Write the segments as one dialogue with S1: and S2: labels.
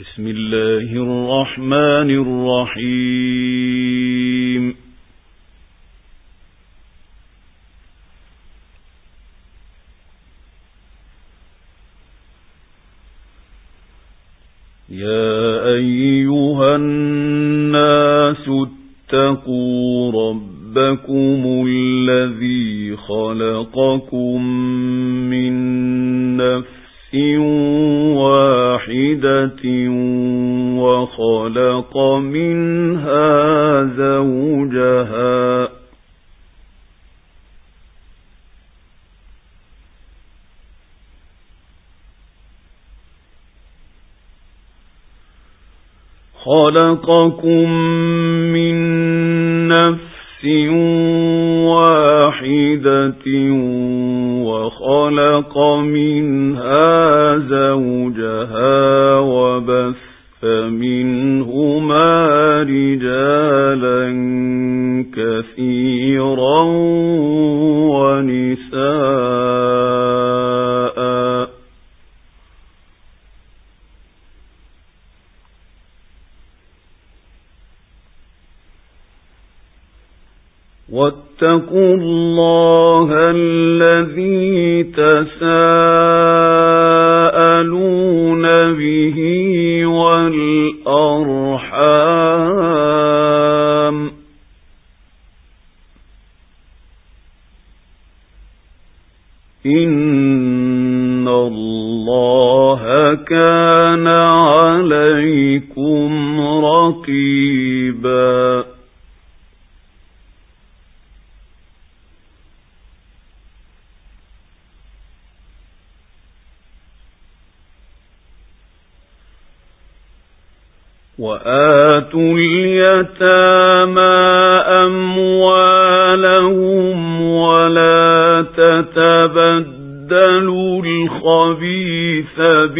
S1: بسم الله الرحمن الرحيم يا أيها الناس اتقوا ربكم الذي خلقكم من نفس واحدة وخلق منها زوجها خلقكم من نفس واحدة وخلق منها زوجها وبث منهما رجالا كثيرا ونساء واتقوا الله الذي تساءلون به والأرحام إن الله كان عليكم رقيبا وآتوا اليتامى أموالهم ولا تتبدلوا الخبيث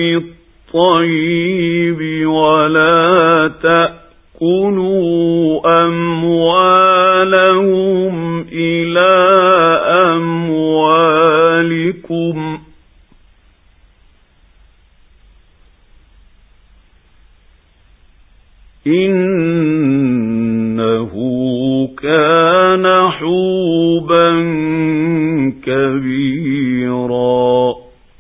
S1: بالطيب ولا تأكلوا أموالهم إلى أموالكم إنه كان حوبا كبيرا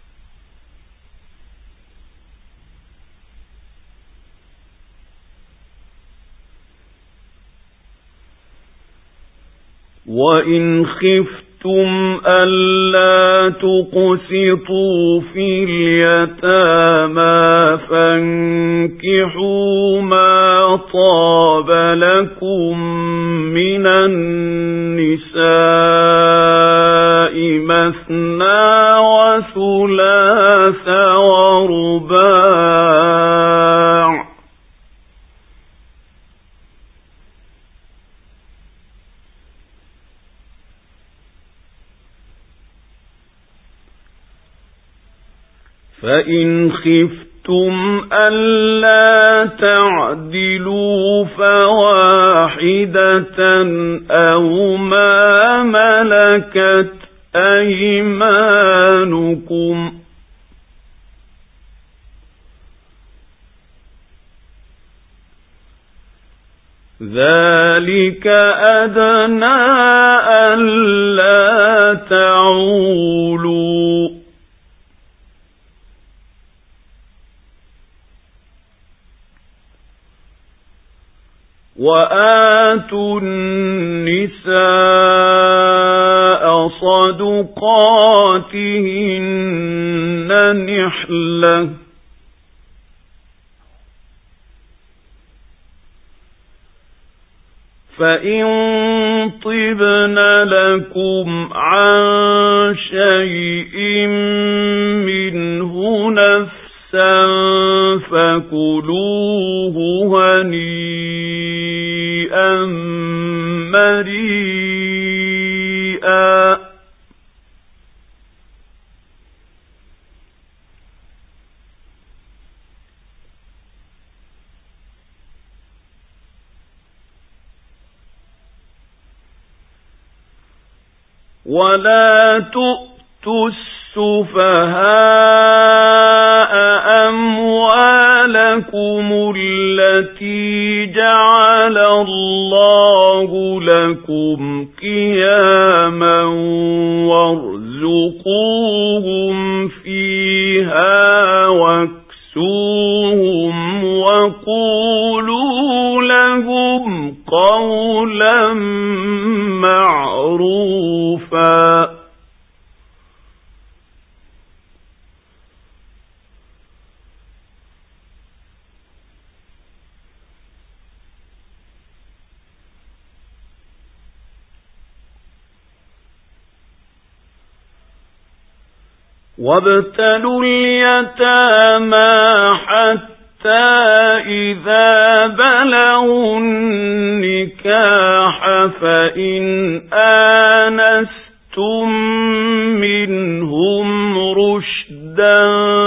S1: وإن خفتم ألا تقسطوا في اليتامى فانكحوا ما طاب لكم من النساء مثنى وثلاث ورباع فإن خفتم ألا تعدلوا فواحدة أو ما ملكت أيمانكم ذلك أدنى ألا تعولوا وآتوا النساء صدقاتهن نحلة فإن طبن لكم عن شيء منه نفسا فكلوه هنيئا مريئا ولا تؤتوا السفهاء أموالكم أنفسكم التي جعل الله لكم قياما وارزقوهم فيها واكسوهم وقولوا لهم قولا معروفا. وابتلوا اليتامى حتى إذا بلغوا النكاح فإن آنستم منهم رشدا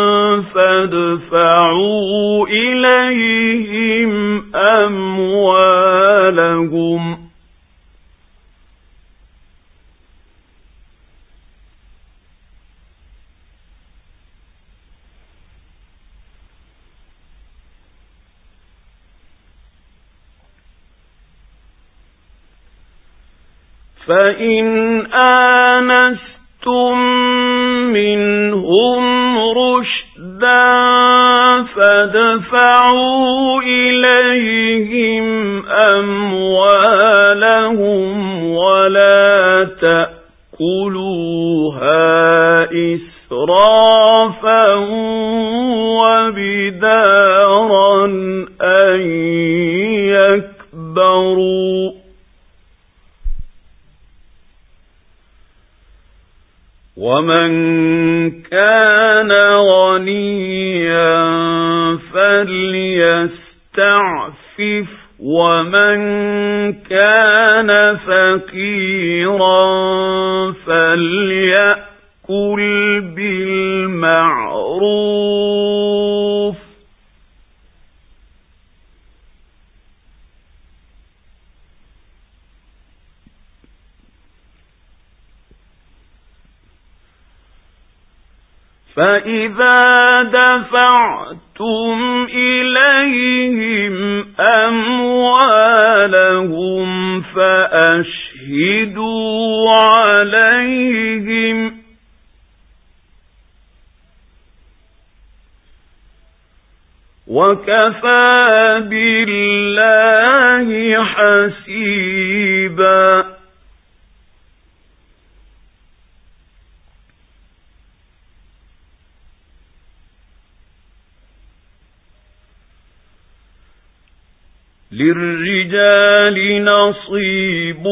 S1: فادفعوا إليهم أموالهم فإن آنستم منهم رشدا فادفعوا إليهم أموالهم ولا تأكلوها إسرافا وبدارا أن يكبروا ومن كان غنيا فليستعفف ومن كان فقيرا فليأكل بالمعروف فإذا دفعتم إليهم أموالهم فأشهدوا عليهم وكفى بالله حسيبا. للرجال نصيب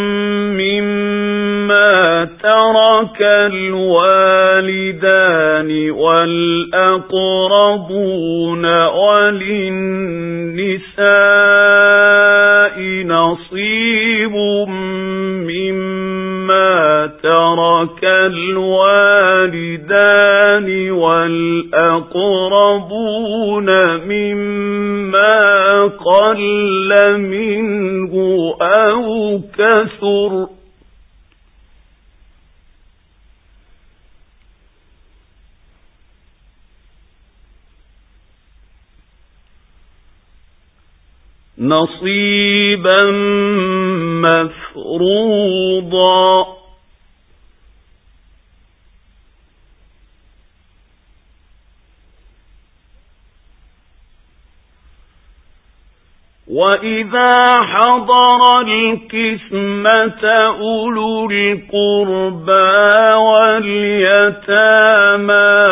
S1: مما ترك الوالدان والأقربون وللنساء نصيب مما ترك الوالدان والأقربون مما قل منه أو كثر نصيبا مفروضا. وَإِذَا حَضَرَ الْقِسْمَةَ أُولُو الْقُرْبَى وَالْيَتَامَى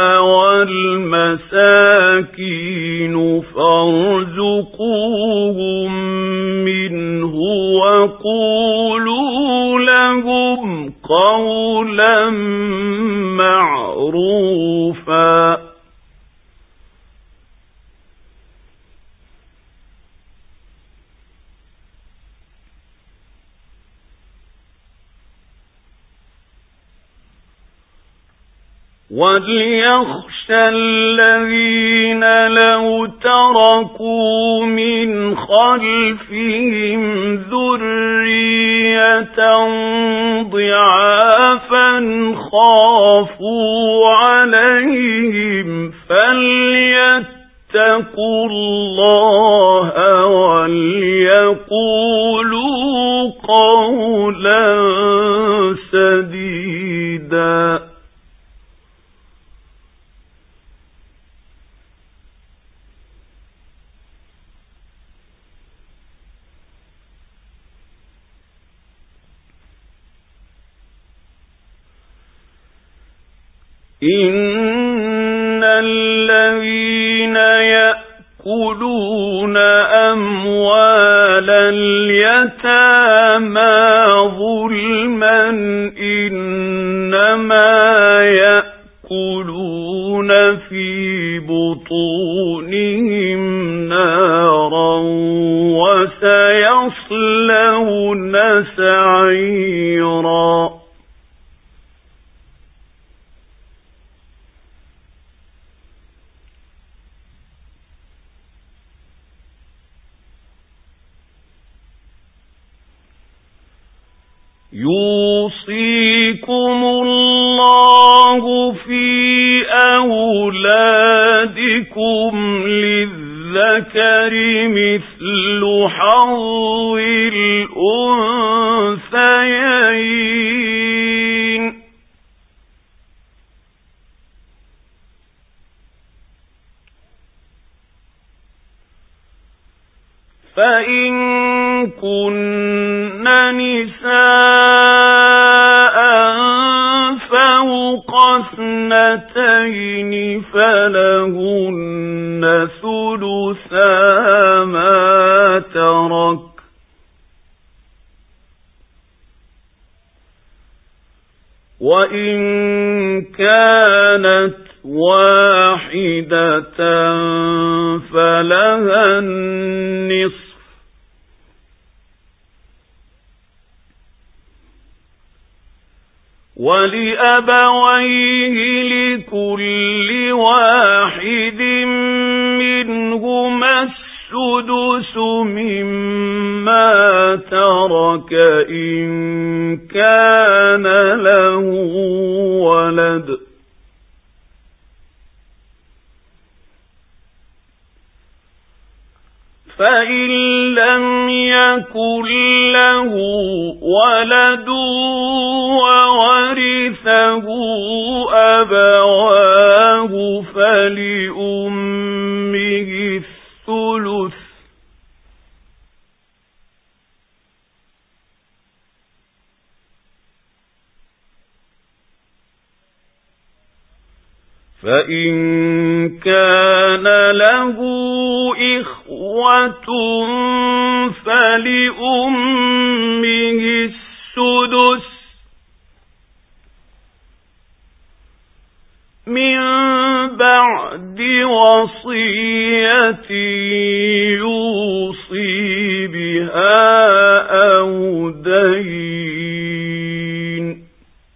S1: وَالْمَسَاكِينُ فَارْزُقُوهُم مِّنْهُ وَقُولُوا لَهُمْ قَوْلًا مَّعْرُوفًا. وَلْيَخْشَ الَّذِينَ لَوْ تَرَكُوا مِنْ خَلْفِهِمْ ذُرِّيَّةً ضِعَافًا خَافُوا عَلَيْهِمْ فَلْيَتَّقُوا فليتقوا الله وليقولوا قولا سديدا. إن الذين يأكلون أموال اليتامى ظلما إنما يأكلون في بطونهم نارا وسيصلون سعيرا. يوصيكم الله في أولادكم للذكر مثل حظ الأنثيين. فإن كن نساء فوق اثنتين فلهن ثلثا ما ترك، وإن كانت واحدة فلها النصف، ولأبويه لكل واحد منهما السدس مما ترك إن كان له ولد، فإن لم يكن له ولد وورثه أبواه فلأمه الثلث، فإن كان له إخوة فلأمه السدس من بعد وصية يوصي بها أو دين.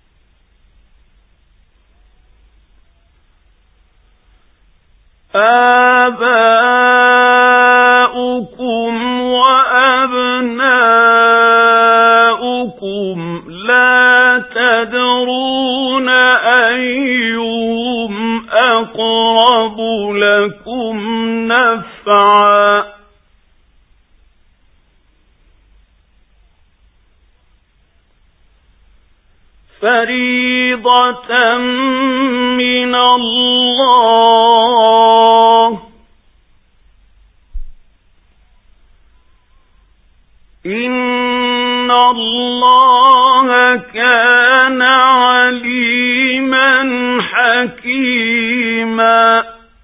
S1: آباؤكم وأبناؤكم لا تدرون أيهم أقرب لكم نفعا فريضة من الله، إن الله كان عليما حكيما.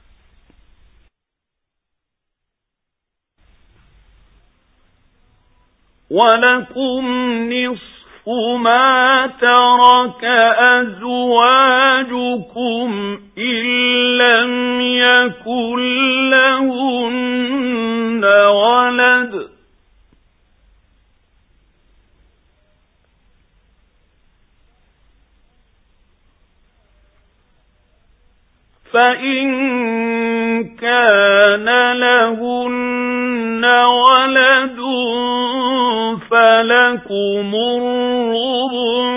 S1: ولكم نصف ما ترك أزواجكم إن لم يكن لهن ولد، فإن كان لهن ولد فلكم الربع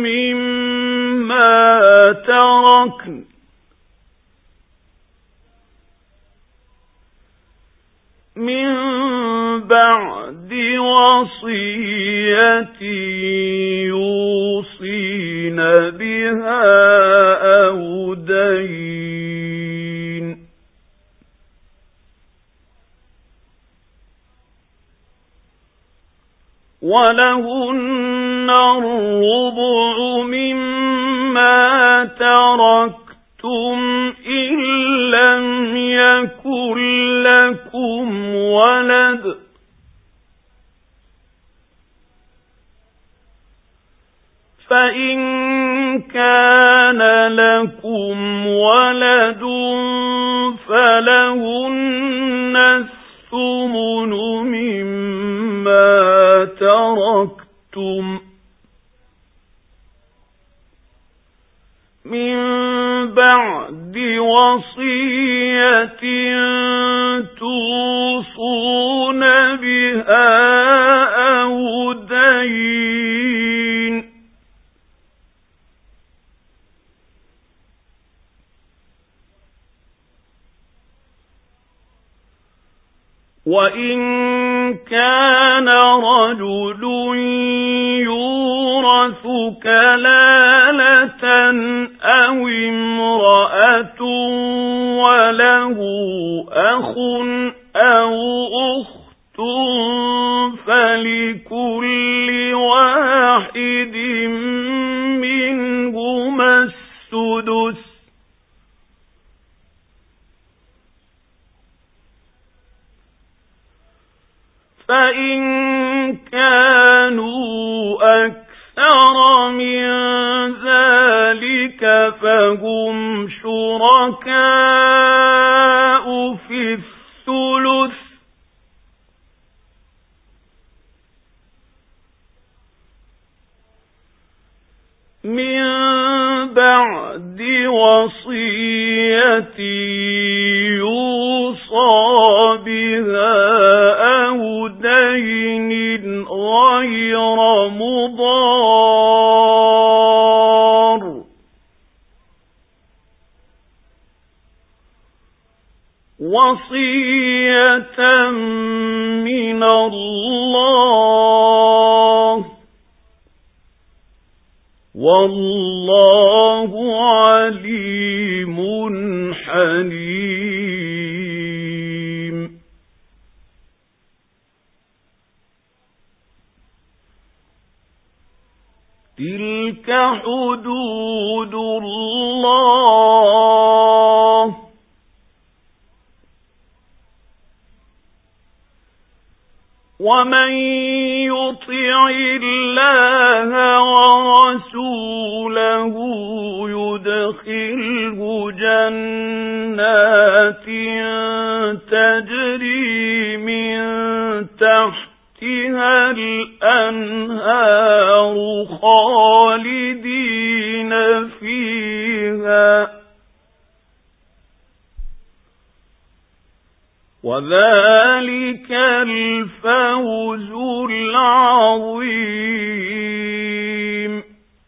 S1: مما تركن من بعد وصية يوصين بها أو دين. ولهن الربع مما تركتم إن لم يكن لكم ولد، فإن كان لكم ولد فلهن الثمن مما تركتم من بعد وصية توصون بها أو دين. وإن كان رجل يورث كلالة أو امرأة وله أخ أو أخت فلكل واحد منهما السدس، فإن كانوا أكثر من ذلك فهم شركاء في الثلث، من بعد وصية يوصى بها أو دين غير مضار، وصية من الله، والله عليم حليم. تلك حدود الله ومن يطع الله ورسوله يدخله جنات تجري من تحتها الأنهار خالدين فيها، وذلك الفوز العظيم.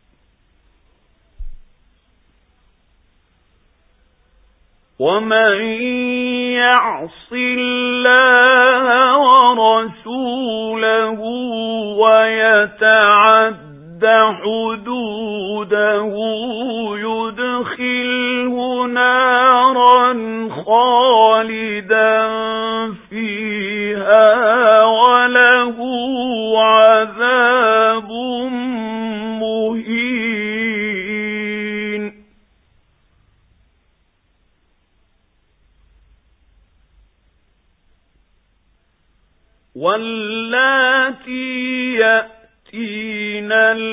S1: ومن يعص الله ورسوله ويتعد حدوده يدخله نارا خالدا فيها وله عذاب مهين. واللاتي يأتين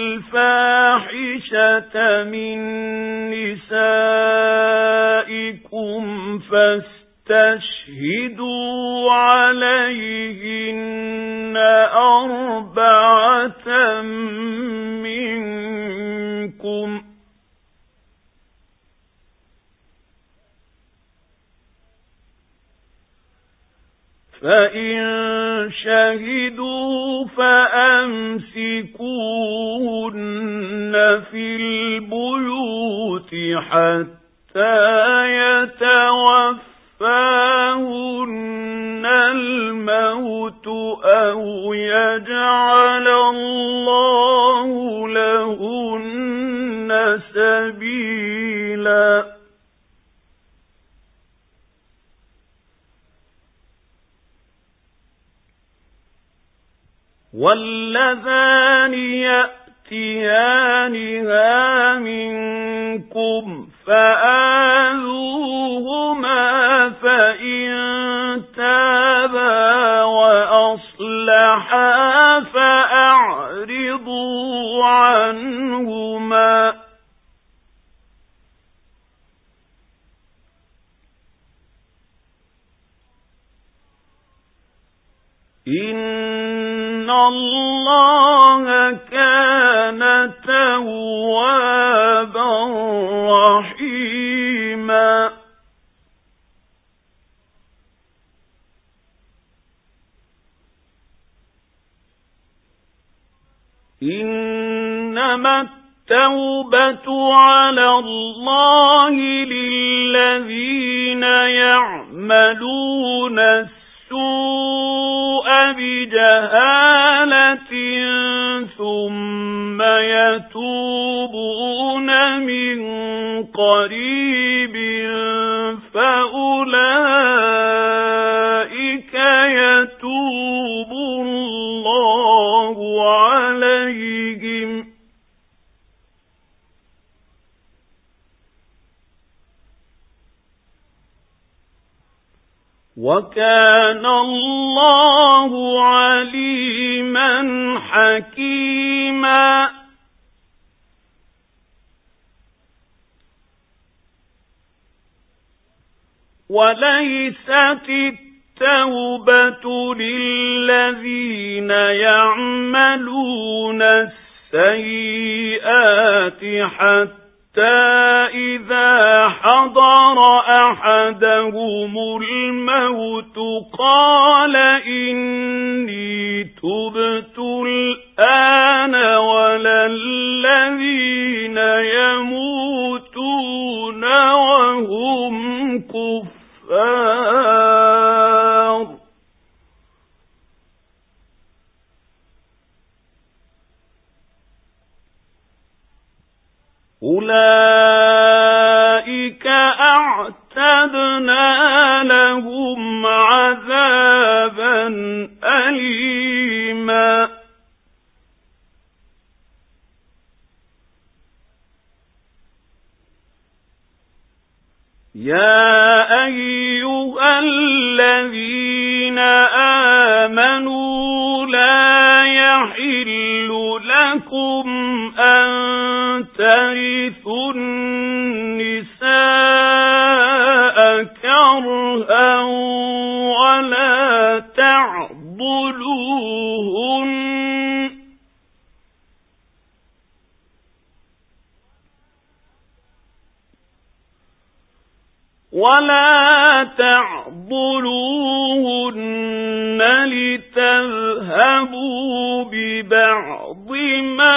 S1: الفاحشة من نسائكم فاستشهدوا عليهن 4 منكم، فإن شهدوا فأمسكوهن في البيوت حتى يتوفاهن واللذان يأتيانها منكم فآذوهما فإن تابا وأصلحا فأعرضوا عنهما إن الله كان توابا رحيما إنما التوبة على الله للذين يعملون السوء بجهالة ثم يتوبون من قريب فأولئك يتوب الله عليهم وكان الله عليما حكيما وليست التوبة للذين يعملون السيئات حتى إذا حضر أحدهم الموت قال إني تبت الآن ولا الذين يموتون وهم كفار أولئك أعتدنا لهم عذابا أليما يا أيها الذين آمنوا لا يحل لكم أن ترثوا النساء كرها ولا تعضلوهن لتذهبوا ببعض ما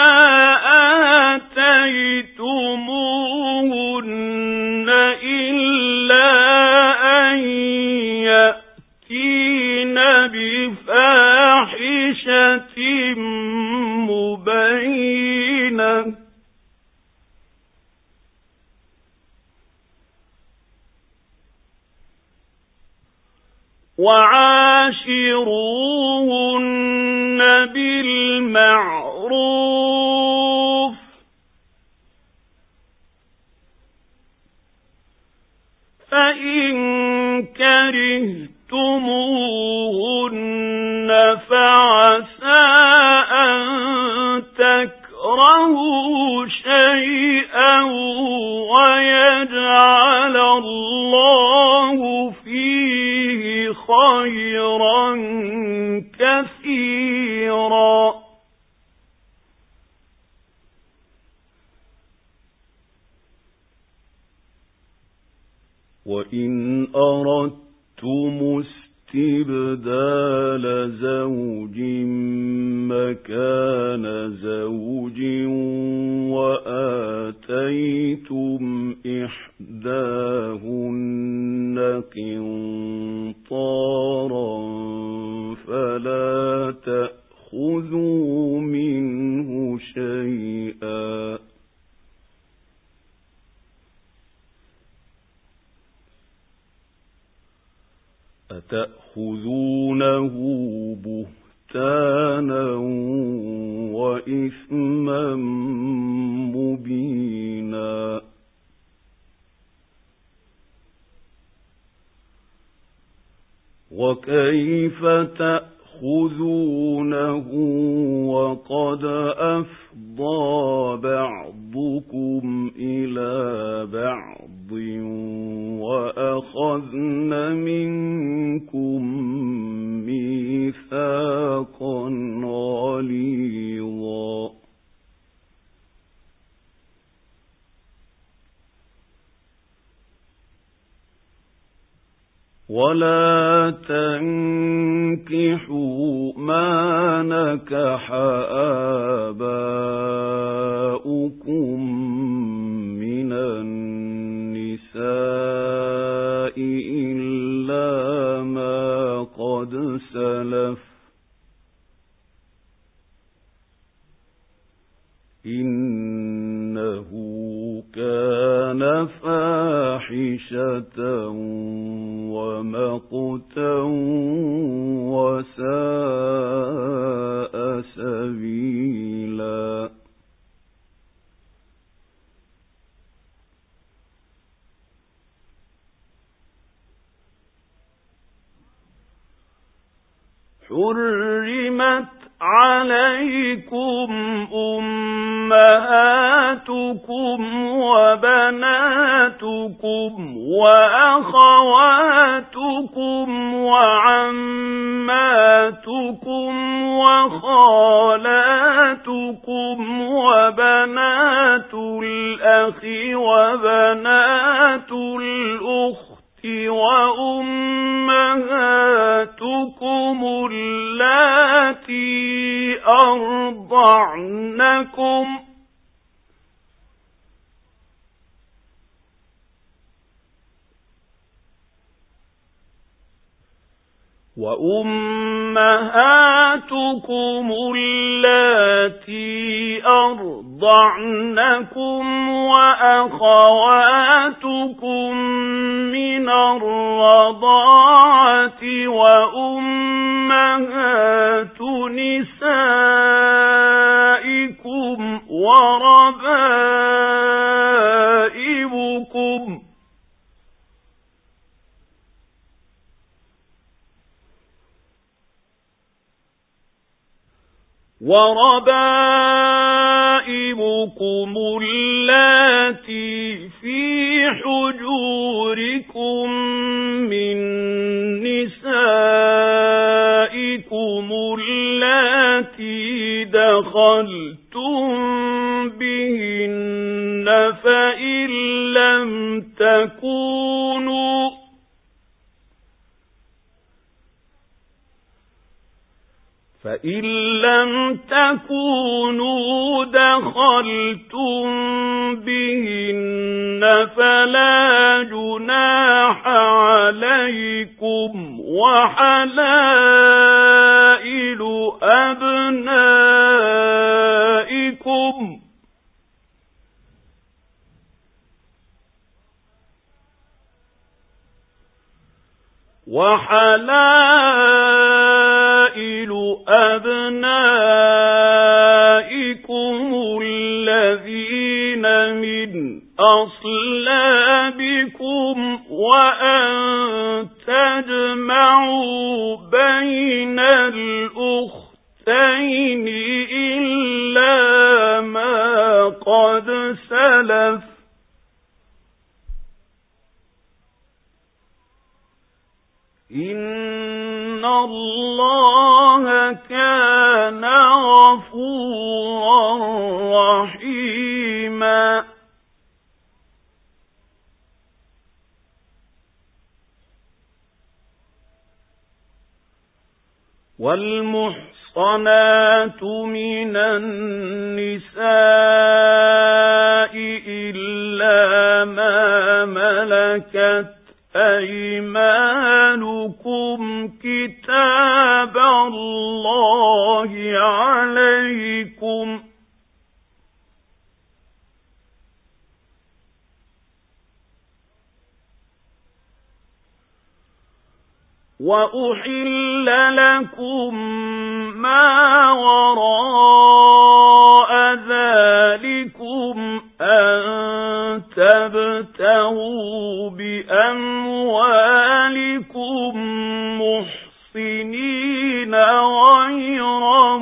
S1: آتيتموهن إلا أن يأتين بفاحشة مبينة وعاشروهن بالمعروف فإن كرهتموهن فعسى أن تكرهوا شيئا ويجعل الله فيه خيرا كثيرا وإن أردتم استبدال زوج مكان زوج وآتيتم إحداهن قنطارا فلا تأخذوا منه شيئا أتأخذونه وبهتانا وإثما مبينا. وكيف تأخذونه وقد أفضى بعضكم إلى بعض وأخذن منكم ميثاقا غليظا. ولا تنكحوا ما نكح آباؤكم من النساء إلا ما قد سلف إنه كان فاحشة ومقتا وساء سبيلا. حرمت عليكم أمهاتكم وبناتكم وأخواتكم وعماتكم وخالاتكم وبنات الأخ وبنات الأخت وأمهاتكم اللاتي أرضعنكم وأخواتكم من الرضاعة وأمهات نسائكم وربائبكم اللاتي في حجوركم من نسائكم اللاتي دخلتم بهن فإن لم تكونوا دخلتم بهن فلا جناح عليكم وحلائل أبنائكم الذين من أصلابكم وأن تجمعوا بين الأختين إلا ما قد سلف إن الله كان غفورا رحيما. والمحصنات من النساء إلا ما ملكت أيمانكم كتاب الله عليكم وأحل لكم ما وراء ذلكم أن تبتغوا بأموالكم محصنين غير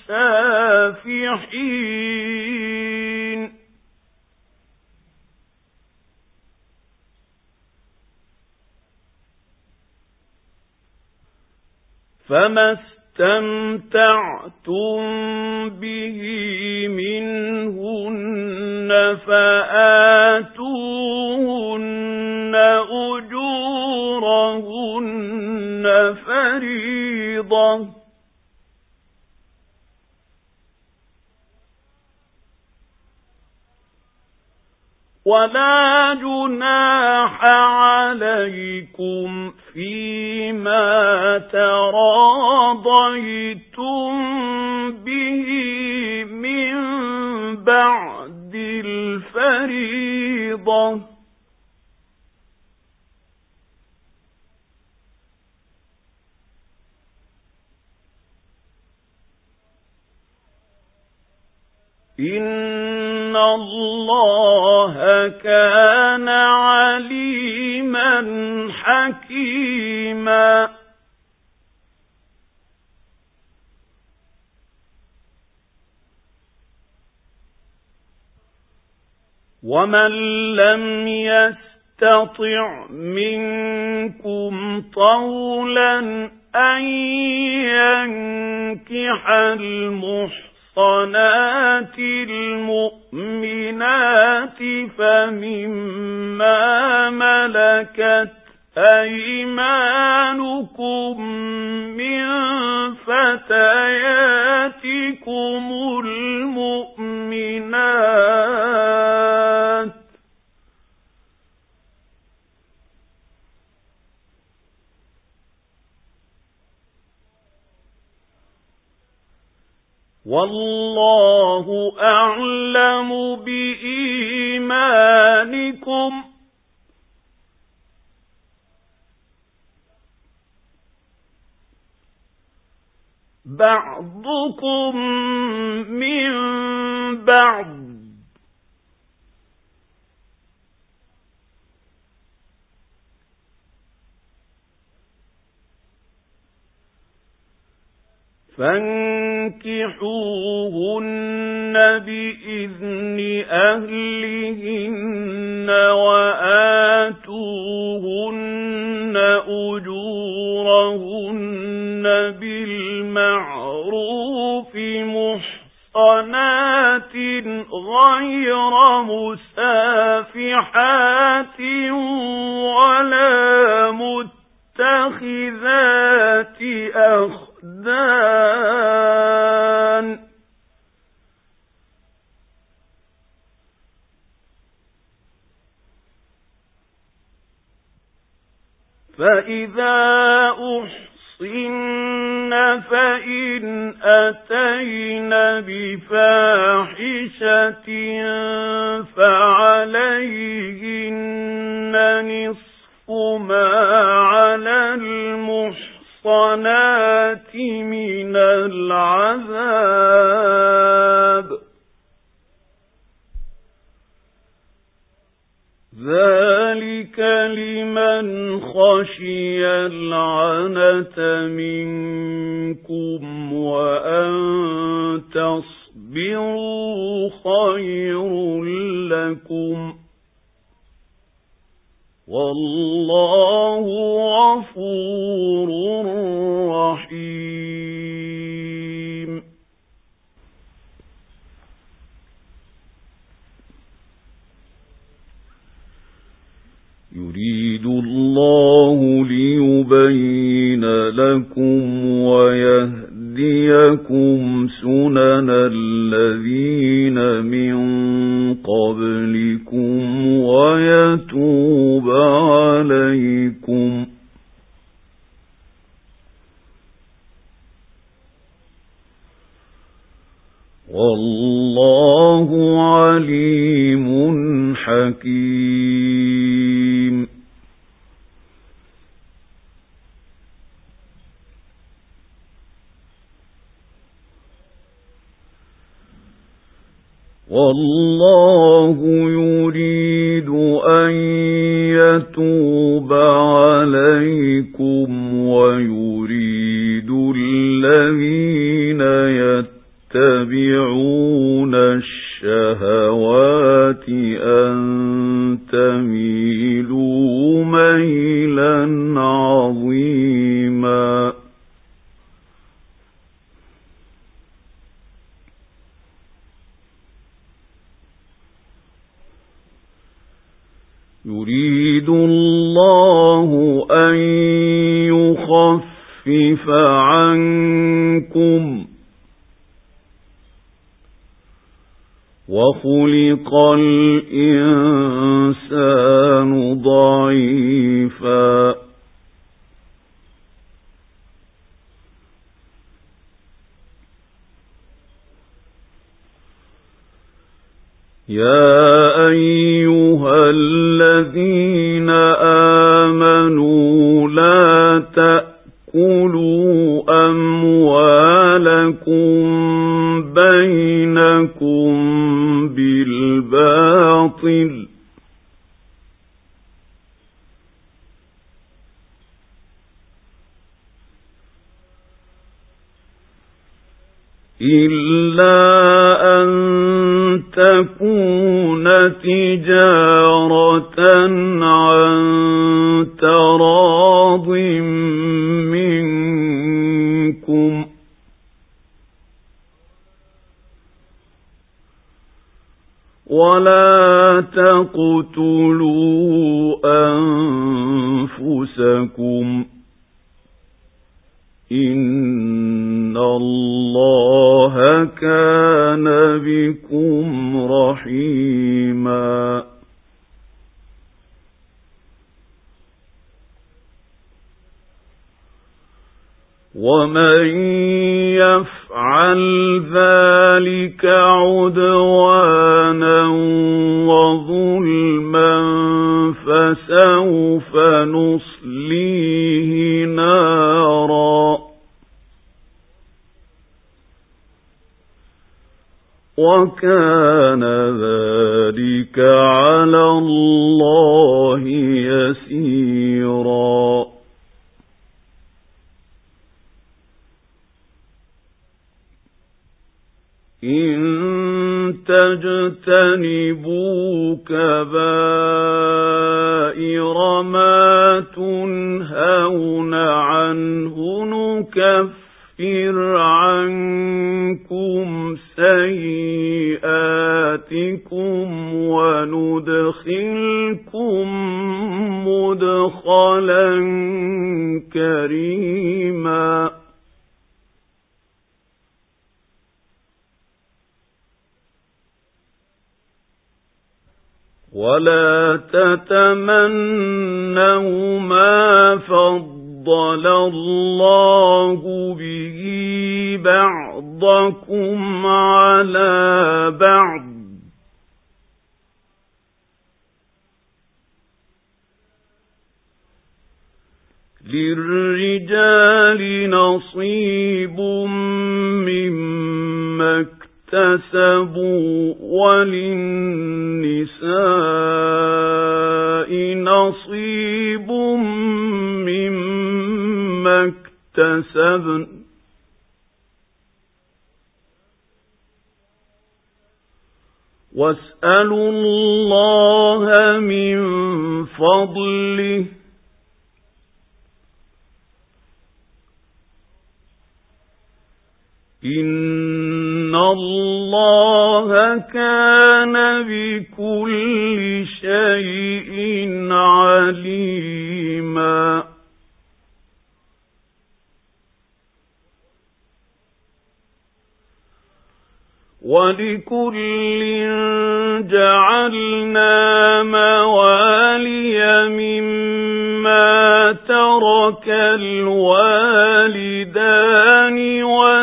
S1: مسافحين فما استمتعتم به منهن فآتوهن أجورهن فريضة ولا جناح عليكم فيما تراضيتم به من بعد الفريضة إن الله كان عليما حكيما ومن لم يستطع منكم طولا أن ينكح المحصنات المؤمنات فمما ملكت أيمانكم من فتياتكم المؤمنات والله أعلم بإيمانكم بعضكم من بعض فانكحوهن بإذن أهلهن وآتوهن أجورهن بالمعروف محصنات غير مسافحات ولا متخذات أخدان فإذا أحصن فإن أتين بفاحشة فعليهن نصف ما على المحصنات من العذاب ذلك لمن خشي العنة منكم وأن تصبروا خير لكم والله غفور رحيم يريد الله ليبين لكم ويهديكم سنن الذين من قبلكم ويتوب عليكم والله عليم حكيم والله يريد أن يتوب عليكم ويريد الذين يتبعون الشهوات أن تميلوا ميلا عظيما يريد الله أن يخفف عنكم وخلق الإنسان ضعيفا يا أيها الذين آمنوا لا تأكلوا أموالكم بينكم بالباطل إلا أن تكون تجارة عن تراض منكم ولا تقتلوا أنفسكم إن الله كان بكم رحيما ومن يفعل ذلك عدوانا وظلما فسوف نصليه نارا وكان ذلك على الله يسيرا إن تجتنبوا كبائر ما تنهون عنه نكفر عنكم سيئاتكم وندخلكم مدخلا كريما ولا تتمنوا ما فضل الله به بعضكم على بعض للرجال نصيب مما اكتسبوا وللنساء نصيب مما اكتسبن واسألوا الله من فضله إن الله كان بكل شيء عليما ولكل جعلنا موالي مما ترك الوالدان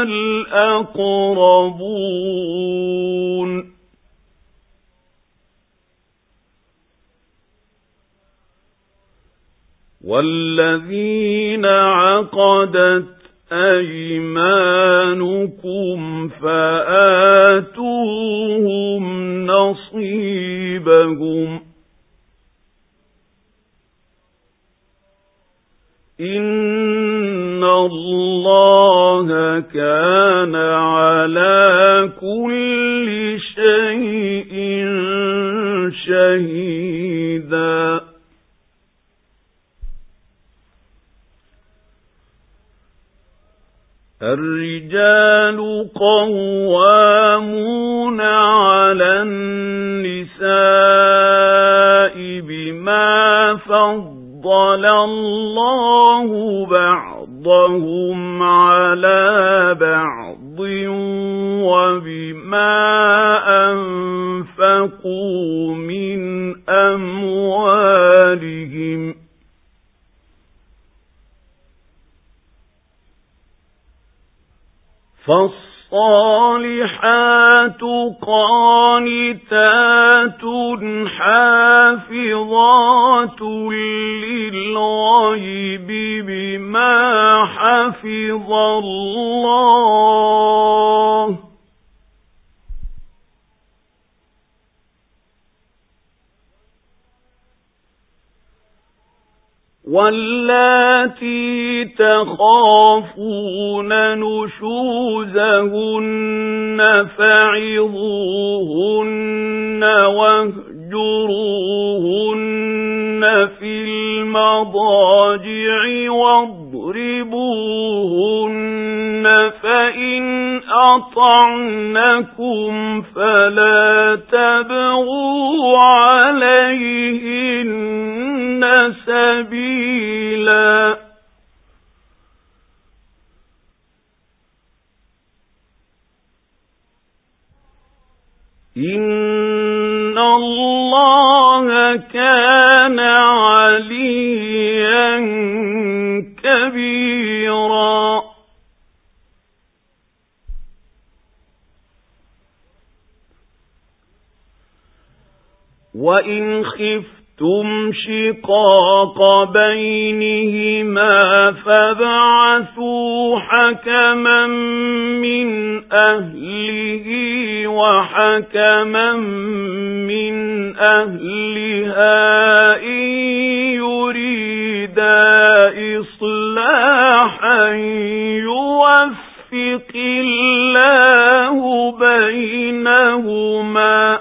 S1: والأقربون والذين عقدت أيمانكم فآتوهم نصيبهم إن الله كان على كل شيء شهيدا الرجال قوامون على النساء بما فضل الله بعضهم على بعض وبما أنفقوا من أموالهم فالصالحات قانتات حافظات للغيب بما حفظ الله واللاتي تخافون نشوزهن فعظوهن واهجروهن في المضاجع واضربوهن فإن أطعنكم فلا تبغوا عليهن سبيلا إن الله كان عليا كبيرا وإن خفتم شقاق بينهما فابعثوا حكما من أهله وحكما من أهلها إن يريدا إصلاحا يوفق الله بينهما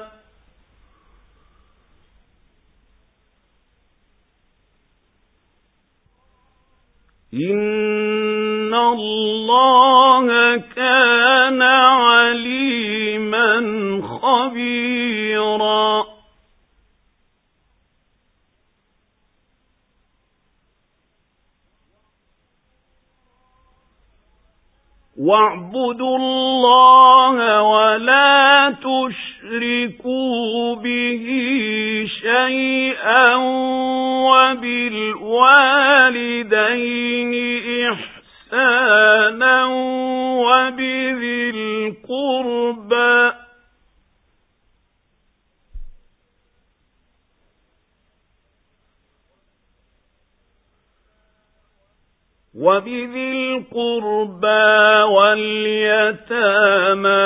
S1: إن الله كان عليما خبيرا واعبدوا الله ولا تشركوا به شيئا وبالوالدين إحسانا وبذي القربى واليتامى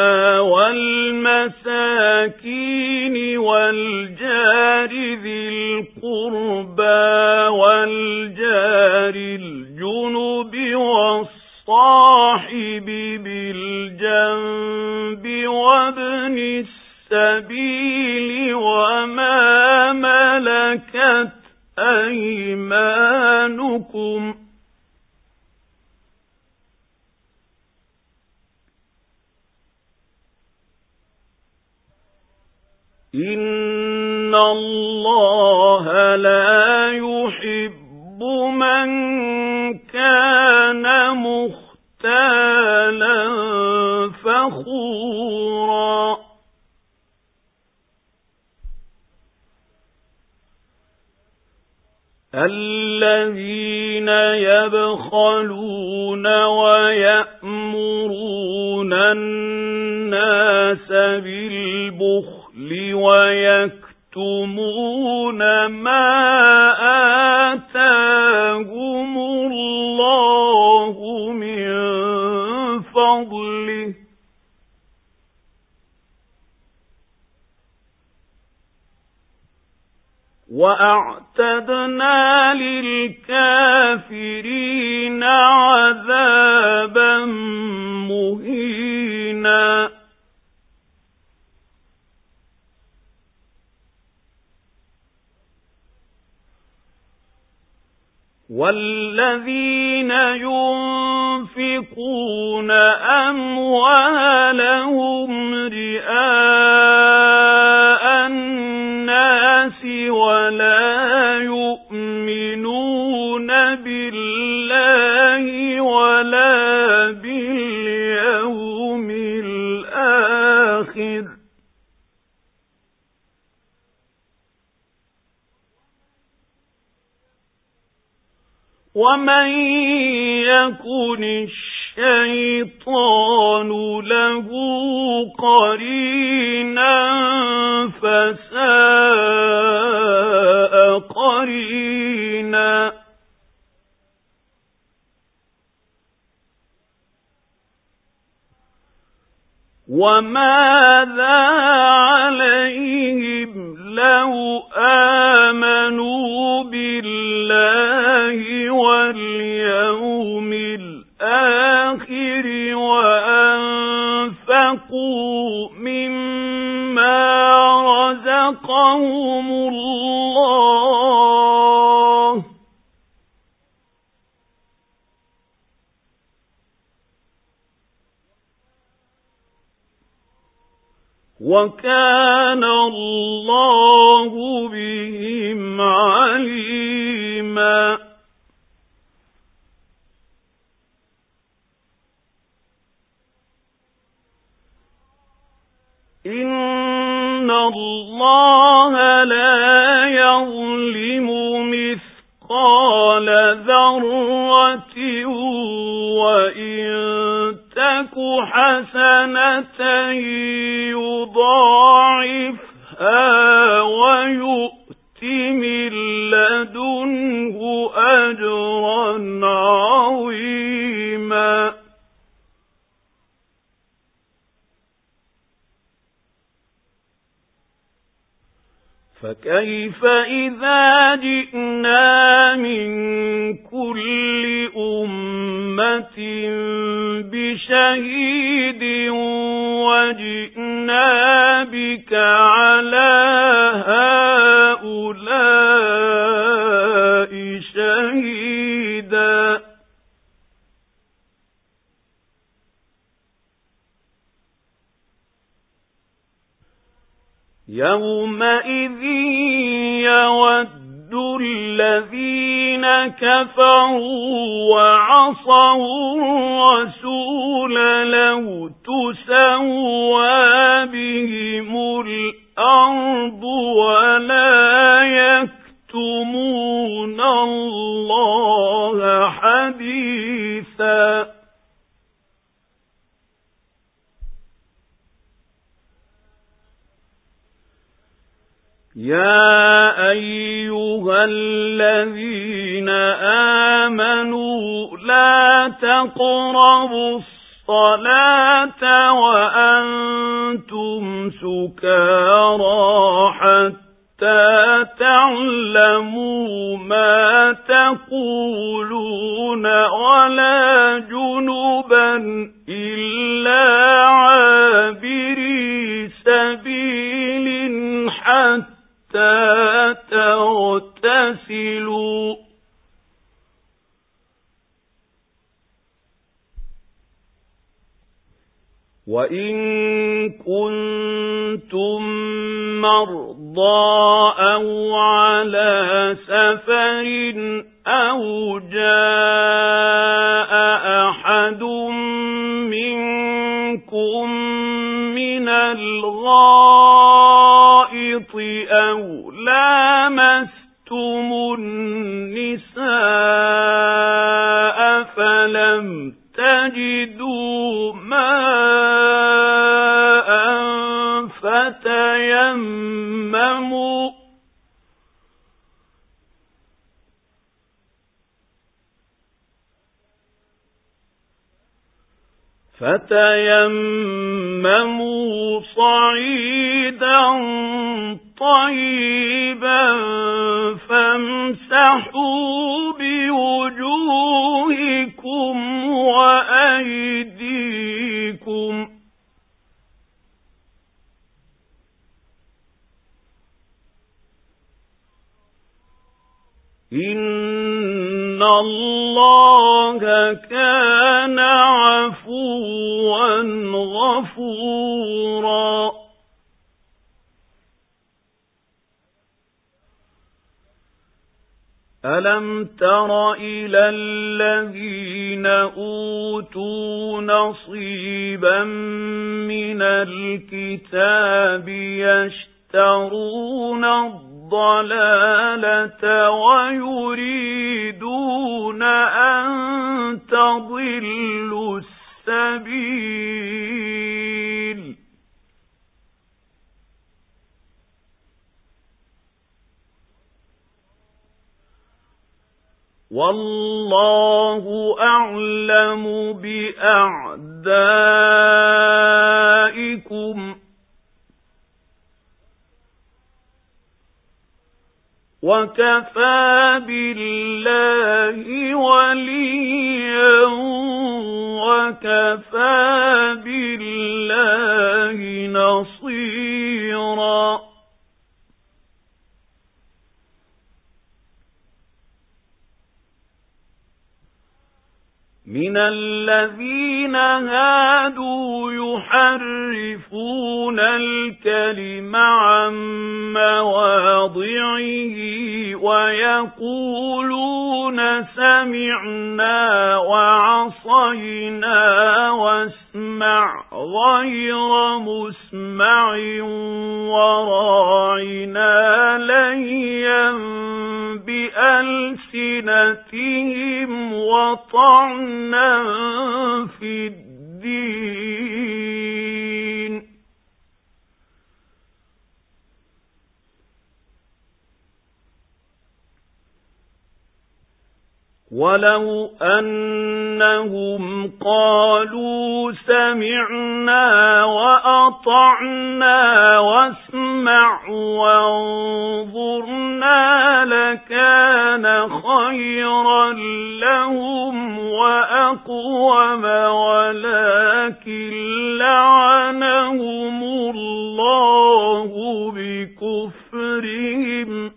S1: والمساكين والجار ذي القربى والجار الجنب والصاحب بالجنب وابن السبيل وما ملكت أيمانكم إن الله لا يحب من كان مختالا فخورا الذين يبخلون ويأمرون الناس بالبخل ويكتمون ما آتاهم الله من وأعتدنا للكافرين عذابا مهينا. والذين ينفقون أموالهم رئاء الناس ولا يؤمنون بالله ولا باليوم الآخر ومن يكن الشيطان له قرينا فساء قرينا. وماذا عليهم لو آمنوا بالله واليوم الآخر وأنفقوا مما رزقهم الله وكان الله بهم عليما. إن الله لا يظلم مثقال ذرة وإن تك حسنة يضاعفها ويؤت من لدنه أجرا عظيما. فكيف إذا جئنا من كل أمة بشهيد وجئنا بك على هؤلاء شهيدا. يومئذ يود الذين كفروا وعصوا الرسول لو تسوى بهم الأرض ولا يكتمون الله حديثا. يا أيها الذين آمنوا لا تقربوا الصلاة وأنتم سكارى حتى تعلموا ما تقولون ولا جنبا إلا عابري سبيل حتى تغتسلوا وإن كنتم مرضى أو على سفر أو جاء أحد منكم من الغائط أو لامستم النساء فلم تجدوا ماء فتيمموا صعيدا طيبا فامسحوا بوجوهكم وأيديكم إن الله كان عفوا غفورا ألم تر إلى الذين أوتوا نصيبا من الكتاب يشترون الضلالة ويريدون أن تضلوا السبيل والله أعلم بأعدائكم وكفى بالله وليا وكفى بالله نصيرا من الذين هادوا يحرفون الكلم عن مواضعه ويقولون سمعنا وعصينا واسمع غير مسمع وراعنا ليا بألسنتهم وطعنا في الدين ولو أنهم قالوا سمعنا وأطعنا واسمع وانظرنا لكان خيرا لهم وأقوم ولكن لعنهم الله بكفرهم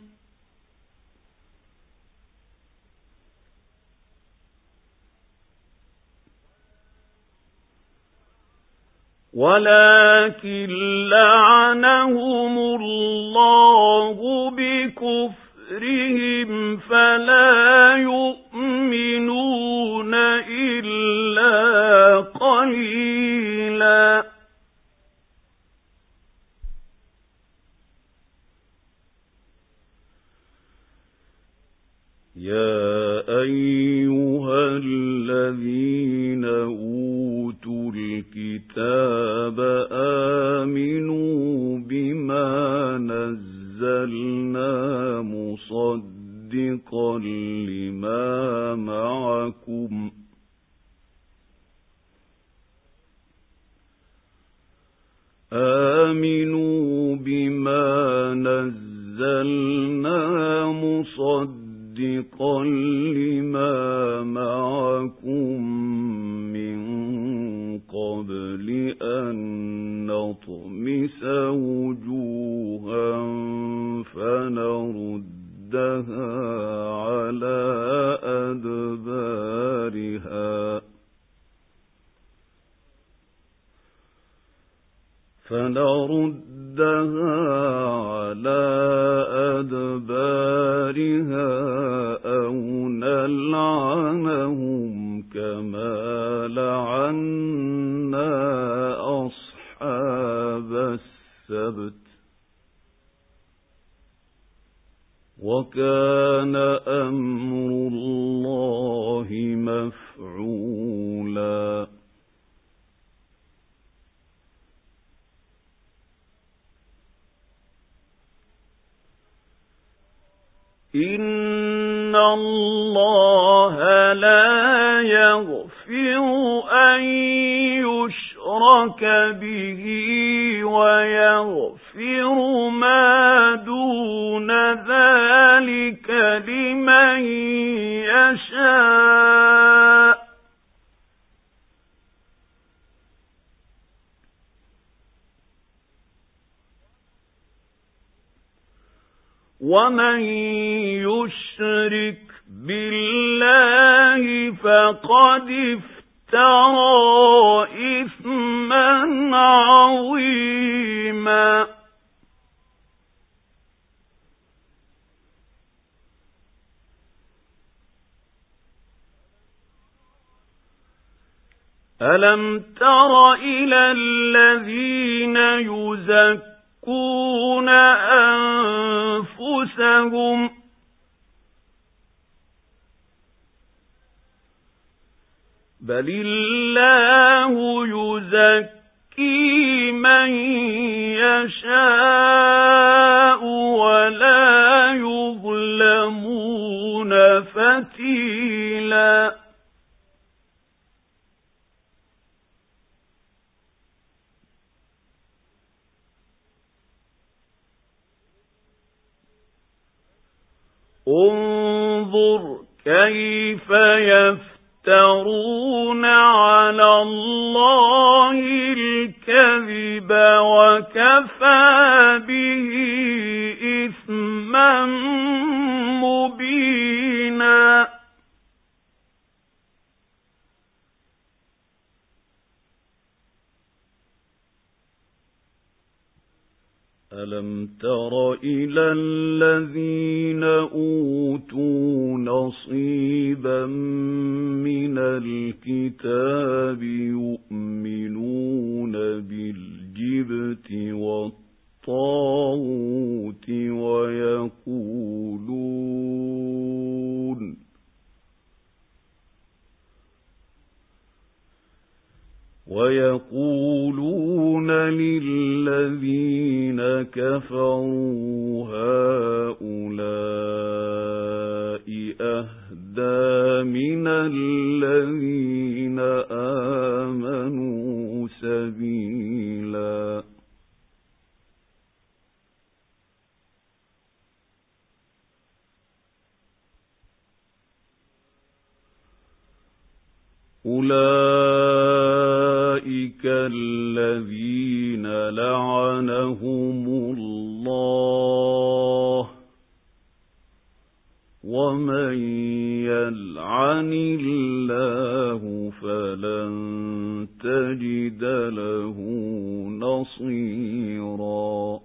S1: فلا يؤمنون إلا قليلا يا أيها الذين أوتوا الكتاب آمنوا بما نزلنا مصدقا لما معكم آمنوا بما نزلنا مصدقا لما معكم من قبل أن نطمس وجوها فنردها على أدبارها أو نلعنهم كما لعنا أصحاب السبت وكان أمر الله مفعولا إن الله لا يغفر أن يشرك به ويغفر ما ومن يشرك بالله فقد افترى إثما عظيما. ألم تر إلى الذين يزكون أنفسهم بل الله يزكي من يشاء ولا يظلمون فتيلا. انظر كيف يفترون على الله الكذب وكفى به إثما مبينا. ألم تر إلى الذين أوتوا نصيبا من الكتاب يؤمنون بالجبت والطاغوت ويقولون للذين كفروا هؤلاء أهدى من الذين آمنوا سبيلا. أولئك الذين لعنهم الله ومن يلعن الله فلن تجد له نصيرا.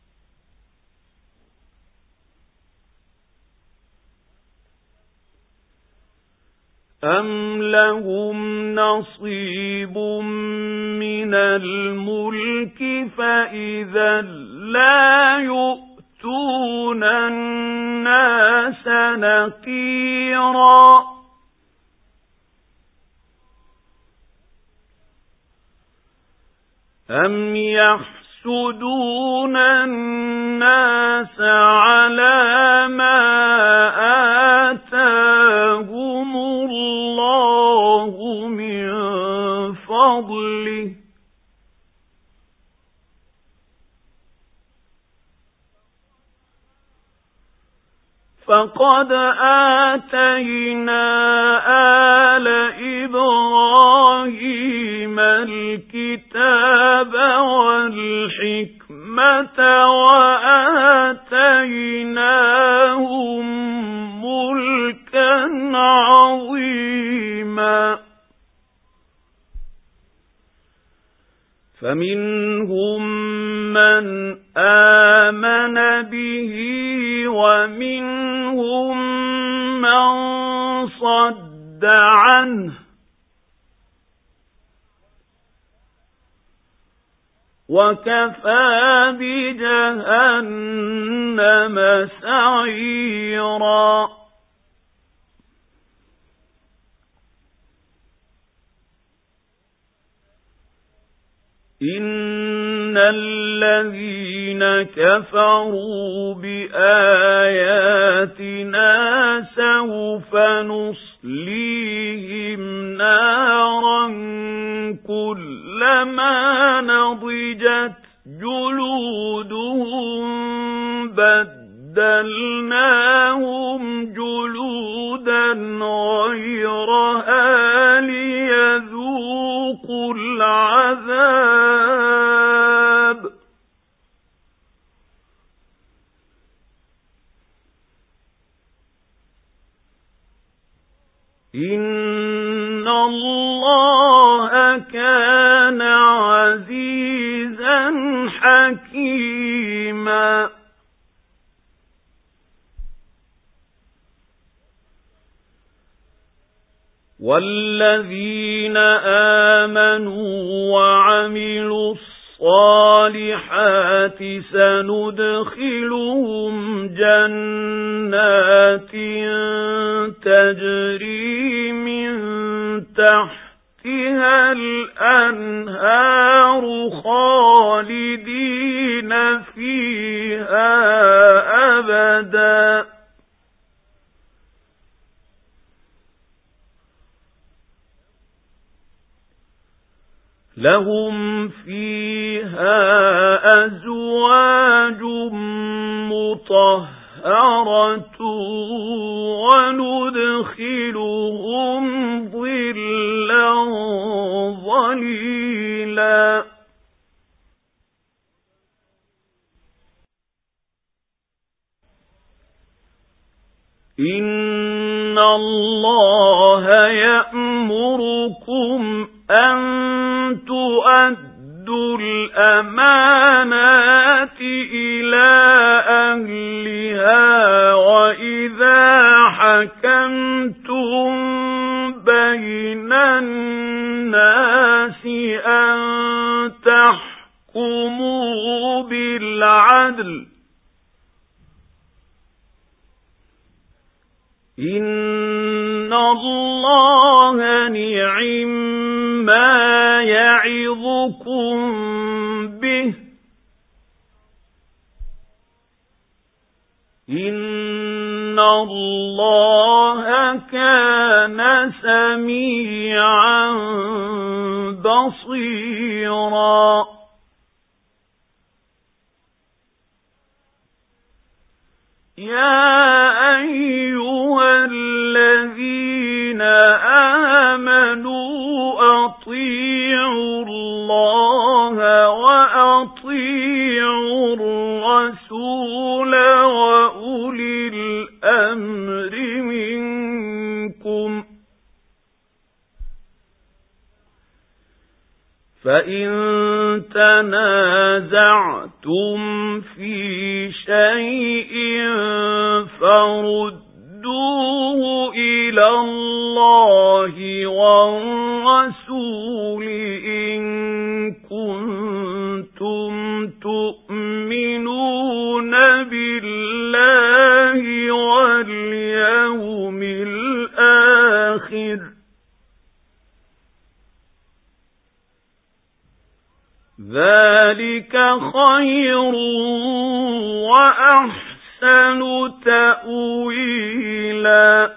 S1: أَمْ لَهُمْ نَصِيبٌ مِنَ الْمُلْكِ فَإِذًا لَّا يُؤْتُونَ النَّاسَ نَقِيرًا. أَمْ يَحْسُدُونَ النَّاسَ عَلَى مَا آتَاهُمُ اللَّهُ مِنْ فَضْلِهِ فَقَدْ آتَيْنَا آلَ إِبْرَاهِيمَ الْكِتَابَ وَالْحِكْمَةَ وَآتَيْنَاهُمْ مُلْكًا عَظِيمًا. فَمِنْهُمْ مَنْ آمَنَ بِهِ وَمِنْهُمْ مَنْ صَدَّ عَنْهُ وَكَفَى بِجَهَنَّمَ سَعِيرًا. إِنَّ الَّذِينَ كَفَرُوا بِآيَاتِنَا سَوْفَ نُصْلِيهِمْ نَارًا كُلَّمَا نَضِجَتْ جُلُودُهُم بَدَّلْنَاهُمْ جُلُودًا غَيْرَهَا لِيَذُوقُوا الْعَذَابَ إِنَّ اللَّهَ كَانَ عَزِيزًا حَكِيمًا. وَالَّذِينَ آمَنُوا وَعَمِلُوا الصَّالِحَاتِ سَنُدْخِلُهُمْ جَنَّاتٍ تَجْرِي مِنْ تَحْتِهَا الْأَنْهَارُ خَالِدِينَ فِيهَا أَبَدًا. لَهُمْ فِيهَا أَزْوَاجٌ مُطَهَّرَةٌ وَنُدْخِلُهُمْ ظِلًّا ظَلِيلًا. إِنَّ اللَّهَ يَأْمُرُكُمْ أَن تُؤَدُّوا الْأَمَانَاتِ إِلَى أَهْلِهَا وَإِذَا حَكَمْتُم بَيْنَ النَّاسِ أَن تَحْكُمُوا بِالْعَدْلِ. إِنَّ اللَّهَ نِعِمَّا يَعِظُكُم بِهِ. إِنَّ اللَّهَ كَانَ سَمِيعًا بَصِيرًا. يَا أَيُّهَا الَّذِينَ آمَنُوا أَطِيعُوا اللَّهَ وَأَطِيعُوا الرَّسُولَ وَأُولِي الْأَمْرِ مِنكُمْ. فَإِن تَنَازَعْتُمْ فِي شَيْءٍ فَرُدُّوهُ إِلَى اللَّهِ وَالرَّسُولِ إِن كُنتُمْ تُؤْمِنُونَ بِاللَّهِ وَالْيَوْمِ الْآخِرِ. ذَلِكَ خَيْرٌ وَأَحْسَنُ تَأْوِيلًا.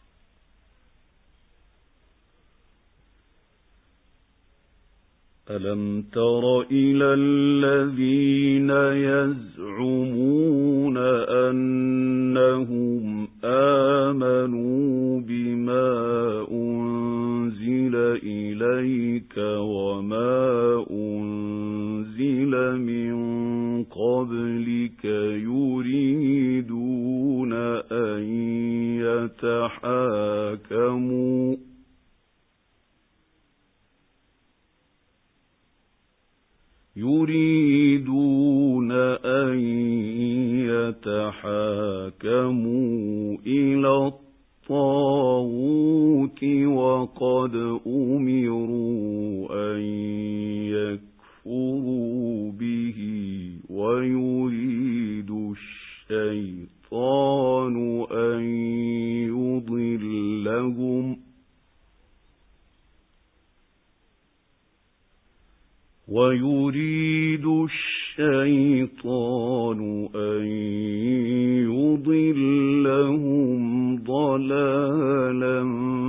S1: أَلَمْ تَرَ إِلَى الَّذِينَ يَزْعُمُونَ أَنَّهُمْ آمَنُوا بِمَا أُنْزِلَ إِلَيْكَ وَمَا أُنْزِلَ مِنْ قَبْلِكَ يُرِيدُونَ أَنْ يتحاكموا إلى الطاغوت وقد أمروا أن يكفروا به ويريد الشيطان أن يضلهم ضلالا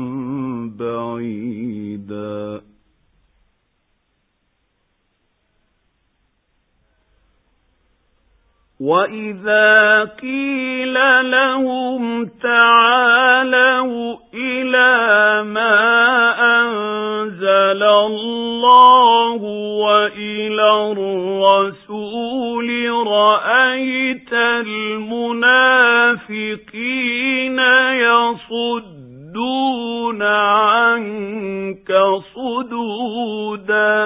S1: بعيدا. وَإِذَا قِيلَ لَهُمْ تَعَالَوْا إِلَى مَا أَنزَلَ اللَّهُ وَإِلَى الرَّسُولِ رَأَيْتَ الْمُنَافِقِينَ يَصُدُّونَ صدودا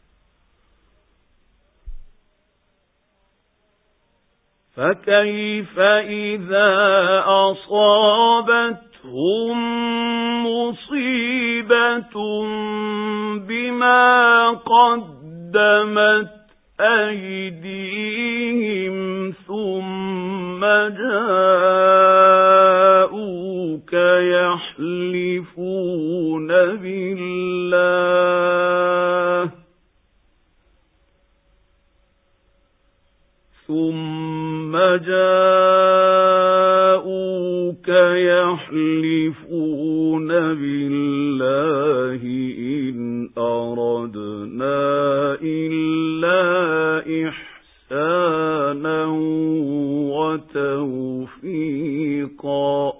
S1: فكيف إذا أصابتهم مصيبة بما قدمت أيديهم ثم جاءوك يحلفون بالله إن أردنا إلا إحسانا وتوفيقا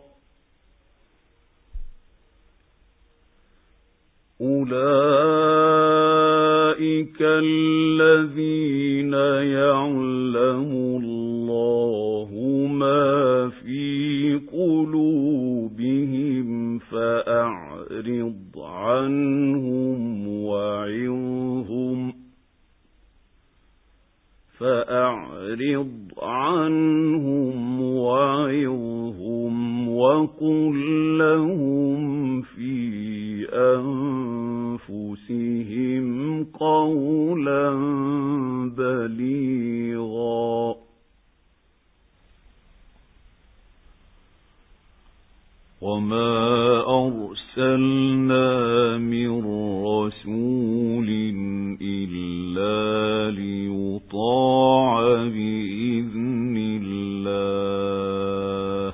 S1: أولئك الذين يعلم الله ما في قلوبهم فأعرض عنهم وعظهم وقل لهم في أنفسهم قولا بليغا وما أرسلنا من رسول إلا ليطاع بإذن الله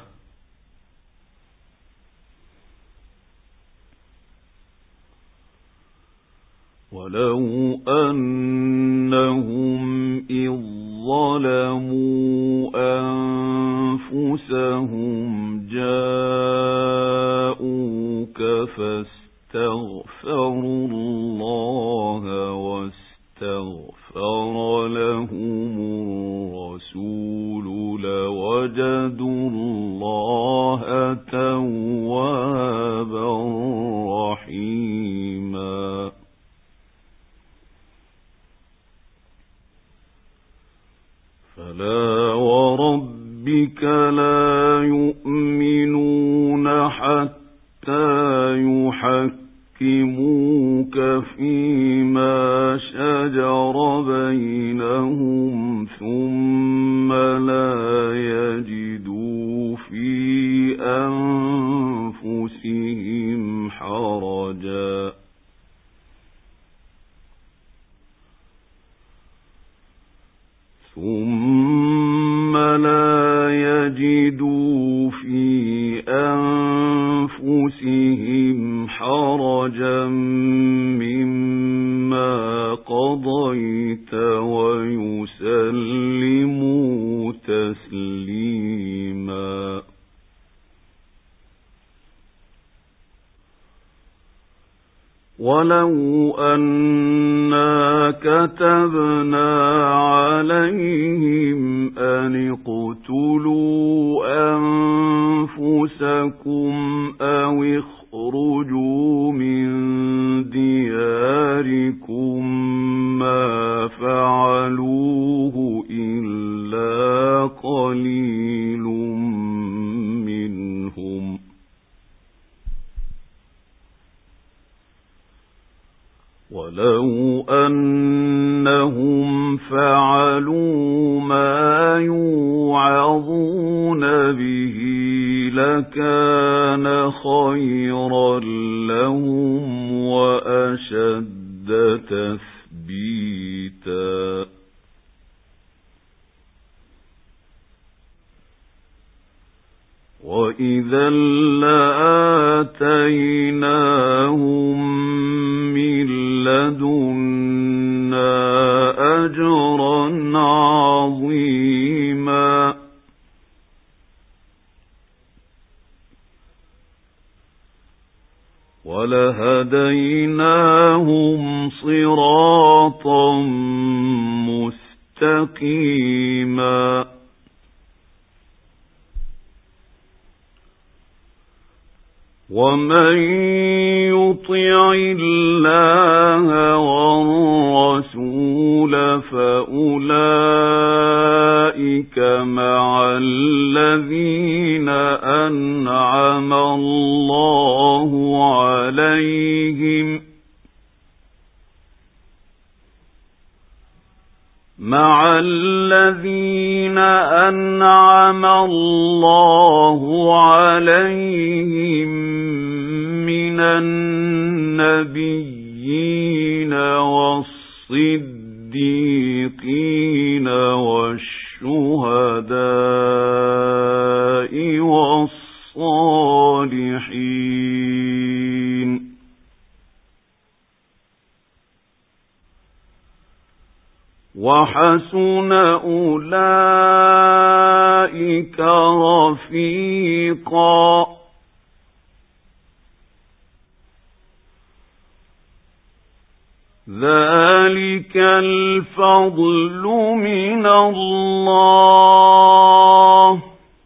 S1: ولو أنهم إذ ظلموا أنفسهم جاءوك فاستغفروا الله واستغفر لهم الرسول لوجدوا الله توابا رحيما فلا وربك لا يؤمنون حتى يحكموك فيما شجر بينهم ثم لا يجدوا في أنفسهم حرجا مما قضيت ويسلموا تسليما ولو أنا كتبنا عليهم أن اقتلوا أنفسكم أو اخرجوا من دياركم ما فعلوه إلا قليل منهم ولو أنهم فعلوا ما يوعظون به لكان خيرا لهم وأشد تثبيتا وإذا لآتيناهم من لدنا أجرا عظيما ولهديناهم صراطا مستقيما ومن يطع يُطِعِ اللَّهَ وَالرَّسُولَ فَأُولَئِكَ مَعَ الَّذِينَ أَنْعَمَ اللَّهُ عَلَيْهِمْ مِنَ النَّبِيِّينَ وَالصِّدِّيقِينَ وَالشُّهَدَاءِ وَالصَّالِحِينَ وَحَسُنَ أُولَئِكَ رَفِيقًا ذَلِكَ الْفَضْلُ مِنَ اللَّهِ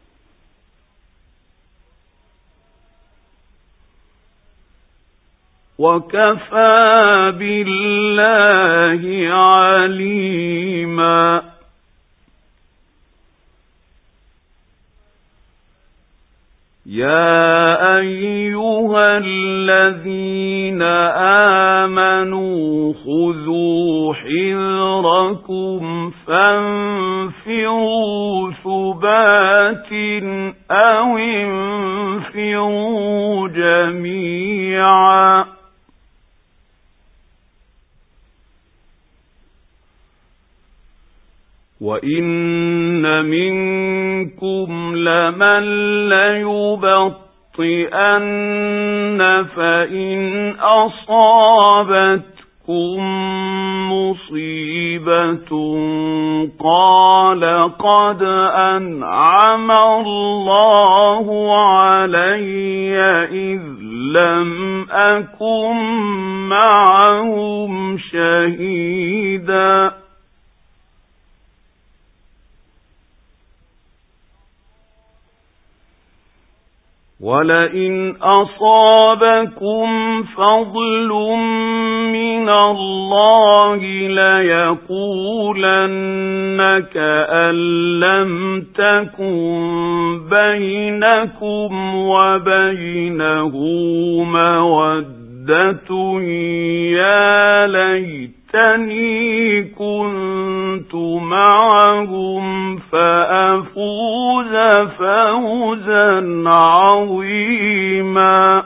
S1: وَكَفَى بِاللَّهِ عَلِيمًا يَا أَيُّهَا الَّذِينَ آمَنُوا خُذُوا حِذْرَكُمْ فَانفِرُوا ثُبَاتٍ أَوِ انفِرُوا جَمِيعًا وَإِنَّ مِنكُمْ لَمَن لَّيُبَطِّئَنَّ فَإِنْ أَصَابَتْكُم مُّصِيبَةٌ قَالَ قَدْ أَنْعَمَ اللَّهُ عَلَيَّ إِذْ لَمْ أَكُن مَّعَهُمْ شَهِيدًا وَلَئِنْ أَصَابَكُمْ فَضْلٌ مِّنَ اللَّهِ لَيَقُولَنَّ كَأَن لَّمْ تَكُن بَيْنَكُمْ وَبَيْنَهُ مَوَدَّةٌ يَا لَيْتَنِي كُنتُ مَعَهُمْ فَأَفُوزَ فَوْزًا عَظِيمًا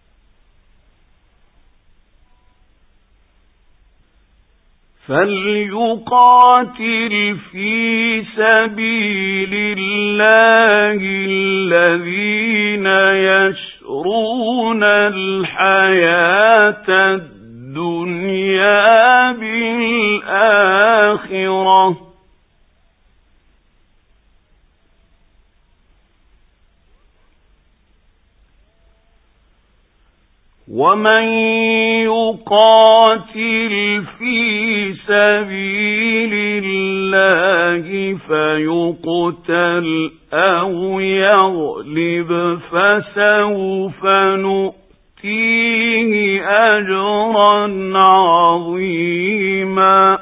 S1: فَلْيُقَاتِلْ فِي سَبِيلِ اللَّهِ الَّذِينَ يَشْرُونَ الْحَيَاةَ الدُّنْيَا بِالْآخِرَةِ وَمَن يُقَاتِلْ فِي سَبِيلِ اللَّهِ فَيُقْتَلْ أَوْ يَغْلِبْ فَسَوْفَ نُؤْتِيهِ أَجْرًا عَظِيمًا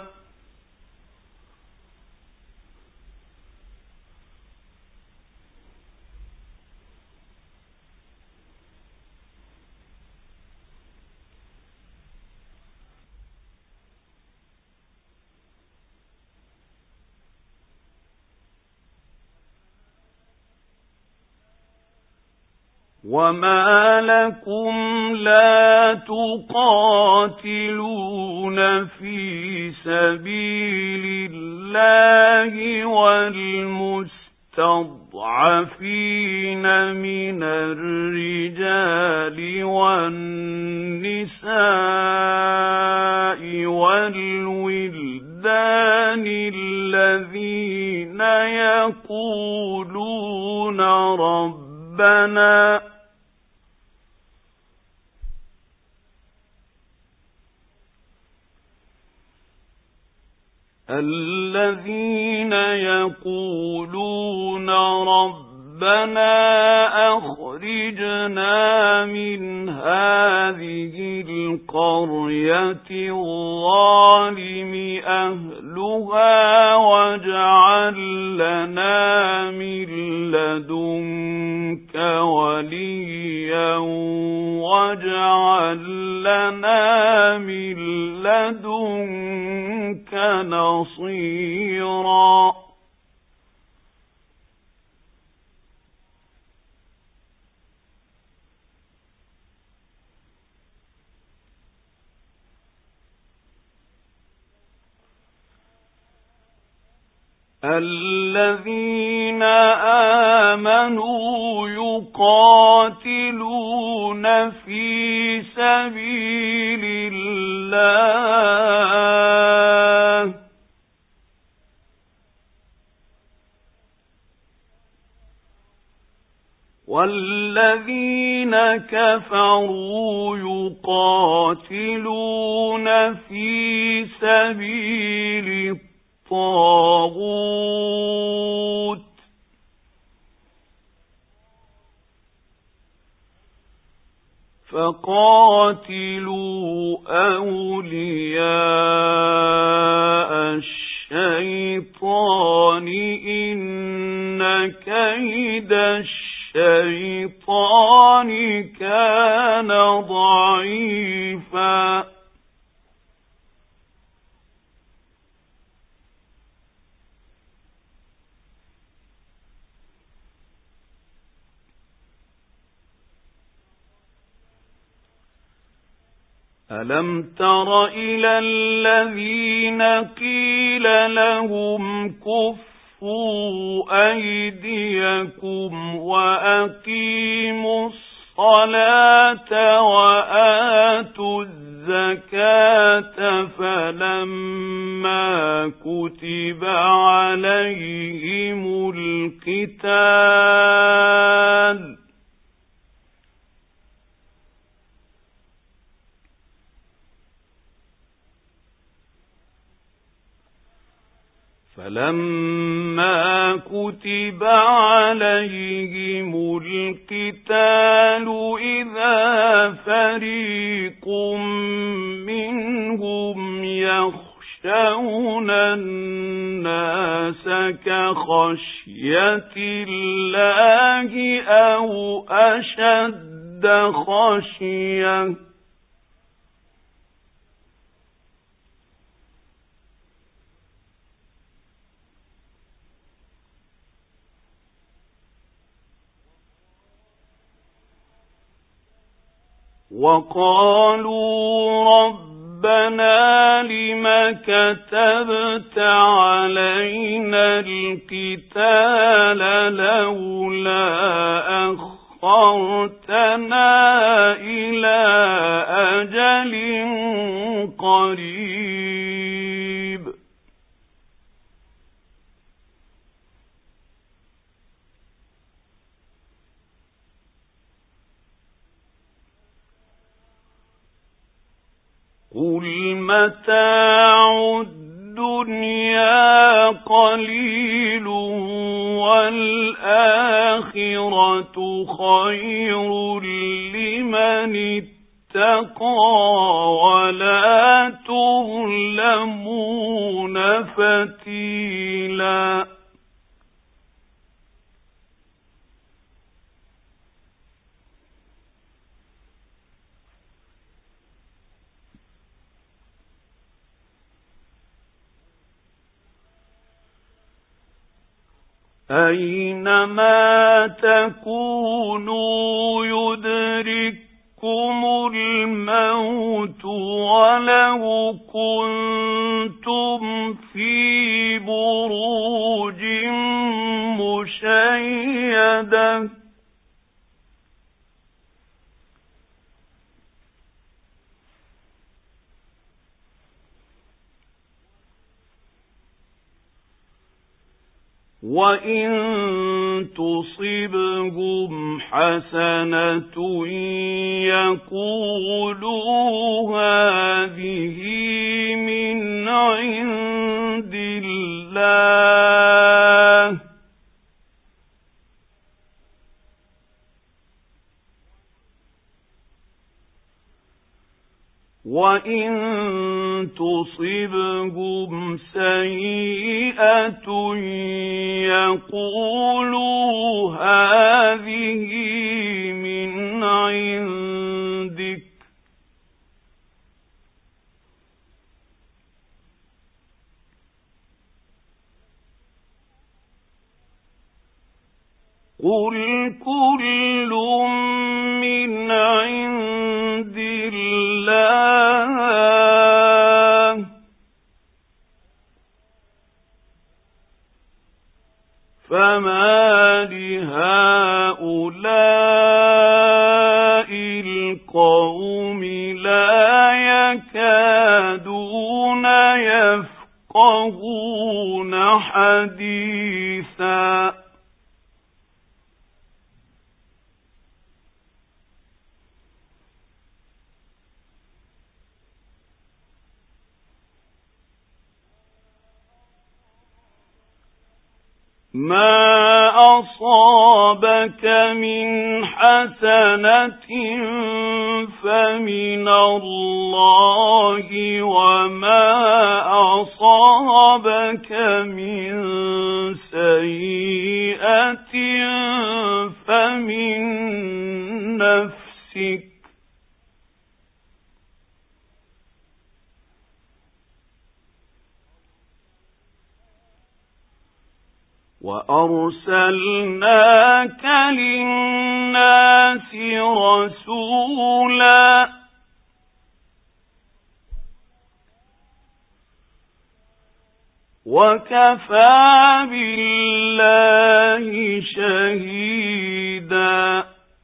S1: وَمَا لَكُمْ لَا تُقَاتِلُونَ فِي سَبِيلِ اللَّهِ وَالْمُسْتَضْعَفِينَ مِنَ الرِّجَالِ وَالنِّسَاءِ وَالْوِلْدَانِ الَّذِينَ يَقُولُونَ رَبَّنَا رَبَّنَا أَخْرِجْنَا مِنْ هَٰذِهِ الْقَرْيَةِ الظَّالِمِ أَهْلُهَا وَاجْعَل لَّنَا مِن لَّدُنكَ وَلِيًّا وَاجْعَل لَّنَا مِن لَّدُنكَ نَصِيرًا. الَّذِينَ آمَنُوا يُقَاتِلُونَ فِي سَبِيلِ اللَّهِ وَالَّذِينَ كَفَرُوا يُقَاتِلُونَ فِي سَبِيلِ الطاغوت فقاتلوا أولياء الشيطان إن كيد الشيطان كان ضعيفا. أَلَمْ تَرَ إِلَى الَّذِينَ قِيلَ لَهُمْ كُفُّوا أَيْدِيَكُمْ وَأَقِيمُوا الصَّلَاةَ وَآتُوا الزَّكَاةَ فَلَمَّا كُتِبَ عَلَيْهِمُ الْقِتَالُ إِذَا فَرِيقٌ مِّنْهُمْ يَخْشَوْنَ النَّاسَ كَخَشْيَةِ اللَّهِ أَوْ أَشَدَّ خَشْيَةً وَقَالُوا رَبَّنَا لِمَ كَتَبْتَ عَلَيْنَا الْقِتَالَ لَوْلَا أَخَّرْتَنَا إِلَى أَجَلٍ قَرِيبٍ. قُلْ مَتَاعُ الدُّنْيَا قَلِيلٌ وَالْآخِرَةُ خَيْرٌ لِّمَنِ اتَّقَىٰ وَلَا تُظْلَمُونَ فَتِيلًا. أَيْنَمَا تَكُونُوا يُدْرِككُّمُ الْمَوْتُ وَلَوْ كُنتُمْ فِي بُرُوجٍ مُّشَيَّدَةٍ وَإِن تُصِبْهُمْ حَسَنَةٌ يَقُولُوا هَٰذِهِ مِنْ عِندِ اللَّهِ وَإِن تُصِبْهُمْ سَيِّئَةٌ يَقُولُوا هَٰذِهِ مِنْ عِندِكَ قُلْ كُلٌّ مِّنْ عِندِ اللَّهِ فَمَا لِهَٰؤُلَاءِ الْقَوْمِ لَا يَكَادُونَ يَفْقَهُونَ حَدِيثًا مَا أَصَابَكَ مِنْ حَسَنَةٍ فَمِنَ اللَّهِ وَمَا أَصَابَكَ مِنْ سَيِّئَةٍ فَمِنْ نَفْسِكَ وَأَرْسَلْنَاكَ لِلنَّاسِ رَسُولًا وَكَفَى بِاللَّهِ شَهِيدًا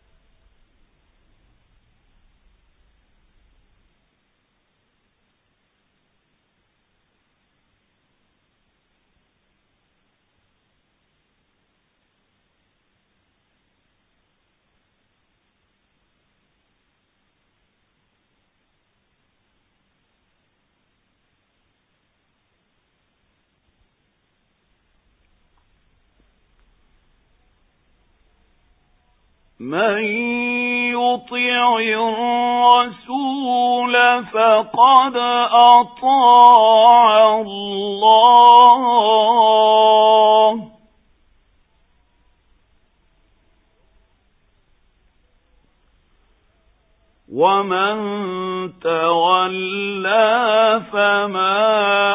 S1: مَن يُطِعِ الرَّسُولَ فَقَدْ أَطَاعَ اللَّهَ وَمَن تَوَلَّىٰ فَمَا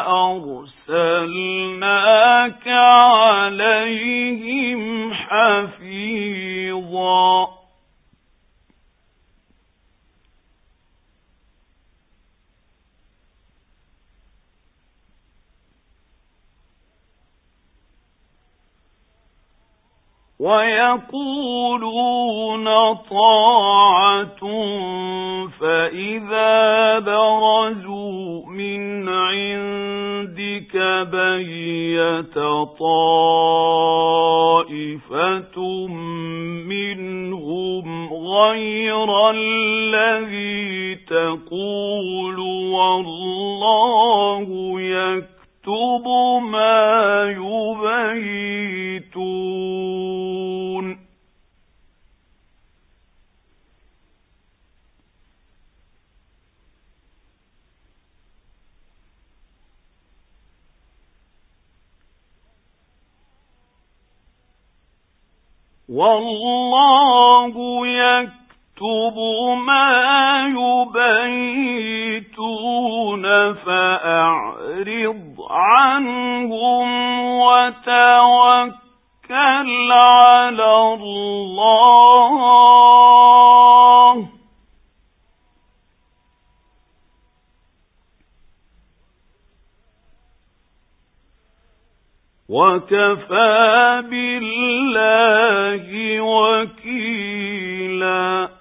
S1: أَرْسَلْنَاكَ عَلَيْهِمْ حَفِيظًا وَيَقُولُونَ طَاعَةٌ فَإِذَا بَرَزُوا مِنْ عِندِكَ بَيَّتَ طَائِفَةٌ مِّنْهُمْ غَيْرَ الَّذِي تَقُولُ وَاللَّهُ يَكْتُبُ مَا يُبَيِّتُونَ وَاللَّهُ يَكْتُبُ مَا يُبَيِّتُونَ فَأَعْرِضْ عَنْهُمْ وَتَوَكَّلْ عَلَى اللَّهِ وَكَفَى بِاللَّهِ وَكِيلًا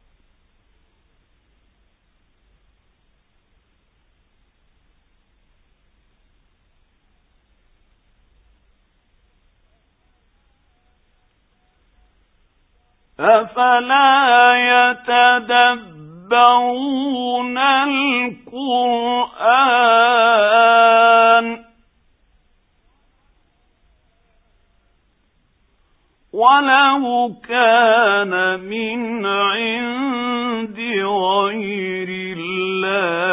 S1: أَفَلَا يَتَدَبَّرُونَ الْقُرْآنَ وَلَوْ كَانَ مِنْ عِندِ غَيْرِ اللَّهِ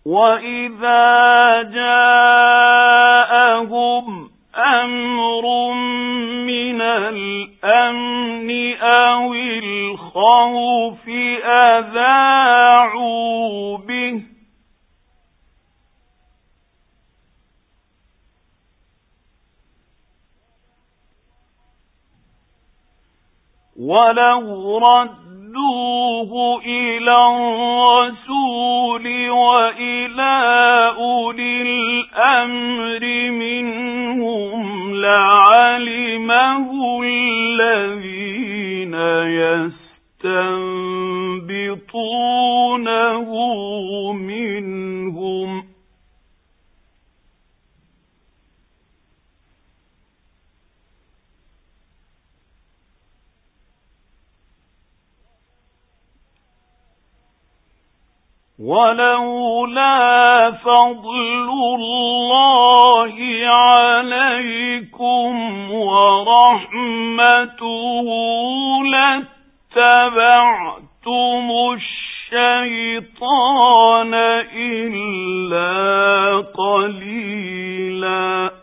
S1: وَإِذَا جَاءَهُمْ أَمْرٌ مِّنَ الْأَمْنِ أَوِ الْخَوْفِ أَذَاعُوا بِهِ وَلَوْ رَدُّوهُ إِلَى الرَّسُولِ وَإِلَى أُولِي الْأَمْرِ مِنْهُمْ لَعَلِمَهُ الَّذِينَ يَسْتَنبِطُونَهُ مِنْهُمْ ۗ وَلَوْلَا فَضْلُ اللَّهِ عَلَيْكُمْ وَرَحْمَتُهُ لَاتَّبَعْتُمُ الشَّيْطَانَ إِلَّا قَلِيلًا.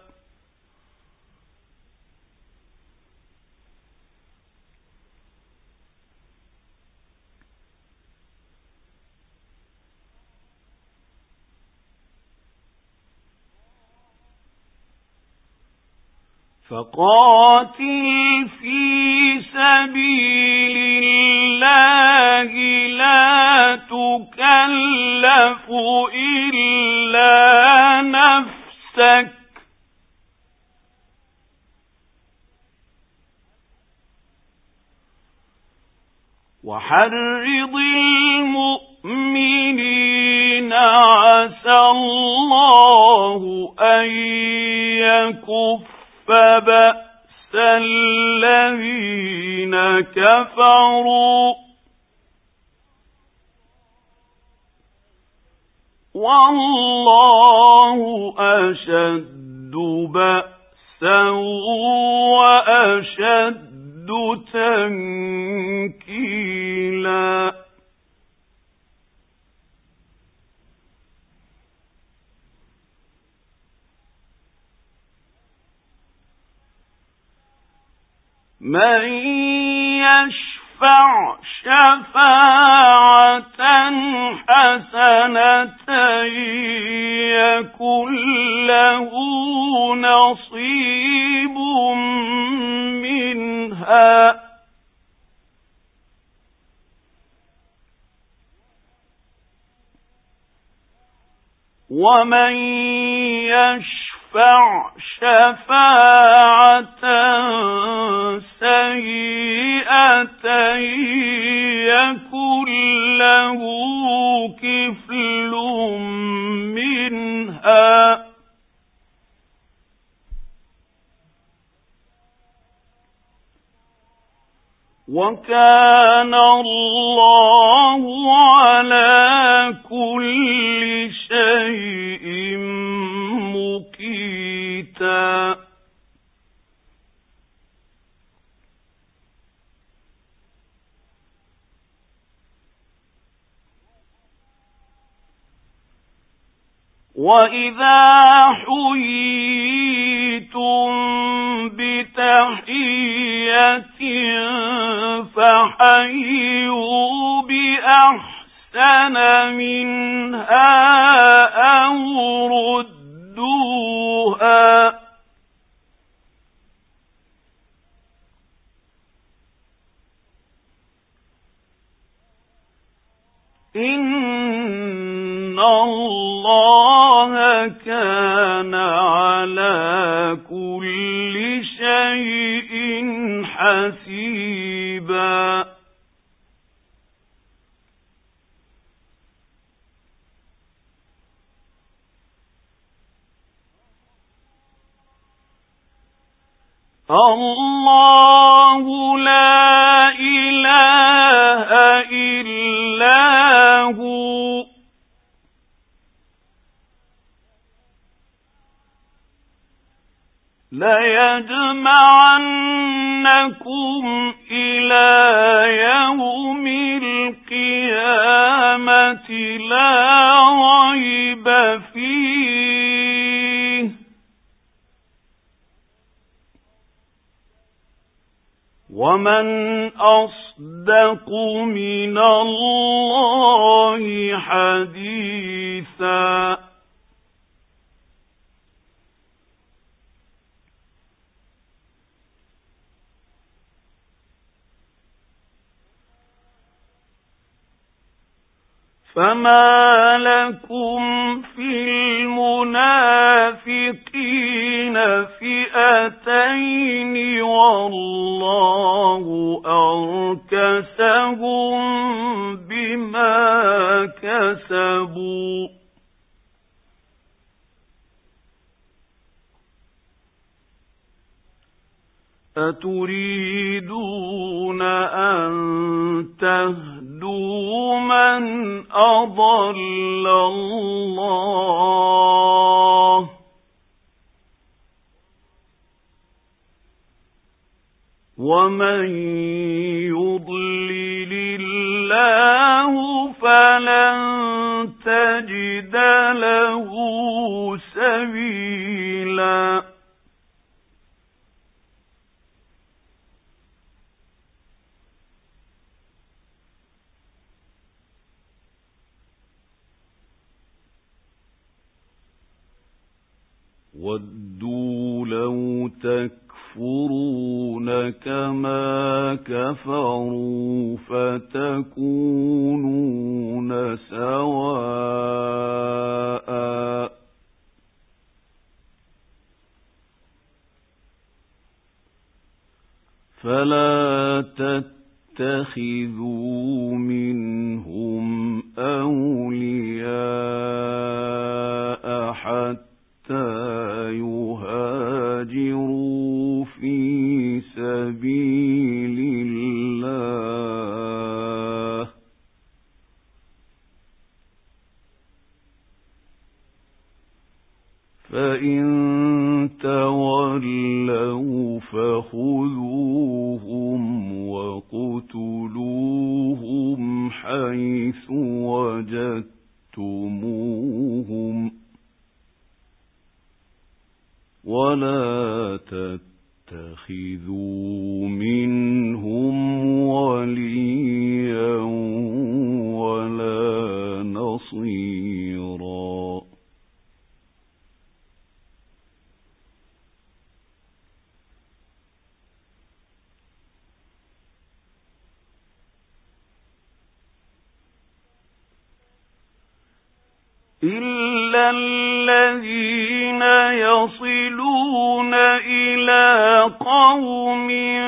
S1: فَقَاتِلْ فِي سَبِيلِ اللَّهِ لَا تُكَلَّفُ إِلَّا نَفْسَكَ ۚ وَحَرِّضِ الْمُؤْمِنِينَ عَسَى اللَّهُ أَن يَكُفَّ بَأْسَ الَّذِينَ كَفَرُوا ۚ وَاللَّهُ أَشَدُّ بَأْسًا وَأَشَدُّ تَنكِيلًا. مَن يَشْفَعْ شَفَاعَةً حَسَنَةً يَكُنْ لَهُ نَصِيبٌ مِنْهَا ۖ وَمَن يَشْفَعْ شَفَاعَةً سَيِّئَةً يَكُنْ لَهُ كِفْلٌ مِنْهَا ۖ وَكَانَ اللَّهُ عَلَى كُلِّ شَيْءٍ مُقِيتًا. وَإِذَا حُيِّيتُم بِتَحِيَّةٍ فَحَيُّوا بِأَحْسَنَ مِنْهَا أَوْ رُدُّوهَا ۗ إِنَّ اللَّهَ كَانَ عَلَى كُلِّ شَيْءٍ حَسِيبًا. اللَّهُ لَا إِلَٰهَ إِلَّا هُوَ لَيَجْمَعَنَّكُمْ إِلَى يَوْمِ الْقِيَامَةِ لَا رَيْبَ ومن أصدق من الله حديثا فما لكم في المنافقين فئتين والله أركسهم بما كسبوا أتريدون أن تهدوا من أضل الله ومن يضلل الله فلن تجد له سبيلا وَدُّوا لَوْ تَكْفُرُونَ كَمَا كَفَرُوا فَتَكُونُونَ سَوَاءً فَلَا تَتَّخِذُوا مِنْهُمْ أَوْلِيَاءَ حَتَّى يهاجروا في سبيل الله فإن تولوا فخذوهم وقتلوهم حيث وجدتموهم ولا تتخذوا منهم وليا ولا نصيرا إلا الذين يصلون إلى قوم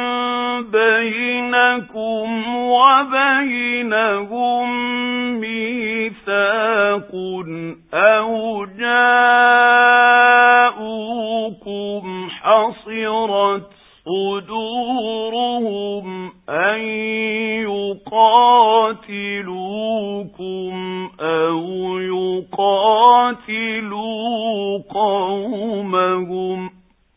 S1: بينكم وبينهم ميثاق أو جاءوكم حصرت صدورهم أن يقاتلوكم أو يقاتلوا قومهم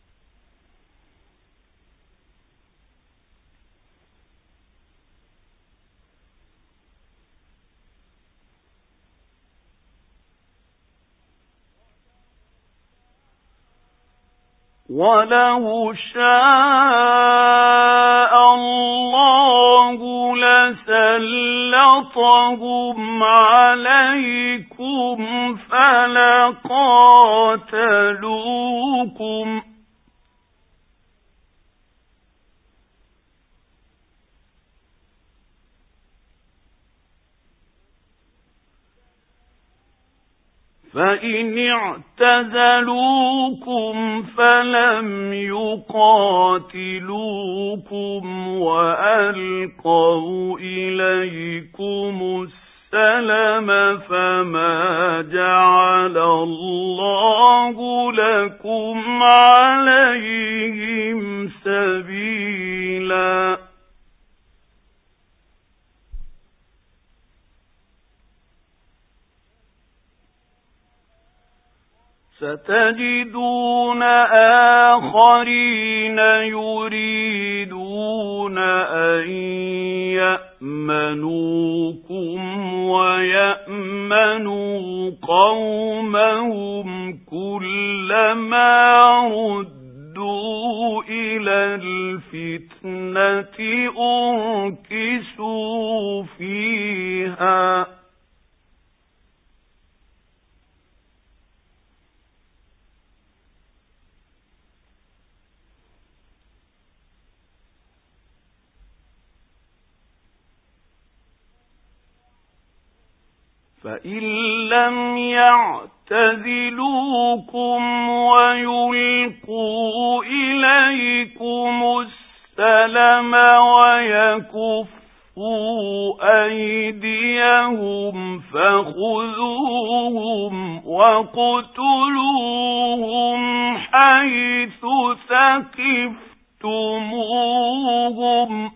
S1: وَلَوْ شَاءَ اللَّهُ لَسَلَّطَهُمْ عَلَيْكُمْ فَلَقَاتَلُوكُمْ فَإِنِ اعْتَزَلُوكُمْ فَلَمْ يُقَاتِلُوكُمْ وَأَلْقَوْا إِلَيْكُمُ السَّلَمَ فَمَا جَعَلَ اللَّهُ لَكُمْ عَلَيْهِمْ سَبِيلًا ستجدون آخرين يريدون أن يأمنوكم ويأمنوا قومهم كلما ردوا إلى الفتنة أركسوا فيها فإن لم يعتزلوكم ويلقوا إليكم السلم ويكفوا أيديهم فخذوهم واقتلوهم حيث ثقفتموهم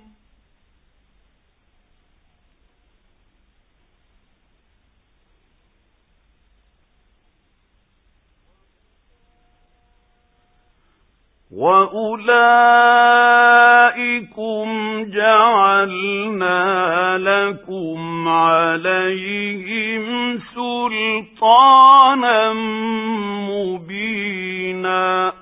S1: وَأُولَئِكُمْ جَعَلْنَا لَكُمْ عَلَيْهِمْ سُلْطَانًا مُبِينًا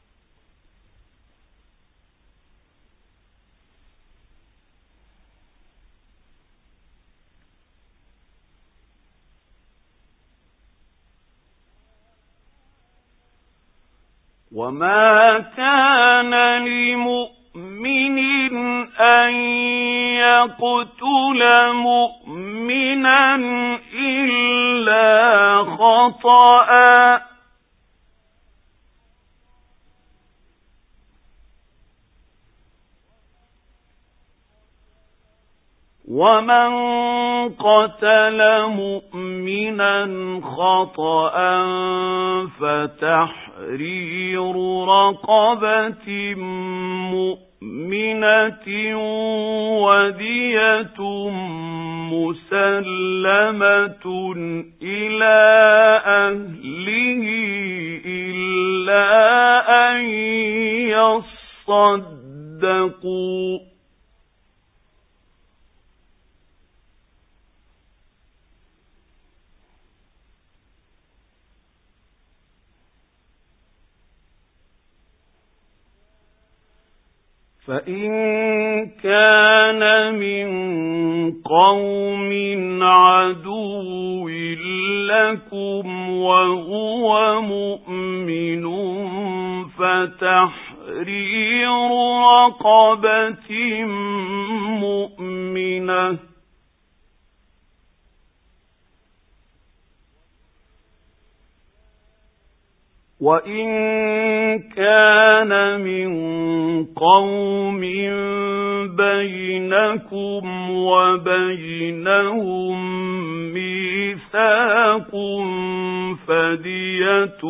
S1: وَمَا كَانَ لِمُؤْمِنٍ أَن يَقْتُلَ مُؤْمِنًا إِلَّا خَطَأً وَمَنْ قَتَلَ مُؤْمِنًا خَطَأً فَتَحْرِيرُ رَقَبَةٍ مُؤْمِنَةٍ وَدِيَةٌ مُسَلَّمَةٌ إِلَى أَهْلِهِ إِلَّا أَن يَصَّدَّقُوا فَإِن كَانَ مِن قَوْمٍ عَدُوٍّ لَّكُمْ وَهُوَ مُؤْمِنٌ فَتَحْرِيرُ رَقَبَةٍ مُّؤْمِنَةٍ وَإِن كَانَ مِن قَوْمٍ بَيْنَكُمْ وَبَيْنَهُم مِّيثَاقٌ فَدِيَةٌ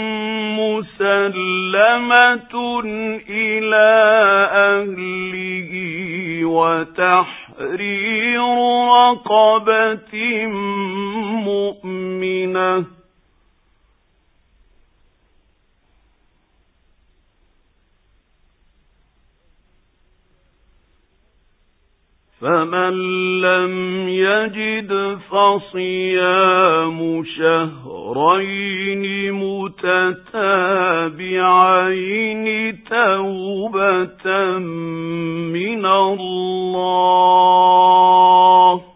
S1: مُسَلَّمَةٌ إِلَى أَهْلِهِ وَتَحْرِيرُ رَقَبَةٍ مُّؤْمِنَةٍ فَمَن لَّمْ يَجِدْ فَصِيَامُ شَهْرَيْنِ مُتَتَابِعَيْنِ تَوْبَةً مِّنَ اللَّهِ ۗ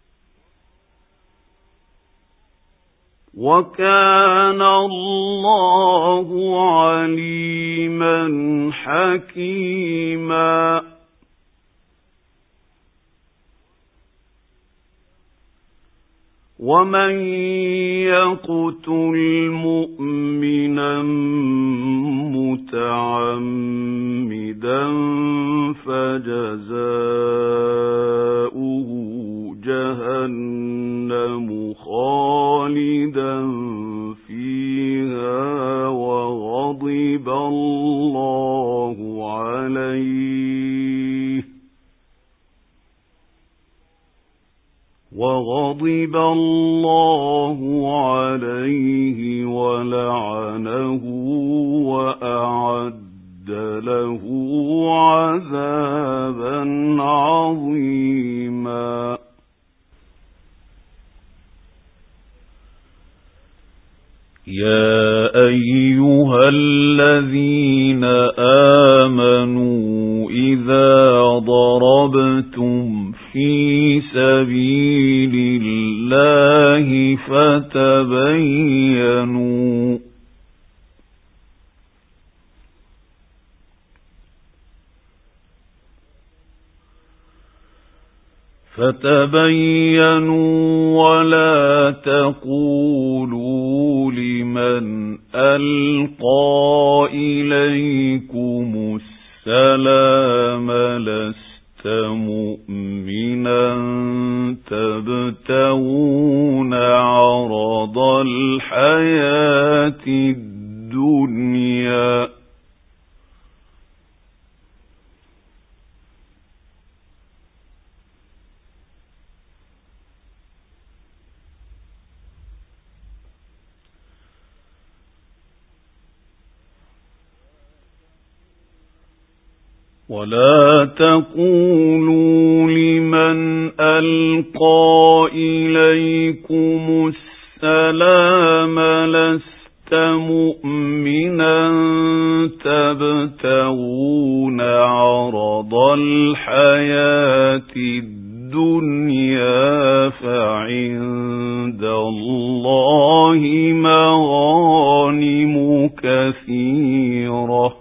S1: وَكَانَ اللَّهُ عَلِيمًا حَكِيمًا وَمَن يَقْتُلْ مُؤْمِنًا مُّتَعَمِّدًا فَجَزَاؤُهُ جَهَنَّمُ خَالِدًا فِيهَا وَغَضِبَ اللَّهُ عَلَيْهِ وَلَعَنَهُ وَأَعَدَّ لَهُ عَذَابًا عَظِيمًا يَا أَيُّهَا الَّذِينَ آمَنُوا إِذَا في سبيل الله فتبينوا ولا تقولوا لمن ألقى إليكم السلام لست مؤمنا تبتغون عرض الحياة الدنيا ولا تقولوا لمن ألقى إليكم السلام لست مؤمنا تبتغون عرض الحياة الدنيا فعند الله مغانم كثيرة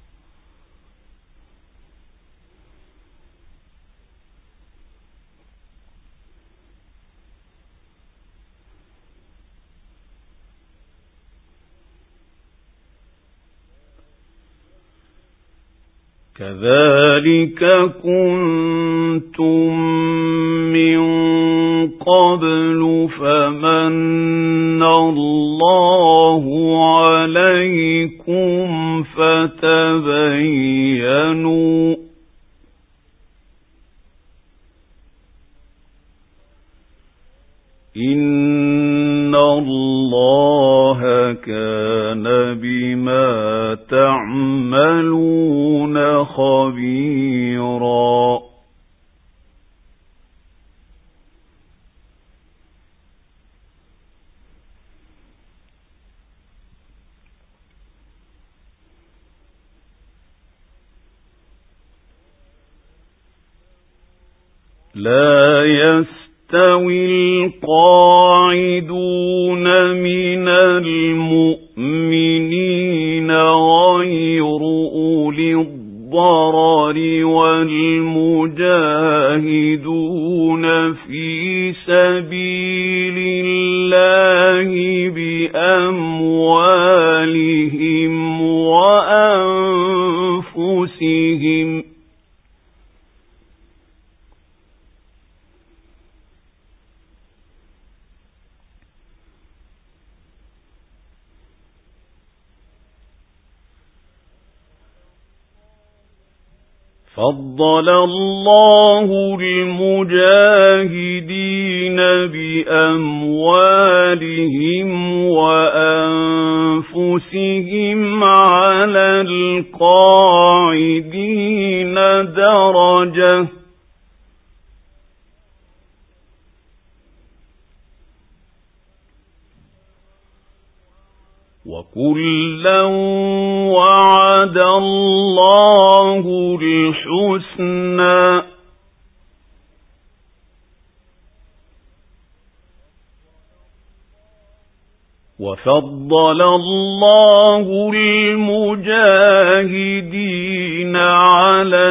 S1: كذلك كنتم من قبل فمن الله عليكم فتبينوا إن الله كان بما تعملون خبيرا لا يستوي القاعدون من المؤمنين غير أولي الضرر والمجاهدون في سبيل الله بأموالهم وأنفسهم فضل الله المجاهدين بأموالهم وأنفسهم على القاعدين درجة وكلا وعد الله الحسنى وفضل الله المجاهدين على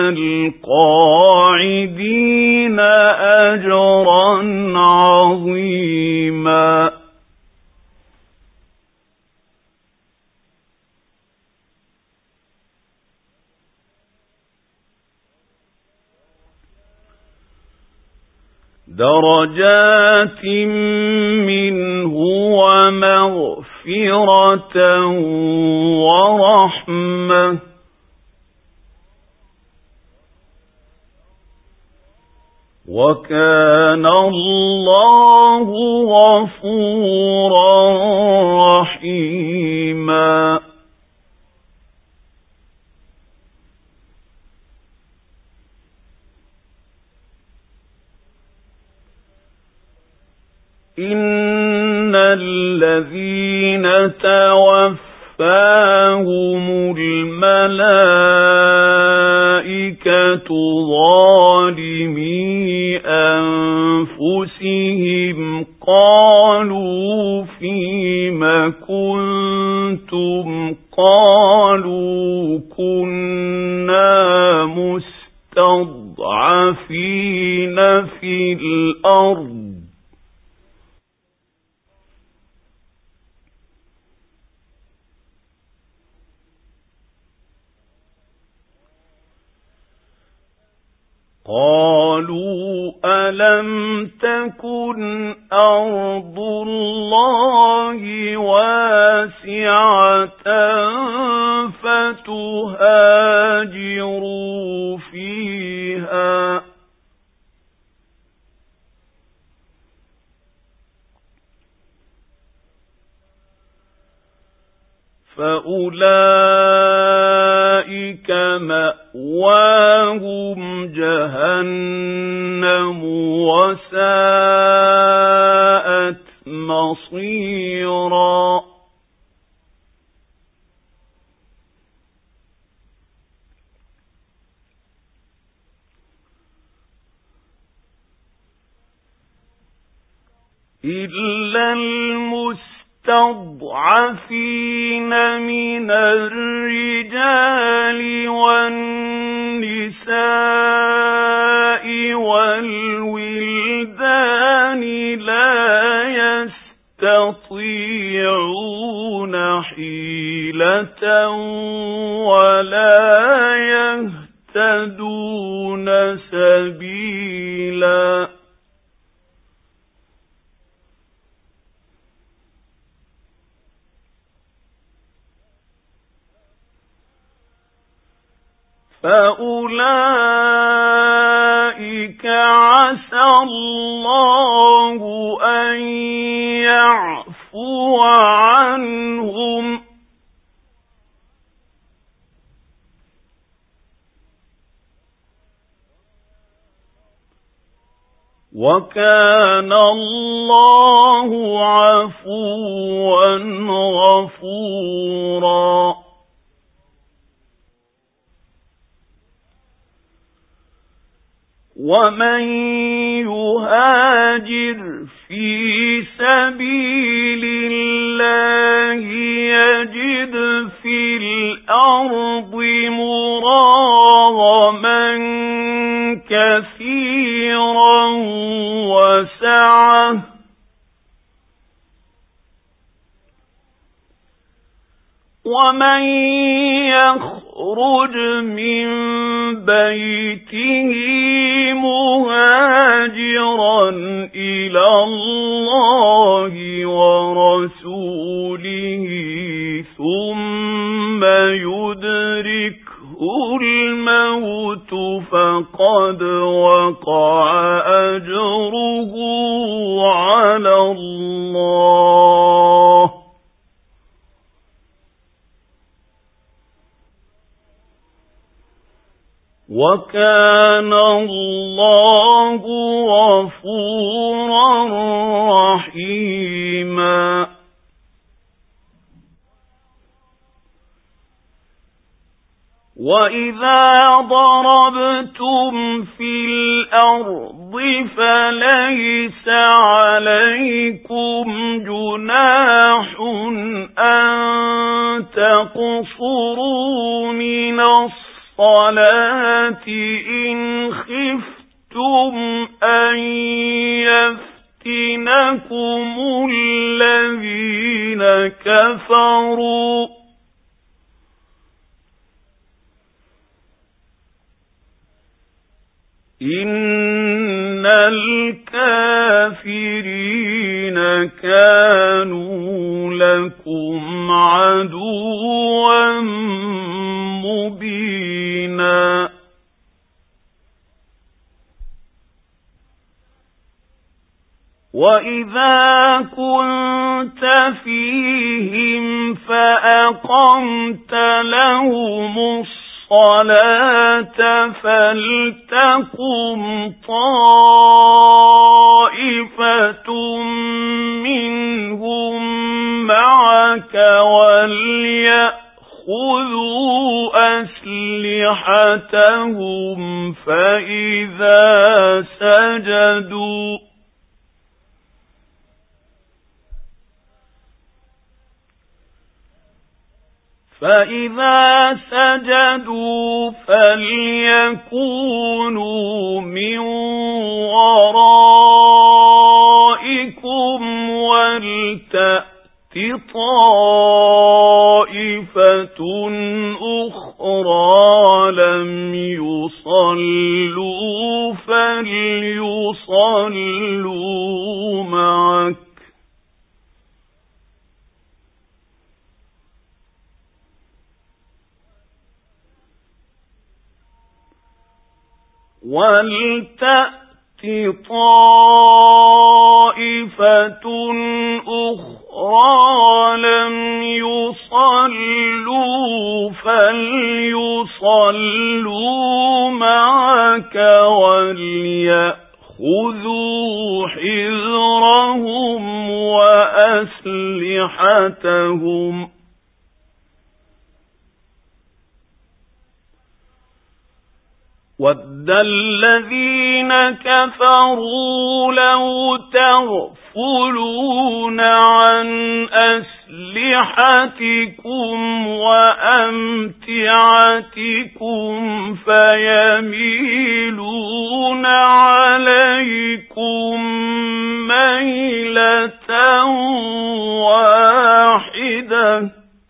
S1: القاعدين أجرا عظيما درجات منه ومغفرة ورحمة وكان الله غفورا رحيما إن الذين توفاهم الملائكة ظالمي أنفسهم قالوا فيم كنتم قالوا كنا مستضعفين في الأرض قالوا ألم تكن أرض الله واسعة فتهاجروا فيها فأولئك مأواهم جهنم وساءت مصيرا إلا المستضعفين من الرجال والنساء والولدان لا يستطيعون حيلة ولا يهتدون سبيلا فأولئك عسى الله أن يعفو عنهم وكان الله عفوا غفورا ومن يهاجر في سبيل الله يجد في الأرض مراغما كثيرا وسعة ومن يخرج من بيته مهاجرا إلى الله ورسوله ثم يدركه الموت فقد وقع أجره على الله وكان الله غفورا رحيما وإذا ضربتم في الأرض فليس عليكم جناح أن تقصروا من الصلاة إن خفتم أن يفتنكم الذين كفروا إن الكافرين كانوا لكم عدوا مبينا وإذا كنت فيهم فأقمت لهم الصلاة فلتقم طائفة منهم معك وليأخذوا أسلحتهم أسلحتهم فإذا سجدوا فليكونوا من ورائكم ولتأت طائفة أخرى لم يصلوا فليصلوا معك ولتأت طائفة أخرى لم يصلوا فليصلوا معك وليأخذوا حذرهم وأسلحتهم وَدَّ الَّذِينَ كَفَرُوا لَوْ تَغْفُلُونَ عَنْ أَسْلِحَتِكُمْ وَأَمْتِعَتِكُمْ فَيَمِيلُونَ عَلَيْكُمْ مَيْلَةً وَاحِدَةً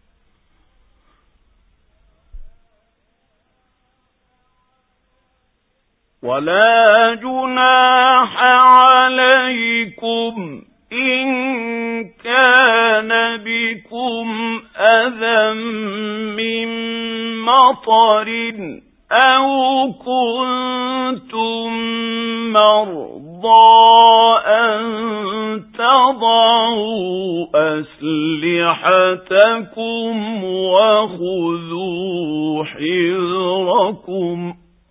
S1: وَلَا جُنَاحَ عَلَيْكُمْ إِن كَانَ بِكُمْ أَذًى مِّن مَّطَرٍ أَوْ كُنتُم مَّرْضَىٰ أَن تَضَعُوا أَسْلِحَتَكُمْ وَخُذُوا حِذْرَكُمْ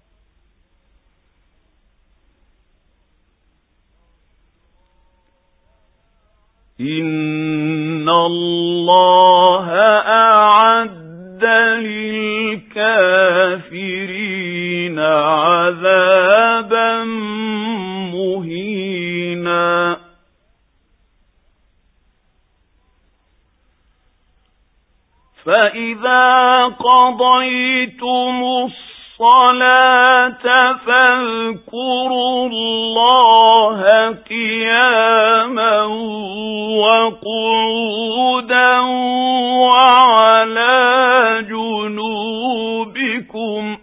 S1: إِنَّ اللَّهَ أَعَدَّ لِلْكَافِرِينَ عَذَابًا مُهِينًا فَإِذَا قَضَيْتُمُ الصَّلَاةَ فاذكروا الله قياما وقعودا وعلى جنوبكم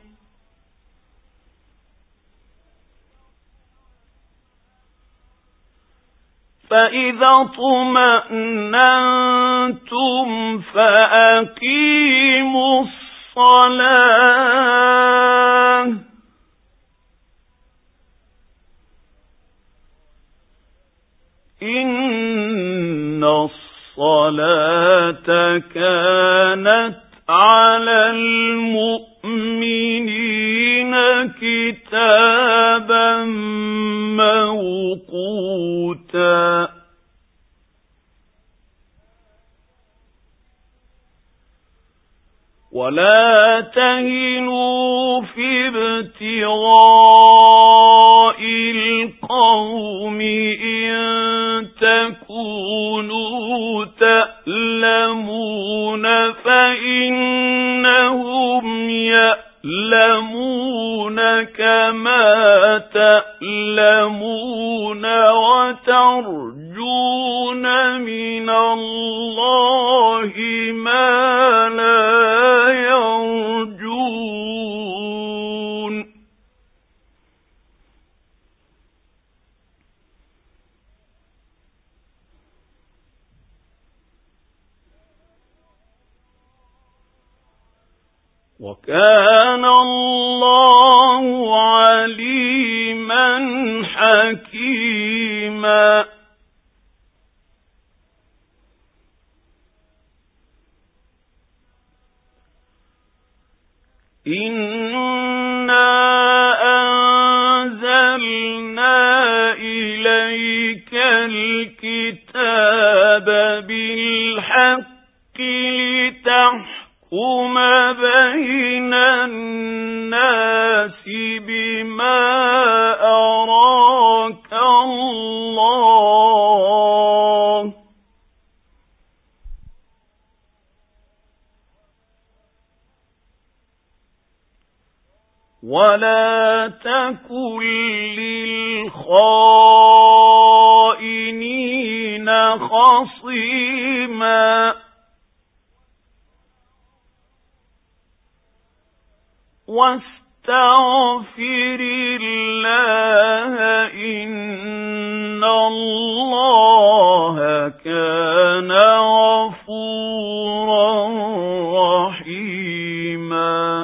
S1: فإذا اطمأننتم فأقيموا الصلاة إن الصلاة كانت على المؤمنين كتابا موقوتا ولا تهنوا في ابتغاء القوم إن تكونوا تألمون فإنهم يألمون كما تألمون وترجون من الله ما لا يرجون وكان الله عليما حكيما إنا أنزلنا إليك الكتاب بالحق لتحكم بين الناس ولا تكن للخائنين خصيما واستغفر الله إن الله كان غفورا رحيما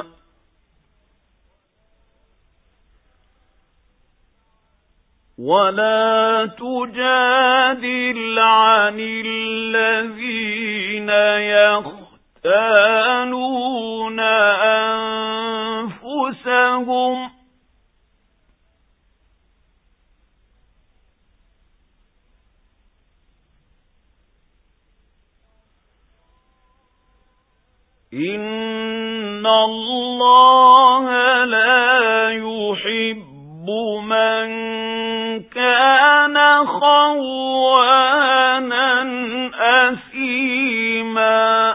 S1: ولا تجادل عن الذين يختانون أنفسهم إن الله لا يحب من كان خوانا أثيما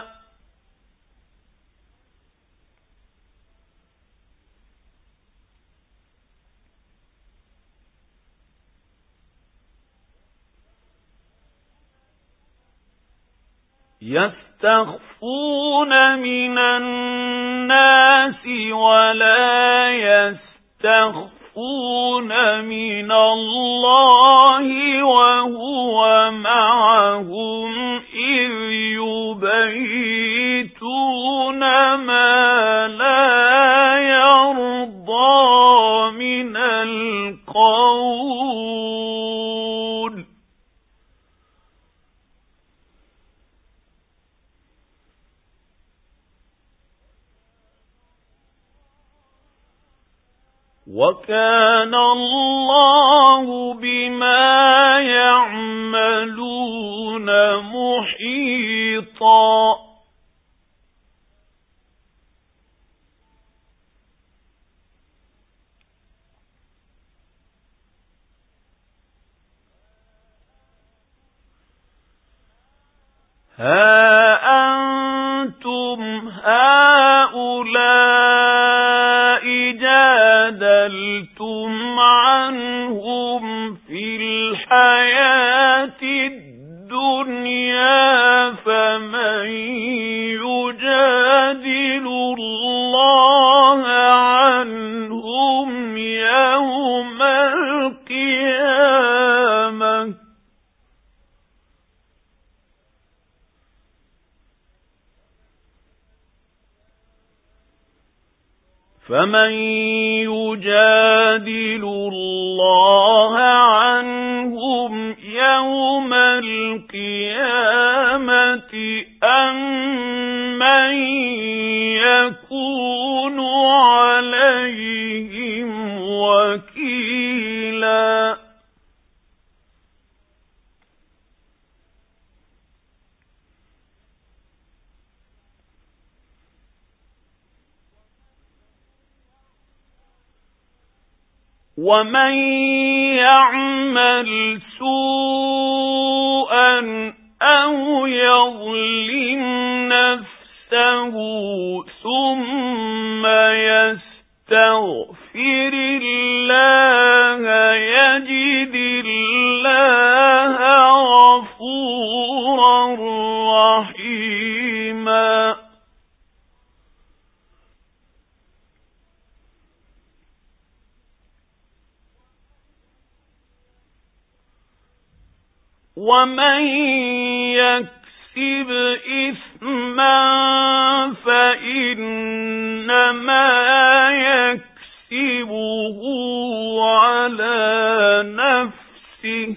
S1: يستخفون من الناس ولا يستخفون من الله وهو معهم إذ يبيتون ما لا يرضى من القول وكان الله بما يعملون محيطا ها أنتم هؤلاء جادلتم عنهم في الحياة الدنيا فمن يجادل الله عنهم يوم القيامة فمن يجادل الله عنهم يوم القيامة أم من يكون عليهم وكيلا ومن يعمل سوءا أو يظلم نفسه ثم يستغفر الله يجد الله غفورا رحيما ومن يكسب إثما فإنما يكسبه على نفسه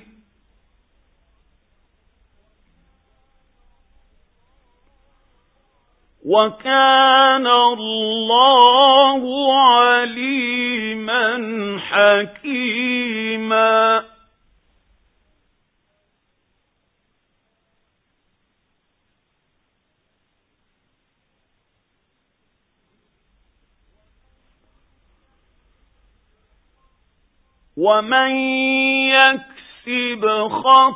S1: وكان الله عليما حكيما ومن يكسب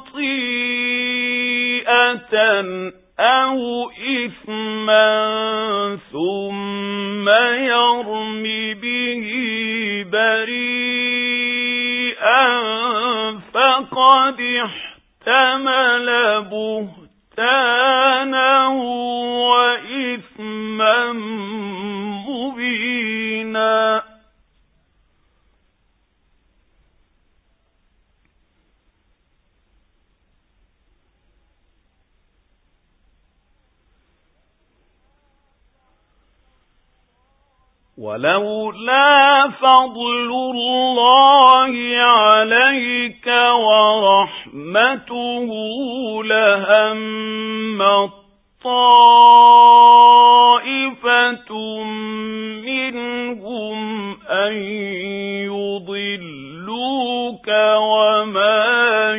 S1: خطيئة أو إثما ثم يرم به بريئا فقد احتمل بهتانا وإثما مبينا ولولا فضل الله عليك ورحمته لهم طائفة منهم أن يضلوك وما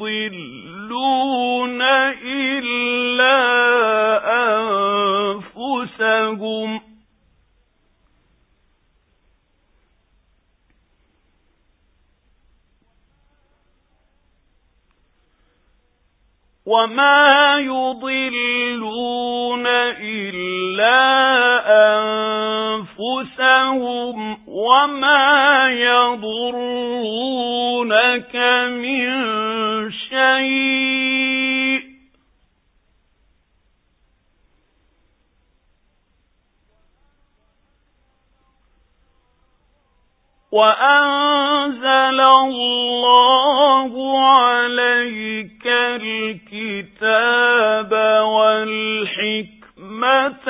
S1: يضلون إلا أنفسهم وما يضرونك من شيء وأنزل الله عليك الكتاب والحكمة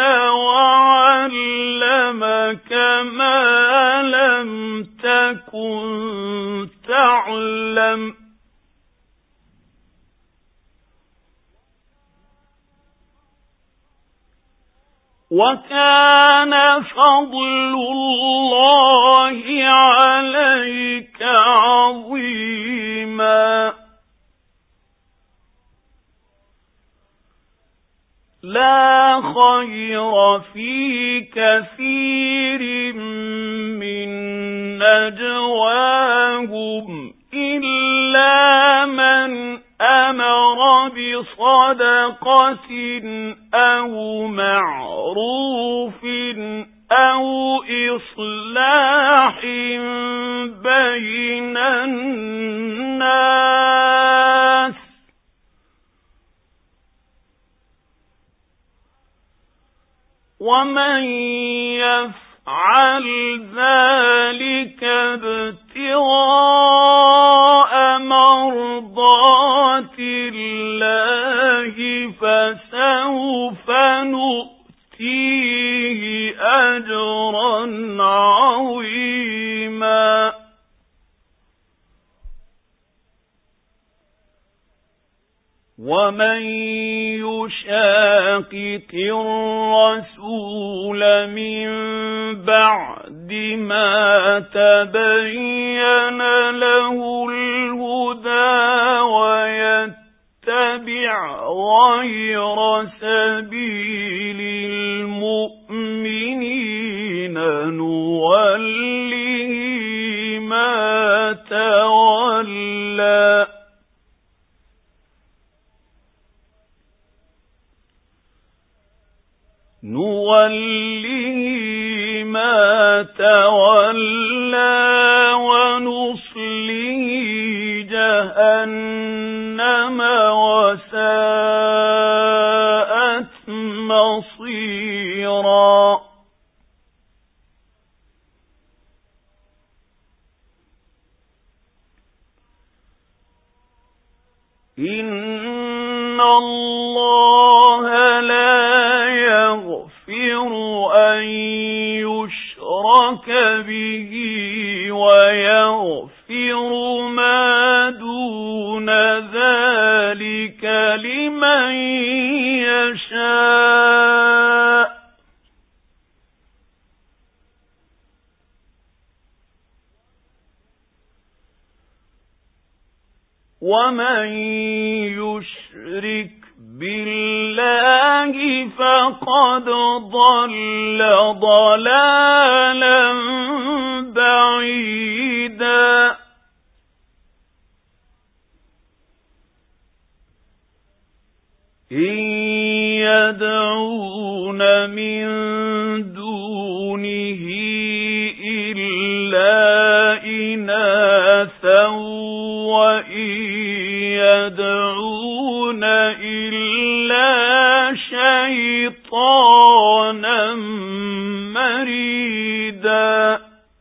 S1: وعلمك ما لم تكن تعلم وكان فضل الله عليك عظيما لا خير في كثير من نجواهم إلا من أمر بصدقة أو معروف أو إصلاح بين الناس ومن يفعل ذلك ابتغاء مرضات الله فسوف نؤتيه أجرا عظيما ومن يشاقق الرسول من بعد ما تبين له الهدى ويتبع غير سبيل المؤمنين نوله ما تولى ونصله جهنم وساءت مصيرا إن الله لا يغفر أن يشرك به ويغفر ما دون ذلك لمن يشاء ومن يشرك بالله فقد ضل ضلالا بعيدا إن يدعون من دونه إلا يدعون إلا شيطانا مريدا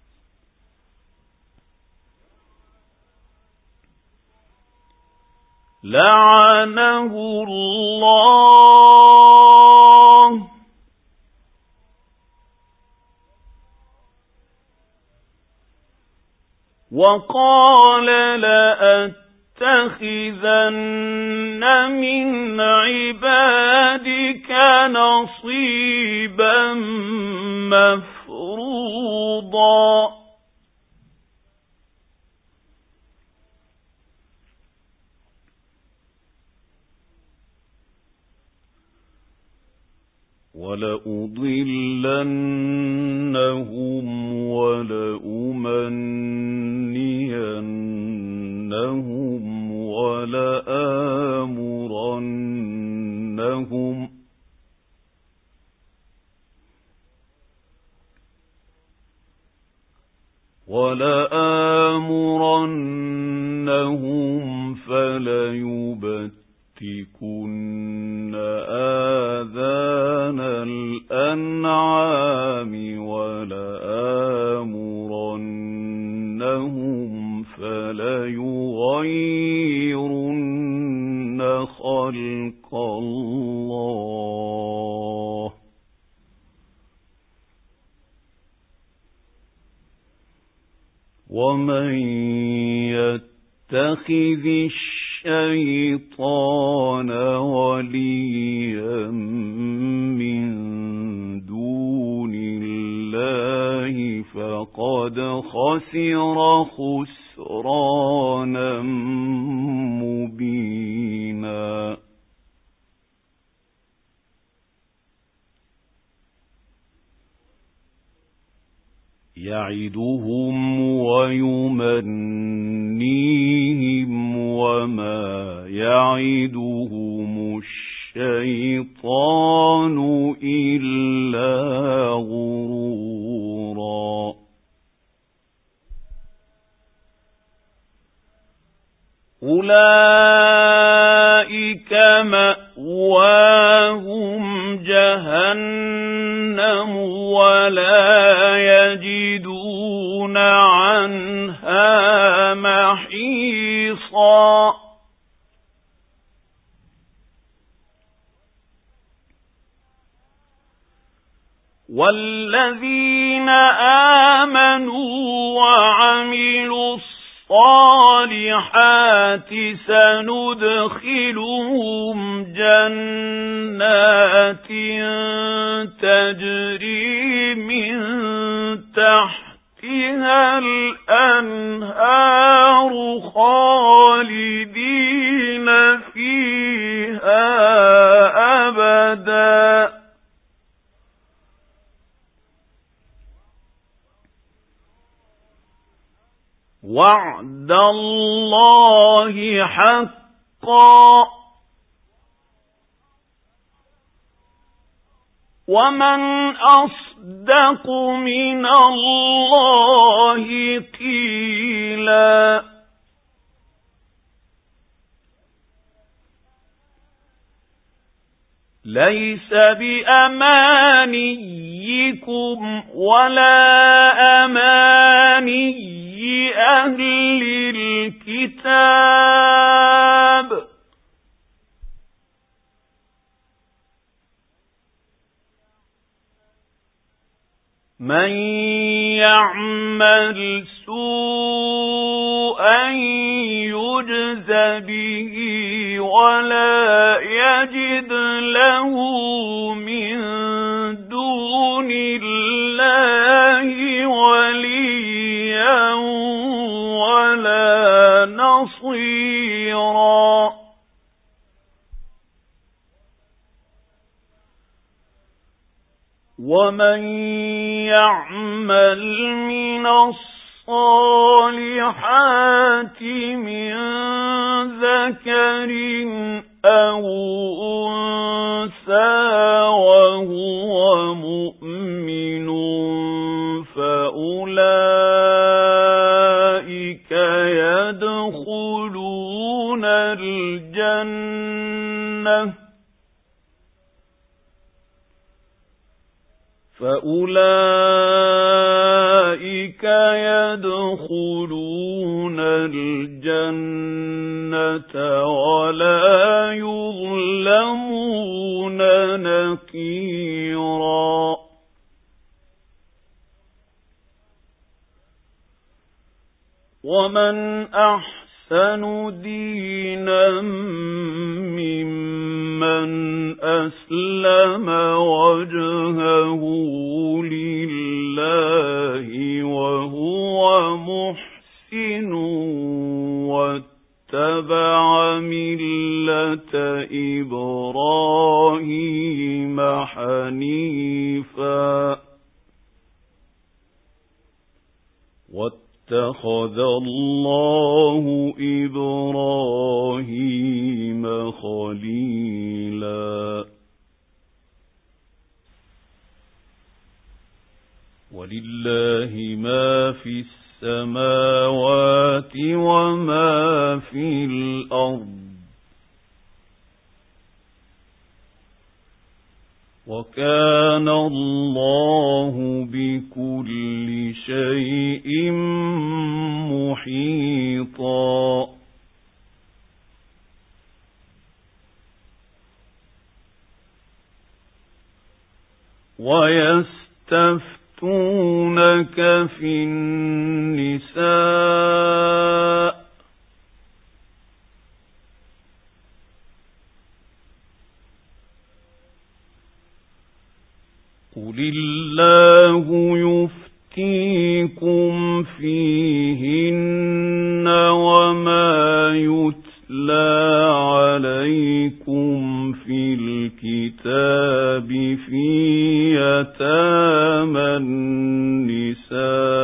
S1: لعنه الله وقال لأتخذن من عبادك نصيبا مفروضا ولأضلنهم ولأمنينهم ولآمرنهم فليبتكن آذان الأنعام ولآمرنهم فليغيرن خلق الله ومن يتخذ الشيطان وليا من دون الله فقد خسر خسرانا مبينا يعدهم ويمنيهم وما يعدهم الشيطان إلا غرورا أولئك مأواهم جهنم ولا يجدون عنها محيصا والذين آمنوا وعملوا الصالحات سندخلهم جنات تجري من تحتها الأنهار خالدين فيها أبدا وعد الله حقا ومن أصدق من الله قيلا ليس بأمانيكم ولا أماني أهل الكتاب من يعمل سوءا يجز به ولا يجد له من دون الله وليا ولا نصيرا ومن يعمل من الصالحات من ذكر أو أنثى وهو مؤمن فأولئك يدخلون الجنة فأولئك يدخلون الجنة ولا يظلمون نقيرا. ومن أحسن دينا ممن أسلم وجهه لله وهو محسن واتبع ملة إبراهيم حنيفا واتخذ الله إبراهيم خليلا. ولله ما في السماوات وما في الأرض وكان الله بكل شيء محيطا. ويستفتونك في النساء قل الله يفتيكم فيهن وما يتلى عليكم في الكتاب في يتامى النساء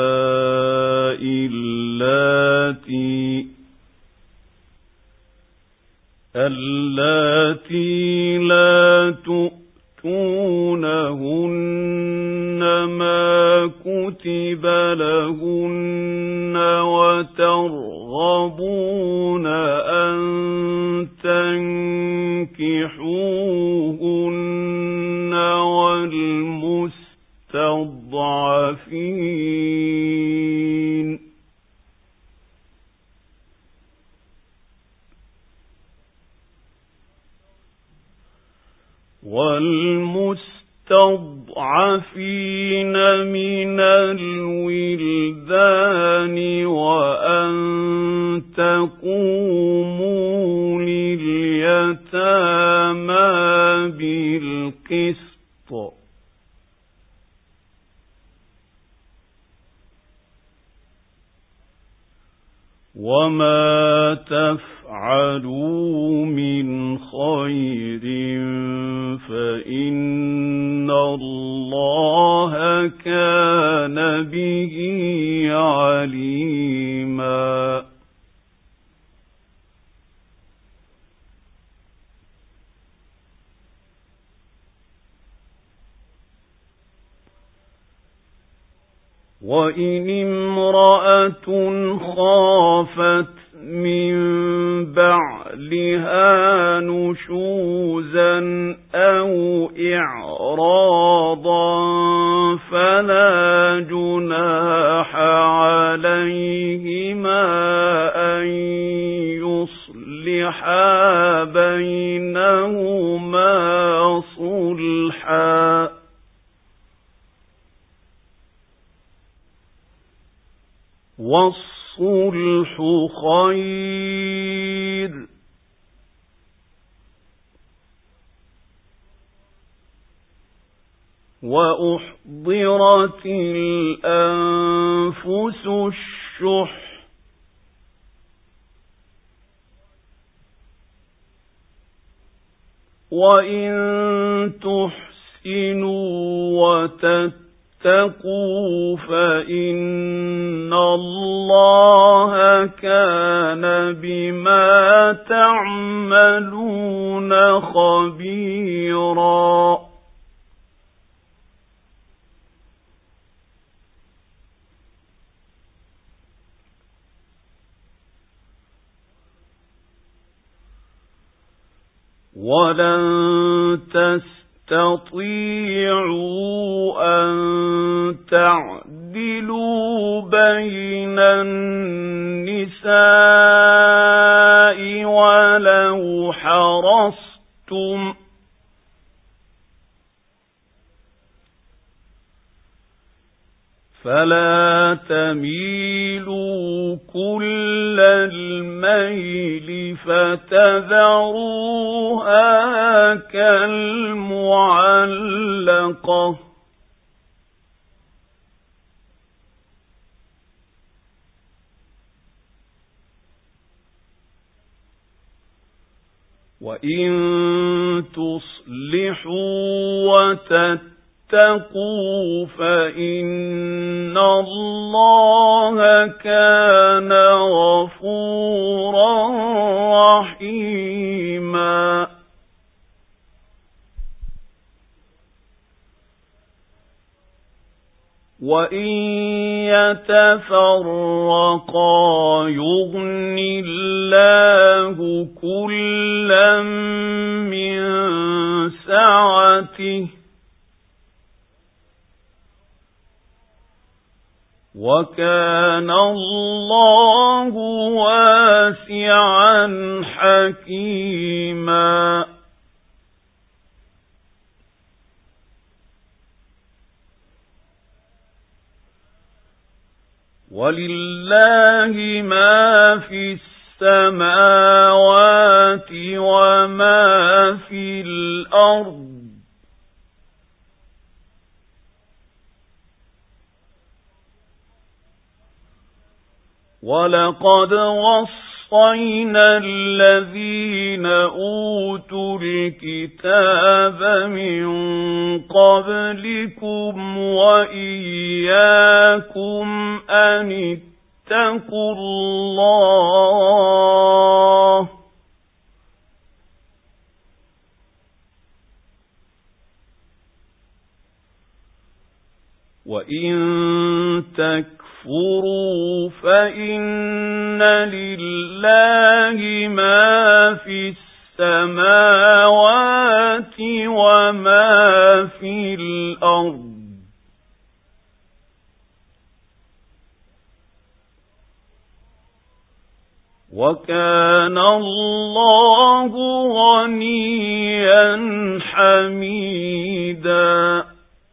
S1: اللاتي لا تؤتونهن ما كتب لهن وترغبون أن تنكحوهن والمستضعفين من الولدان وأن تقوموا لليتامى بالقسط وما تفعلوا من خير فإن الله كان به عليما. وإن امرأة خافت من بعلها نشوزا أو إعراضا فلا جناح عليهما أن يصلحا بينهما صلحا والصلح خير وأحضرت الأنفس الشح وإن تحسنوا وتتقوا فإن الله كان بما تعملون خبيرا. ولن تستطيعوا أن تعدلوا بين النساء ولو حرصتم فلا تميلوا كل الميل فتذروها كالمعلقة وإن تصلحوا وتتقوا فإن الله كان غفورا رحيما وإن يتفرقا يغن الله كلا من سعته وكان الله واسعا حكيما ولله ما في السماوات وما في الأرض ولقد وصينا الذين أوتوا الكتاب من قبلكم وإياكم أن اتقوا الله وإن تكفروا فإن لله ما في السماوات وما في الأرض وكان الله غنيا حميدا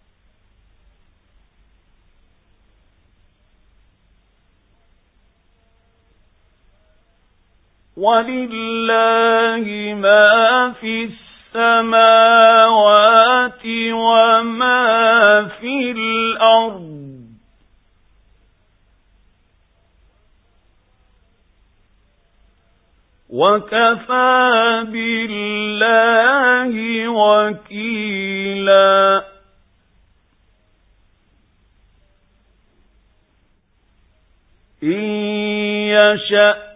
S1: ولله ما في السماوات وما في الأرض وكفى بالله وكيلا إن يشأ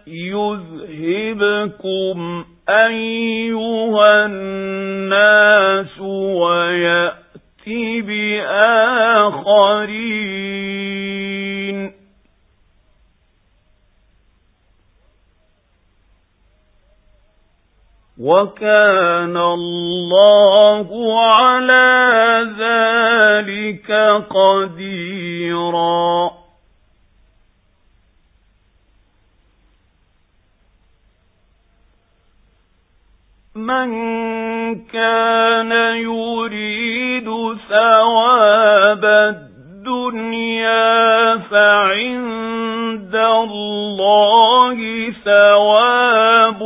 S1: يذهبكم أيها الناس ويأتي بآخرين وكان الله على ذلك قديرا من كان يريد ثواب الدنيا فعند الله ثواب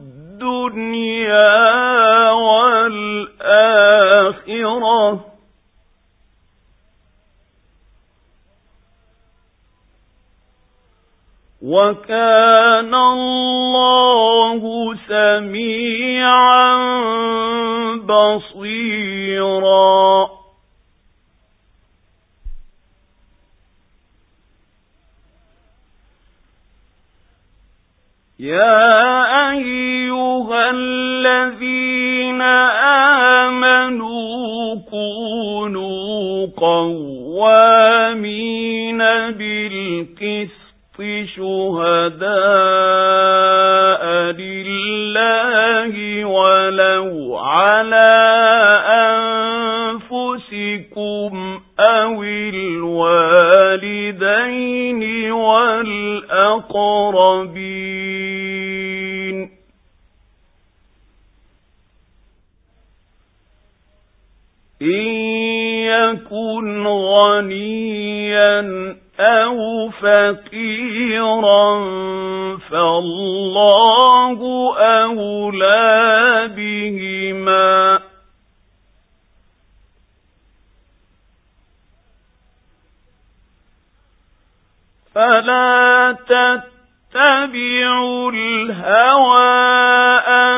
S1: الدنيا والآخرة وكان الله سميعا بصيرا يا أيها الذين آمنوا كونوا قوامين بالقسط شهداء لله اللَّهِ وَلَوْ عَلَى أَنفُسِكُمْ أَوِ الْوَالِدَيْنِ وَالْأَقْرَبِينَ إِن يَكُنْ غَنِيًّا أَوْ فَقِيرًا فَاللَّهُ أَوْلَى بِهِمَا ۖ فَلَا تَتَّبِعُوا الْهَوَىٰ أَن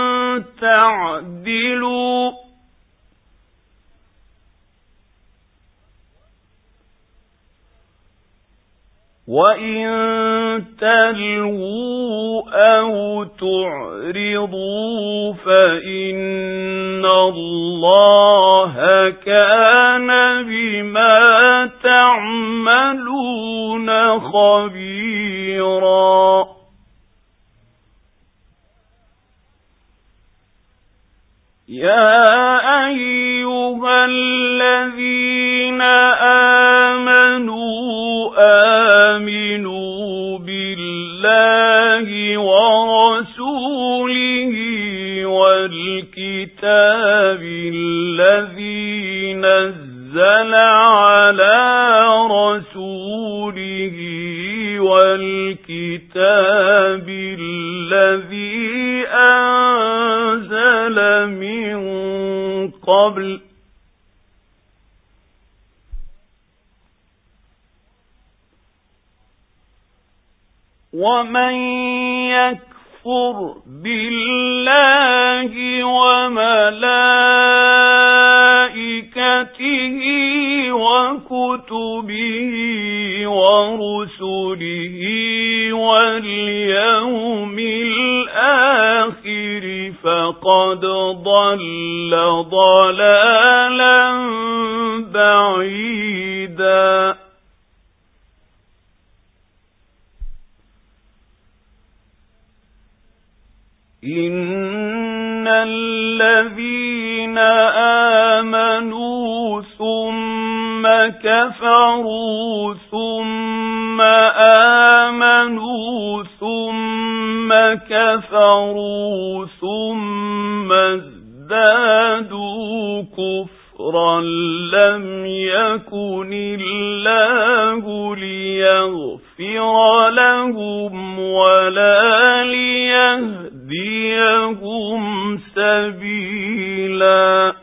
S1: تَعْدِلُوا ۚ وَإِن تَلْوُوا أَوْ تُعْرِضُوا فَإِنَّ اللَّهَ كَانَ بِمَا تَعْمَلُونَ خَبِيرًا يَا أَيُّهَا الَّذِينَ آمَنُوا آمِنُوا بِاللَّهِ وَرَسُولِهِ وَالْكِتَابِ الَّذِي نَزَّلَ عَلَى رَسُولِهِ وَالْكِتَابِ الَّذِي أَنزَلَ مِن قَبْلُ ۚ وَمَن يَكْفُرْ بِاللَّهِ وَمَلَائِكَتِهِ وَكُتُبِهِ وَرُسُلِهِ وَالْيَوْمِ الْآخِرِ فَقَدْ ضَلَّ ضَلَالًا بَعِيدًا إِنَّ الَّذِينَ آمَنُوا ثُمَّ كَفَرُوا ثُمَّ آمَنُوا ثُمَّ كَفَرُوا ثُمَّ ازْدَادُوا كُفْرًا لَّمْ يَكُنِ اللَّهُ لِيَغْفِرَ لَهُمْ وَلَا لِيَهْدِيَهُمْ سَبِيلًا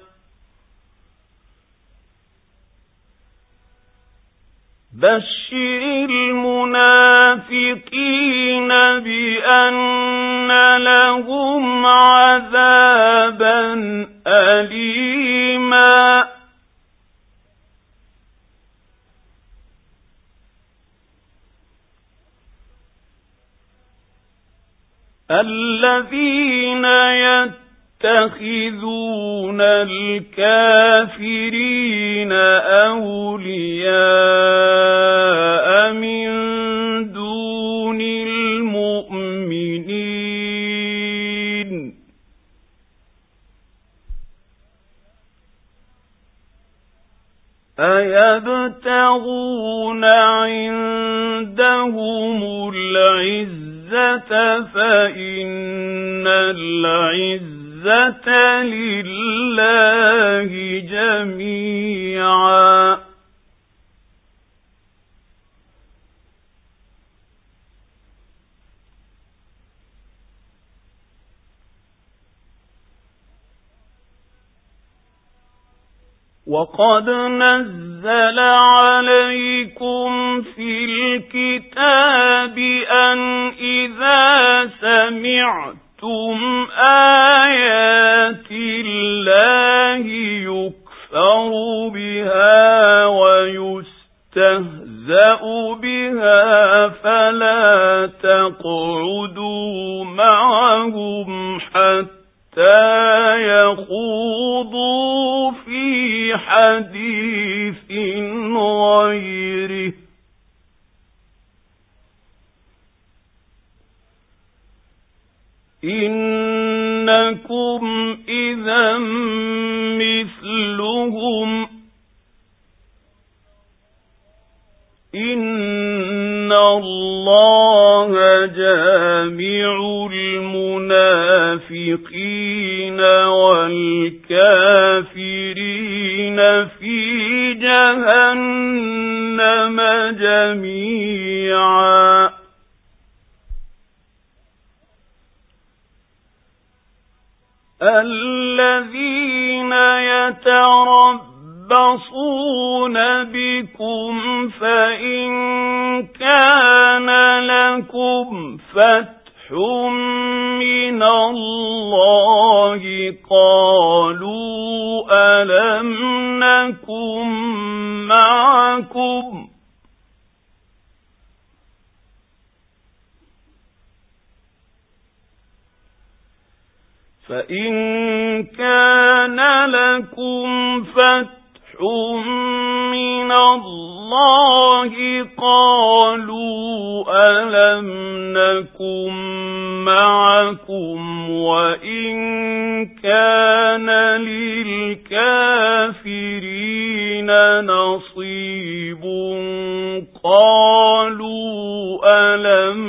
S1: بَشِّرِ الْمُنَافِقِينَ بِأَنَّ لَهُمْ عَذَابًا أَلِيمًا الَّذِينَ يَتَّخِذُونَ الْكَافِرِينَ أَوْلِيَاءَ مِن دُونِ الْمُؤْمِنِينَ أَيَبْتَغُونَ عِندَهُمُ الْعِزَّةَ فَإِنَّ الْعِزَّةَ لِلَّهِ جَمِيعًا وَقَدْ نَزَّلَ عَلَيْكُمْ فِي الْكِتَابِ أَنْ إِذَا سَمِعْتُمْ آيَاتِ اللَّهِ يُكْفَرُ بِهَا وَيُسْتَهْزَأُ بِهَا فَلَا تَقْعُدُوا مَعَهُمْ حَتَّى يَخُوضُوا فِي حَدِيثٍ غَيْرِهِ إِنَّكُمْ إنكم إذا مثلهم إن الله جامع المنافقين والكافرين في جهنم جميعا الذين يتربصون بكم فإن كان لكم فتح من الله قالوا ألم نكن معكم فإن كان لكم فتح من الله قالوا ألم نكن معكم وإن كان للكافرين نصيب قالوا ألم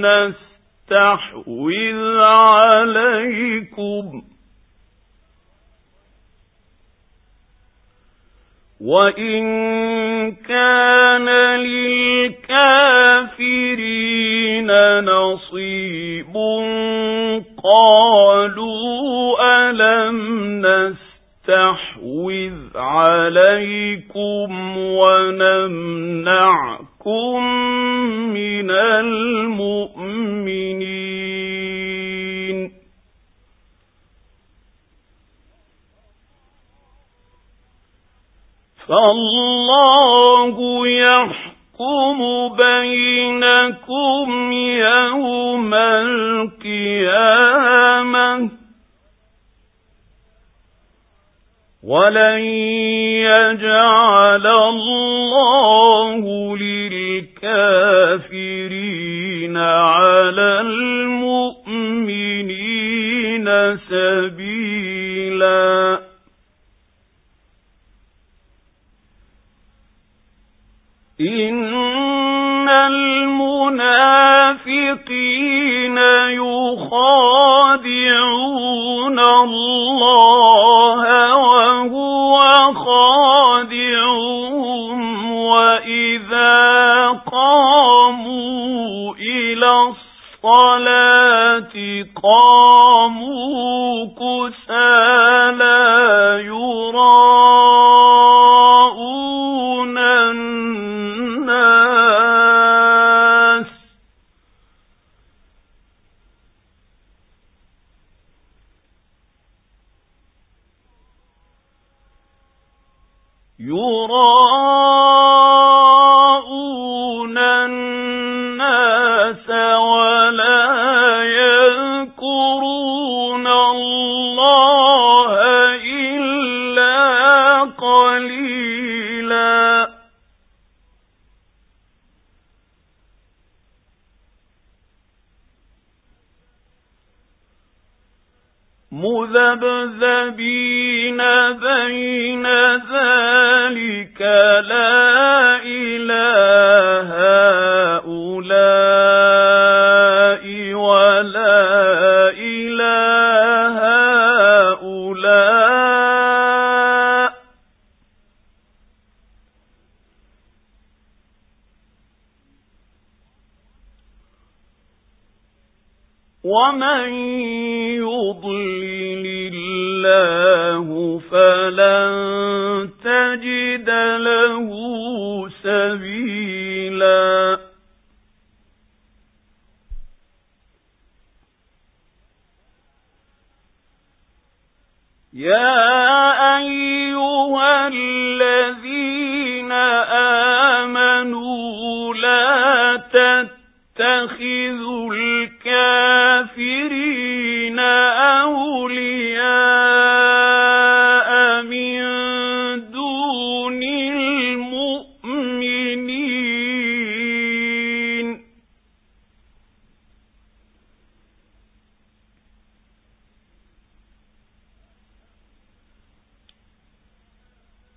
S1: نستحوذ عليكم وإن كان للكافرين نصيب قالوا ألم نستحوذ عليكم ونمنعكم من المؤمنين فالله يحكم بينكم يوم القيامة ولن يجعل الله للكافرين على المؤمنين سبيلا إن المنافقين يخادعون الله وهو خادعهم وإذا قاموا إلى الصلاة قاموا كسالى يراءون الناس ولا يذكرون الله إلا قليلا مذبذبين بين ذلك لا إله هؤلاء ولا إله هؤلاء ومن يضلل الله فلن تجد له سبيلا يا أيها الذين آمنوا لا تتخذوا الكافرين أولياء من دون المؤمنين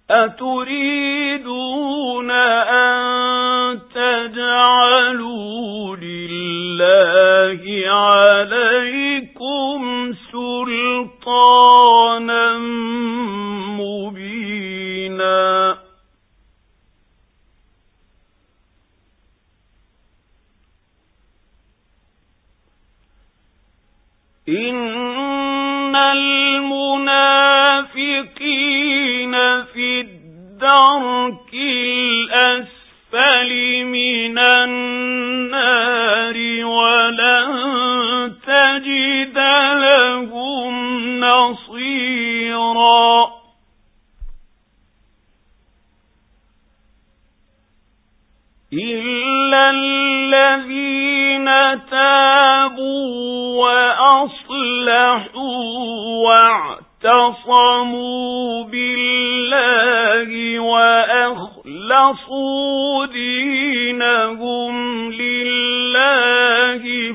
S1: أتريدون أن تجعلوا لله عليكم سلطانا مبينا إن المنافقين في الدرك الأسفل من النار ولن تجد لهم نصيرا إلا الذين تابوا وأصلحوا واعتصموا بالله وأخلصوا دينهم لله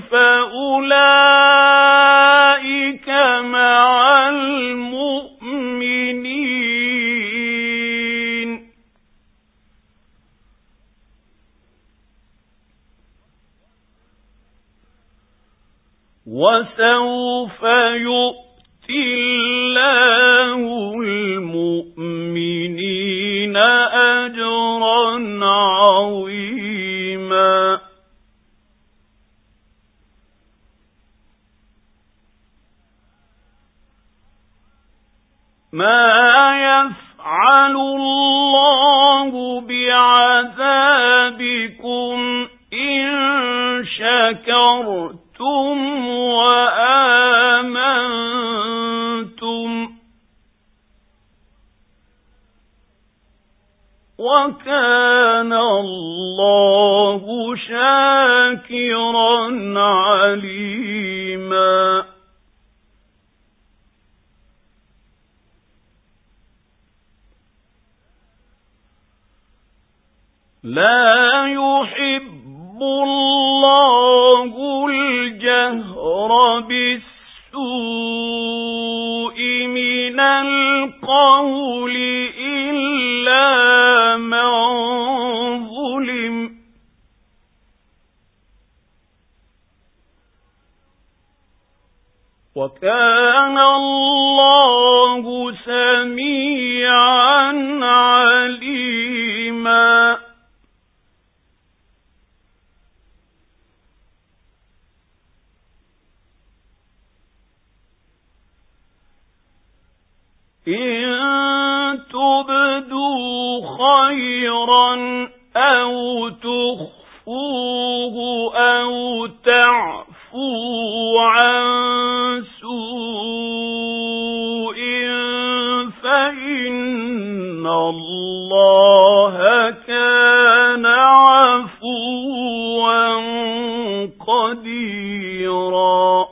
S1: فأولئك مع المؤمنين وسوف يؤتي الله المؤمنين أجرا عظيما ما يفعل الله بعذابكم إن شكرتم وآمنتم وكان الله شاكرا عليما لا يحب الله الجهر بالسوء من القول إلا من ظلم وكان الله سميعا عليما إن تبدوا خيرا أو تخفوه أو تعفوا عن سوء فإن الله كان عفوا قديرا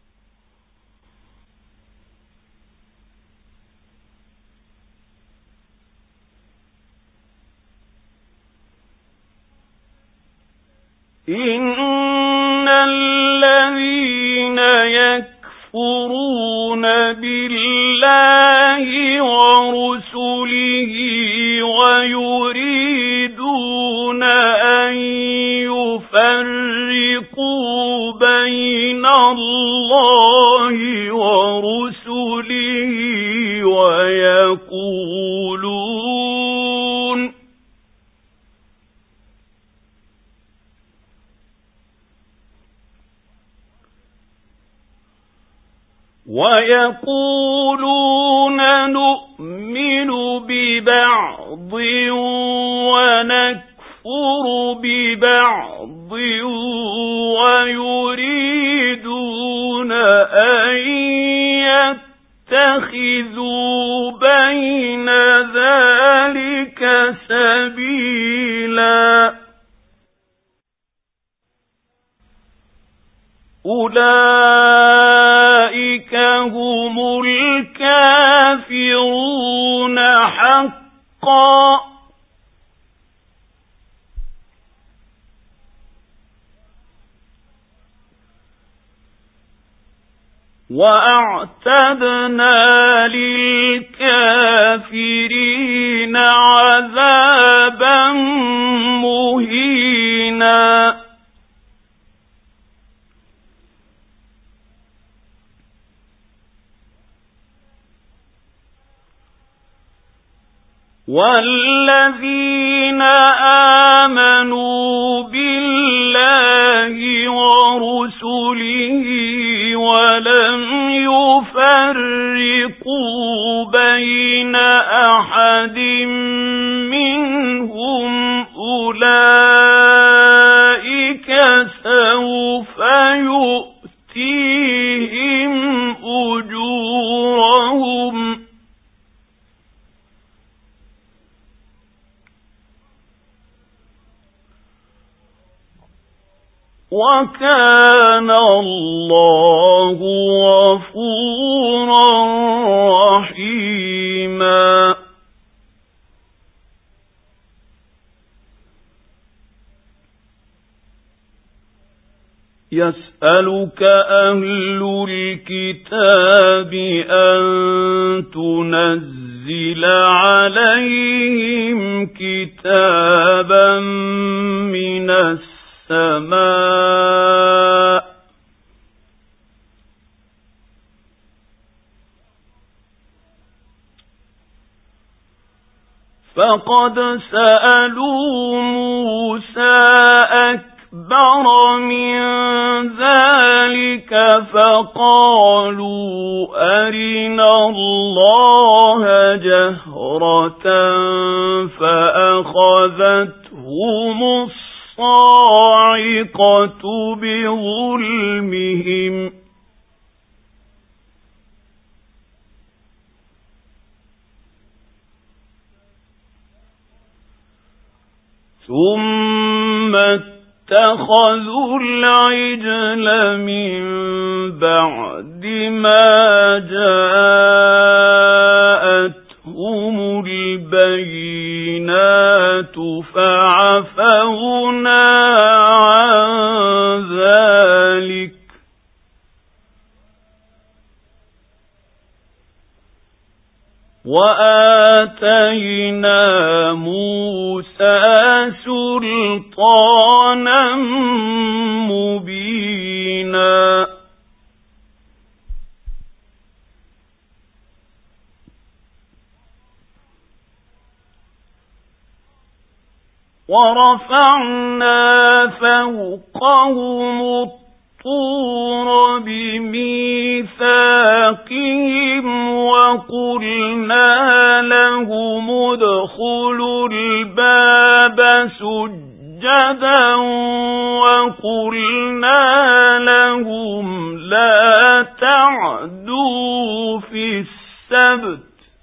S1: إن الذين يكفرون بالله ورسله ويريدون أن يفرقوا بين الله ورسله ويقولون نؤمن ببعض ونكفر ببعض ويريدون أن يتخذوا بين ذلك سبيلا أولئك هم الكافرون حقا وأعتدنا للكافرين والذين آمنوا بالله ورسله ولم يفرقوا بين أحد منهم أولئك سوف يؤتيهم أجورهم وكان الله غفورا رحيما. يسألك أهل الكتاب أن تنزل عليهم كتابا من السماء فقد سألوا موسى أكبر من ذلك فقالوا أرنا الله جهرة فأخذتهم الصاعقة بظلمهم ثم اتخذوا العجل من بعد ما جاءتهم البينات فعفونا عن ذلك وآتينا موسى سلطانا مبينا. ورفعنا فوقهم الطور بميثاقهم وقلنا لهم ادخلوا الباب سجدا وقلنا لهم لا تعدوا في السبت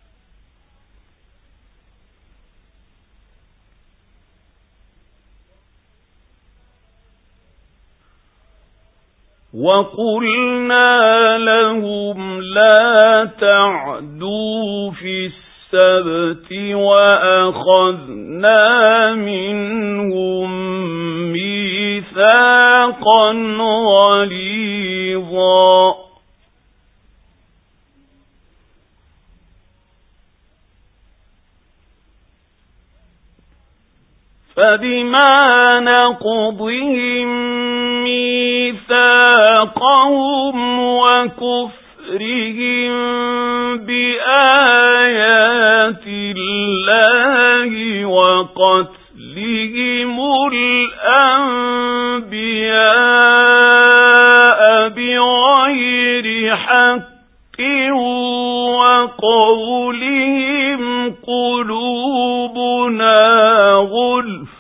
S1: وأخذنا منهم ميثاقا غليظا. فبما نقضهم ميثاقهم وكفرهم بآيات الله وقتلهم الأنبياء بغير حق وقولهم قلوبنا غلف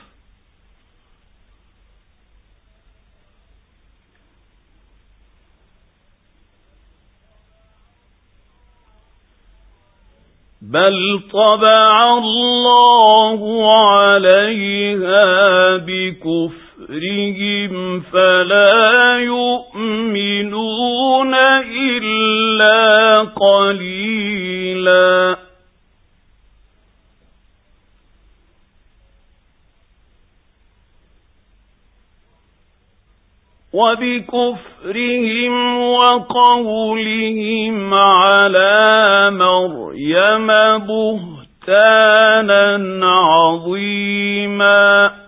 S1: بل طبع الله عليها بكفرهم فلا يؤمنون إلا قليلا. وبكفرهم وقولهم على مريم بهتانا عظيما.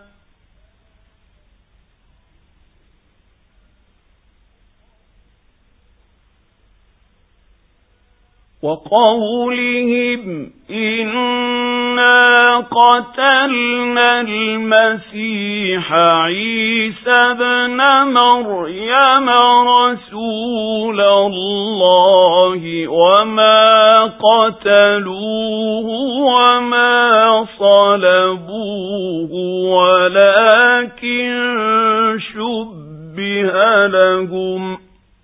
S1: وقولهم إنا قتلنا المسيح عيسى ابن مريم رسول الله وما قتلوه وما صلبوه ولكن شبه لهم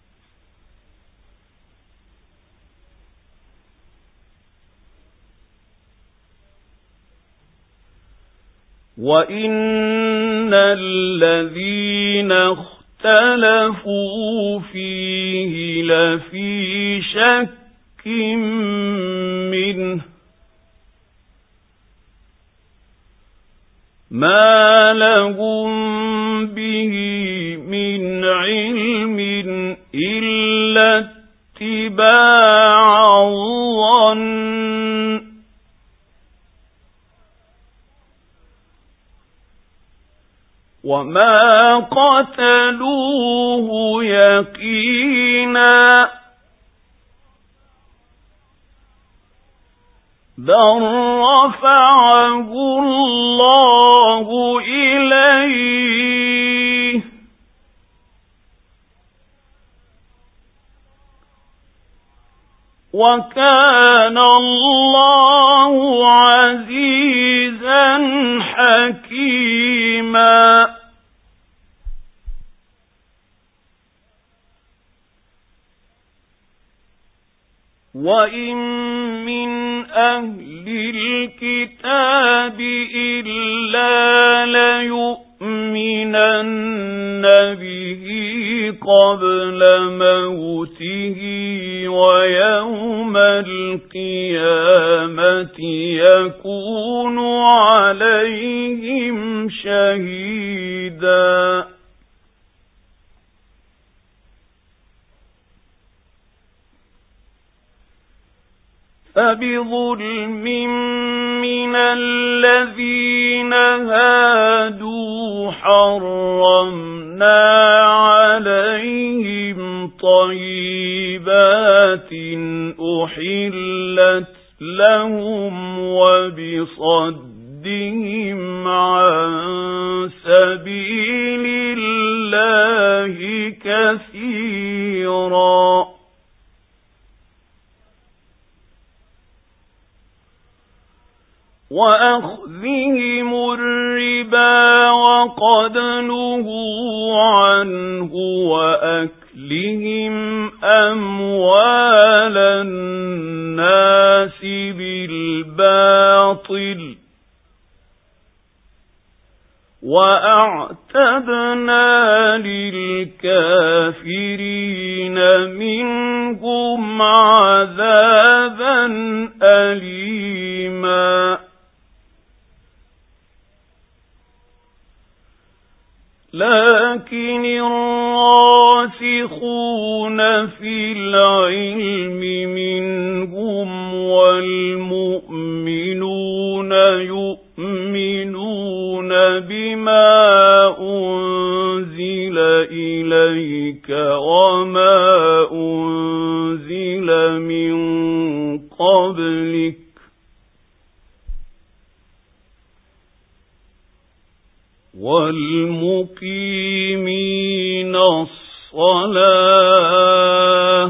S1: وَإِنَّ الَّذِينَ اخْتَلَفُوا فِيهِ لَفِي شَكٍّ مِّنْهُ مَا لَهُم بِهِ مِنْ عِلْمٍ إِلَّا اتِّبَاعَ الظَّنِّ وَمَا قَتَلُوهُ يَقِينًا بَلْ رَفَعَهُ اللَّهُ إِلَيْهِ وَكَانَ اللَّهُ عَزِيزًا حَكِيمًا وَإِن مِّنْ أَهْلِ الْكِتَابِ إِلَّا لَيُؤْمِنَنَّ بِهِ قَبْلَ مَوْتِهِ وَيَوْمَ الْقِيَامَةِ يَكُونُ عَلَيْهِمْ شَهِيدًا فَبِظُلْمٍ مِّنَ الَّذِينَ هَادُوا حَرَّمْنَا عَلَيْهِمْ طَيِّبَاتٍ أُحِلَّتْ لَهُمْ وَبِصَدِّهِمْ عَن سَبِيلِ اللَّهِ كَثِيرًا وَأَخْذِهِمُ الرِّبَا وَقَدْ نُهُوا عَنْهُ وَأَكْلِهِمْ أَمْوَالَ النَّاسِ بِالْبَاطِلِ وَأَعْتَدْنَا لِلْكَافِرِينَ مِنْهُمْ عَذَابًا أَلِيمًا لكن الراسخون في العلم منهم والمؤمنون يؤمنون بما أنزل إليك وما أنزل من قبلك والمقيمين الصلاة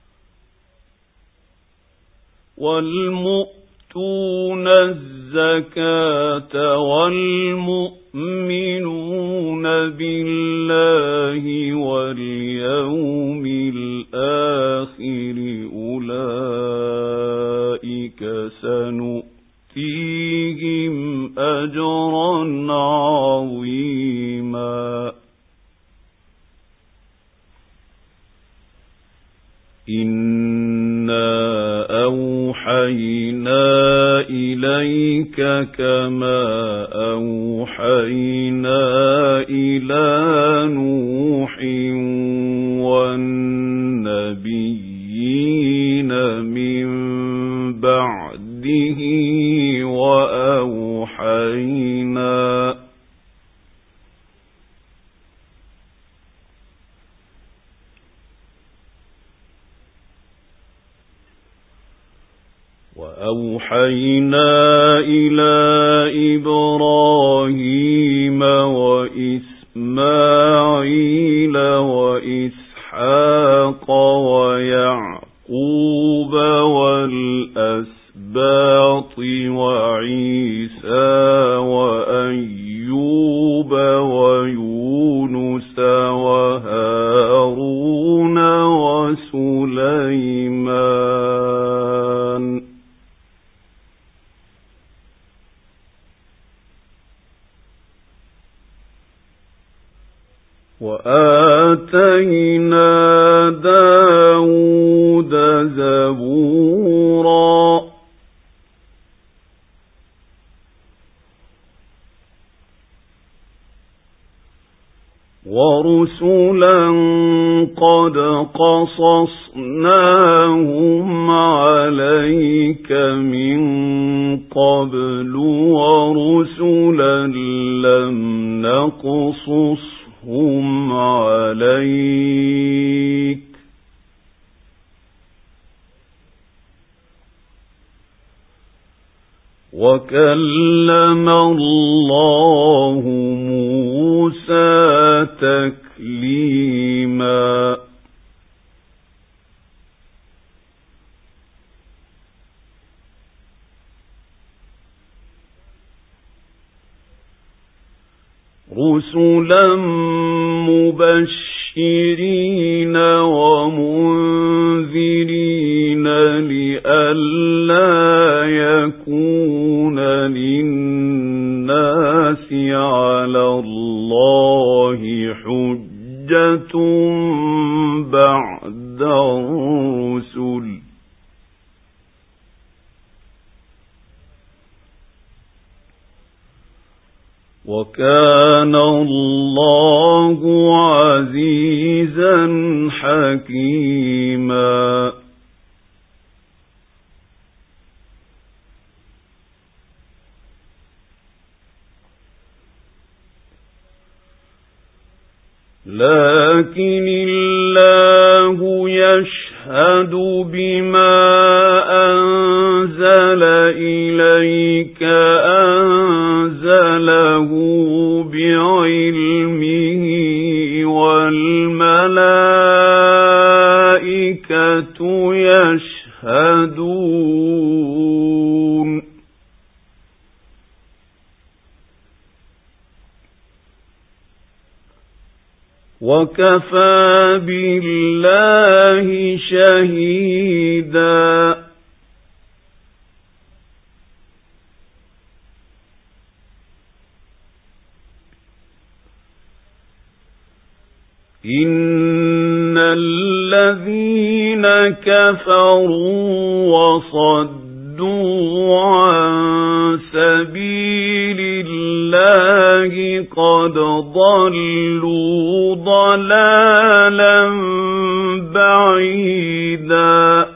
S1: والمؤتون الزكاة والمؤمنون بالله واليوم الآخر أولئك سنؤتيهم أجرا عظيما إنا أوحينا إليك كما أوحينا إلى نوح والنبيين من بعده وأوحينا إلى إبراهيم وإسماعيل وإسحاق ويعقوب والأسباط وعيسى وأيوب ويونس وهارون وسليمان وآتينا داود زبورا ورسلا قد قصصناهم عليك من قبل ورسلا لم نقصصهم عليك وكلم الله موسى تكليما رسلا مبشرين ومنذرين لئلا يكون للناس على الله حجة بعد الرسل وكان الله عزيزا حكيما لكن الله يشهد بما أنزل إليك أنزله بعلمه والملائكة يشهدون وكفى بالله شهيدا إن الذين كفروا وصدوا عن سبيل الله قد ضلوا ضلالا بعيدا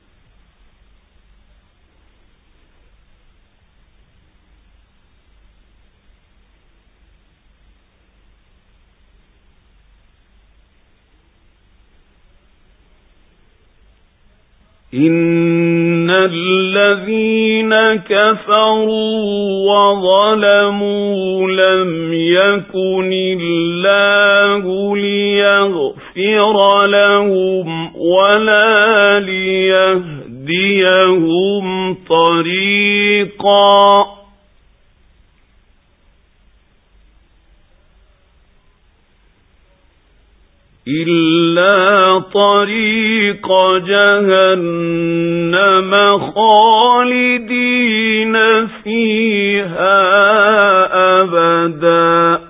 S1: إن الذين كفروا وظلموا لم يكن الله ليغفر لهم ولا ليهديهم طريقا إلا طريق جهنم خالدين فيها أبدا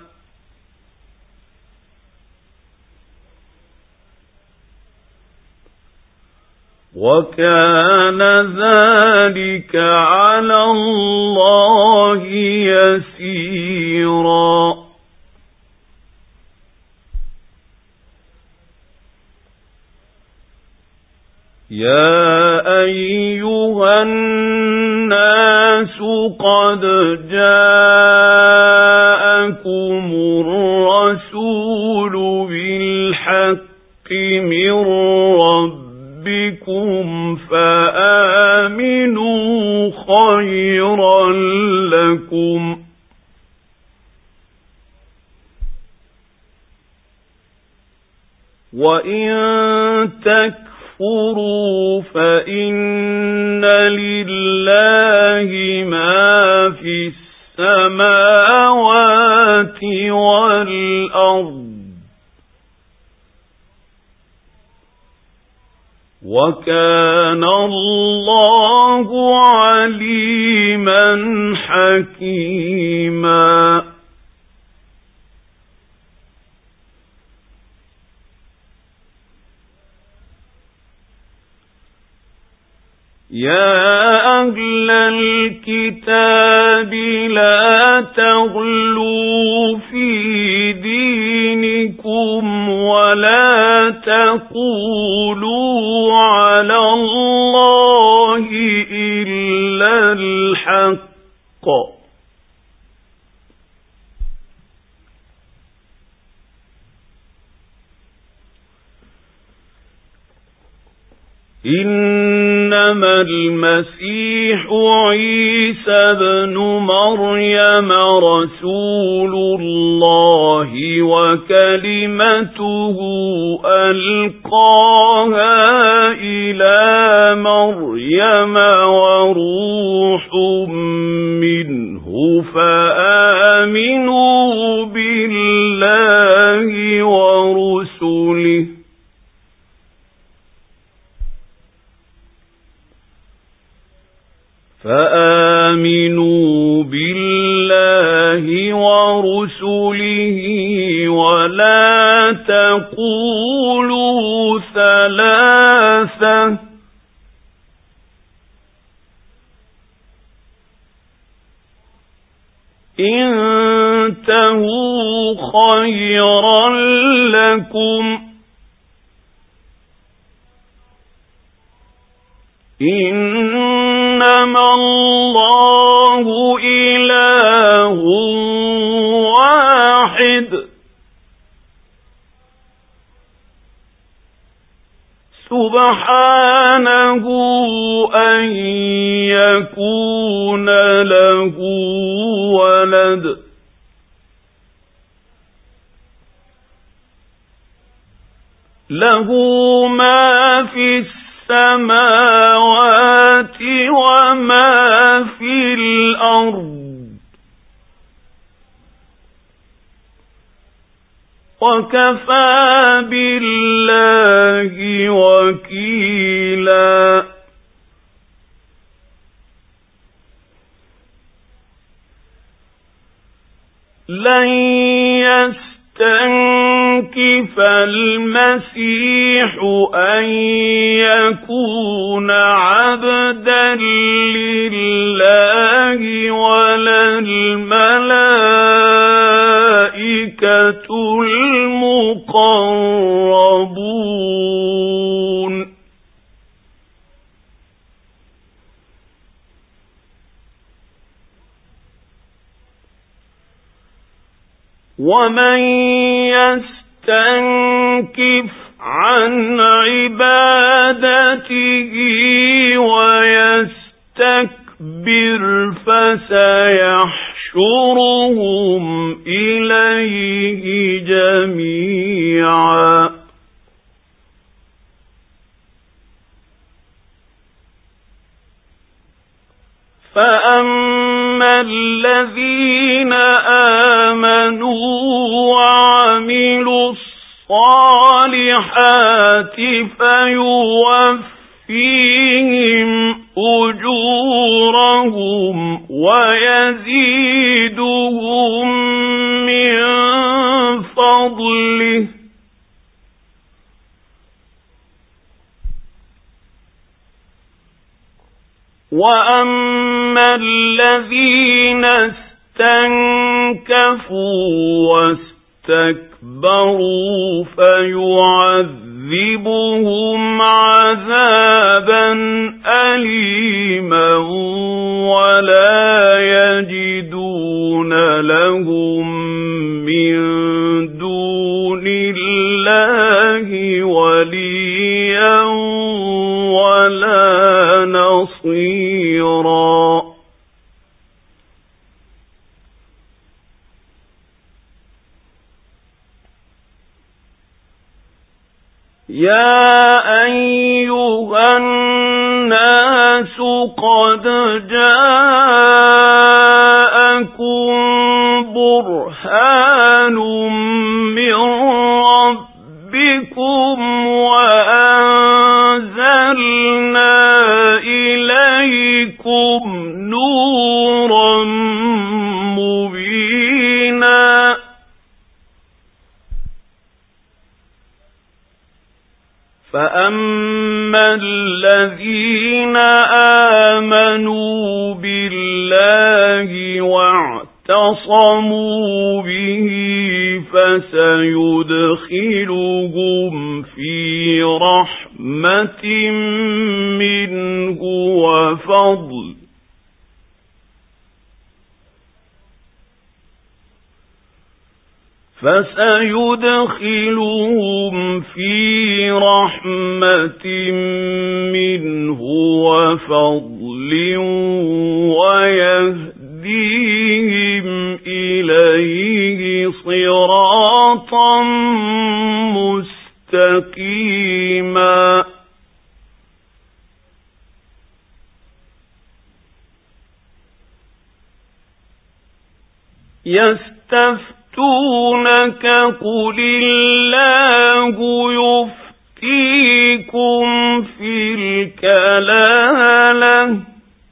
S1: وكان ذلك على الله يسيرا يا أيها الناس قد جاءكم الرسول بالحق من ربكم فآمنوا وَإِن تَكْفُرُوا فَإِنَّ لِلَّهِ مَا فِي السَّمَاوَاتِ وَالْأَرْضِ وَكَانَ اللَّهُ عَلِيمًا حَكِيمًا. يَا أَهْلَ الْكِتَابِ لَا تَغْلُوا فِي دِينِكُمْ وَلَا تَقُولُوا عَلَى اللَّهِ إِلَّا الْحَقَّ إِنَّمَا الْمَسِيحُ عِيسَى ابْنُ مَرْيَمَ رَسُولُ اللَّهِ وَكَلِمَتُهُ أَلْقَاهَا إِلَى مَرْيَمَ وَرُوحٌ مِّنْهُ فَآمِنُوا بِاللَّهِ وَرُسُلِهِ وَلَا تَقُولُوا ثَلَاثَةٌ انتهوا خيرا لكم إنما الله إله واحد سبحانه أن يكون له ولد له ما في السماوات وما في الأرض وكفى بالله وكيلا لن يستنكف المسيح أن يكون عبدا لله ولا الملائكة المقربون ومن يستنكف عن عبادته ويستكبر فسيحشرهم إليه جميعا فأما الذين آمنوا وعملوا الصالحات فيوفيهم أجورهم ويزيدهم من فضله وأما الذين استنكفوا واستكبروا فيعذبهم عذابا أليما ولا يجدون لهم من دون الله وليا ولا نصيرا يا أيها الناس قد جاءكم برهان من ربكم وأنزلنا إليكم نورا مبينا فأما الذين آمنوا بالله واعتصموا به فسيدخلهم في رحمة منه وفضل ويهديهم إليه صراطا مستقيما يستفتونك قل الله يفتيكم في الكلالة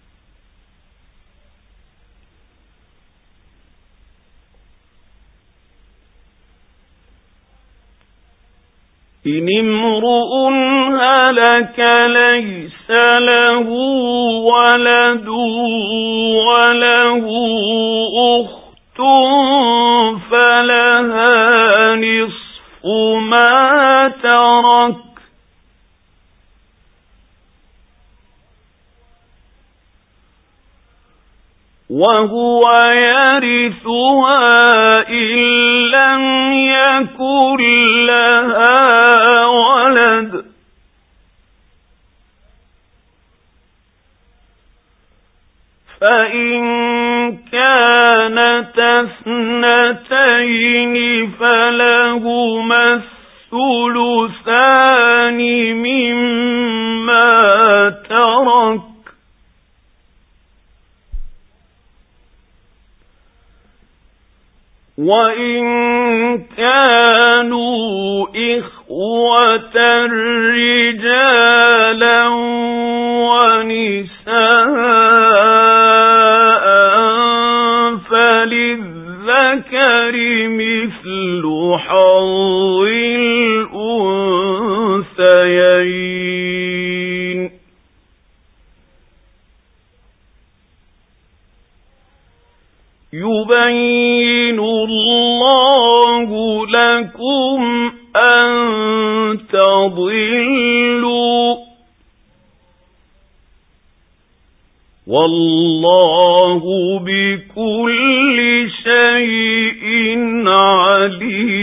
S1: إن امرؤ هلك ليس له ولد وله أخت فلها نصف ما ترك وهو يرثها إن لم يكن لها ولد فإن كانت اثنتين فلهما الثلثان مما ترك وإن كانوا إخوة رجالا ونساء فللذكر مثل حظ الأنثيين يبين الله لكم أن تضلوا والله بكل شيء عليم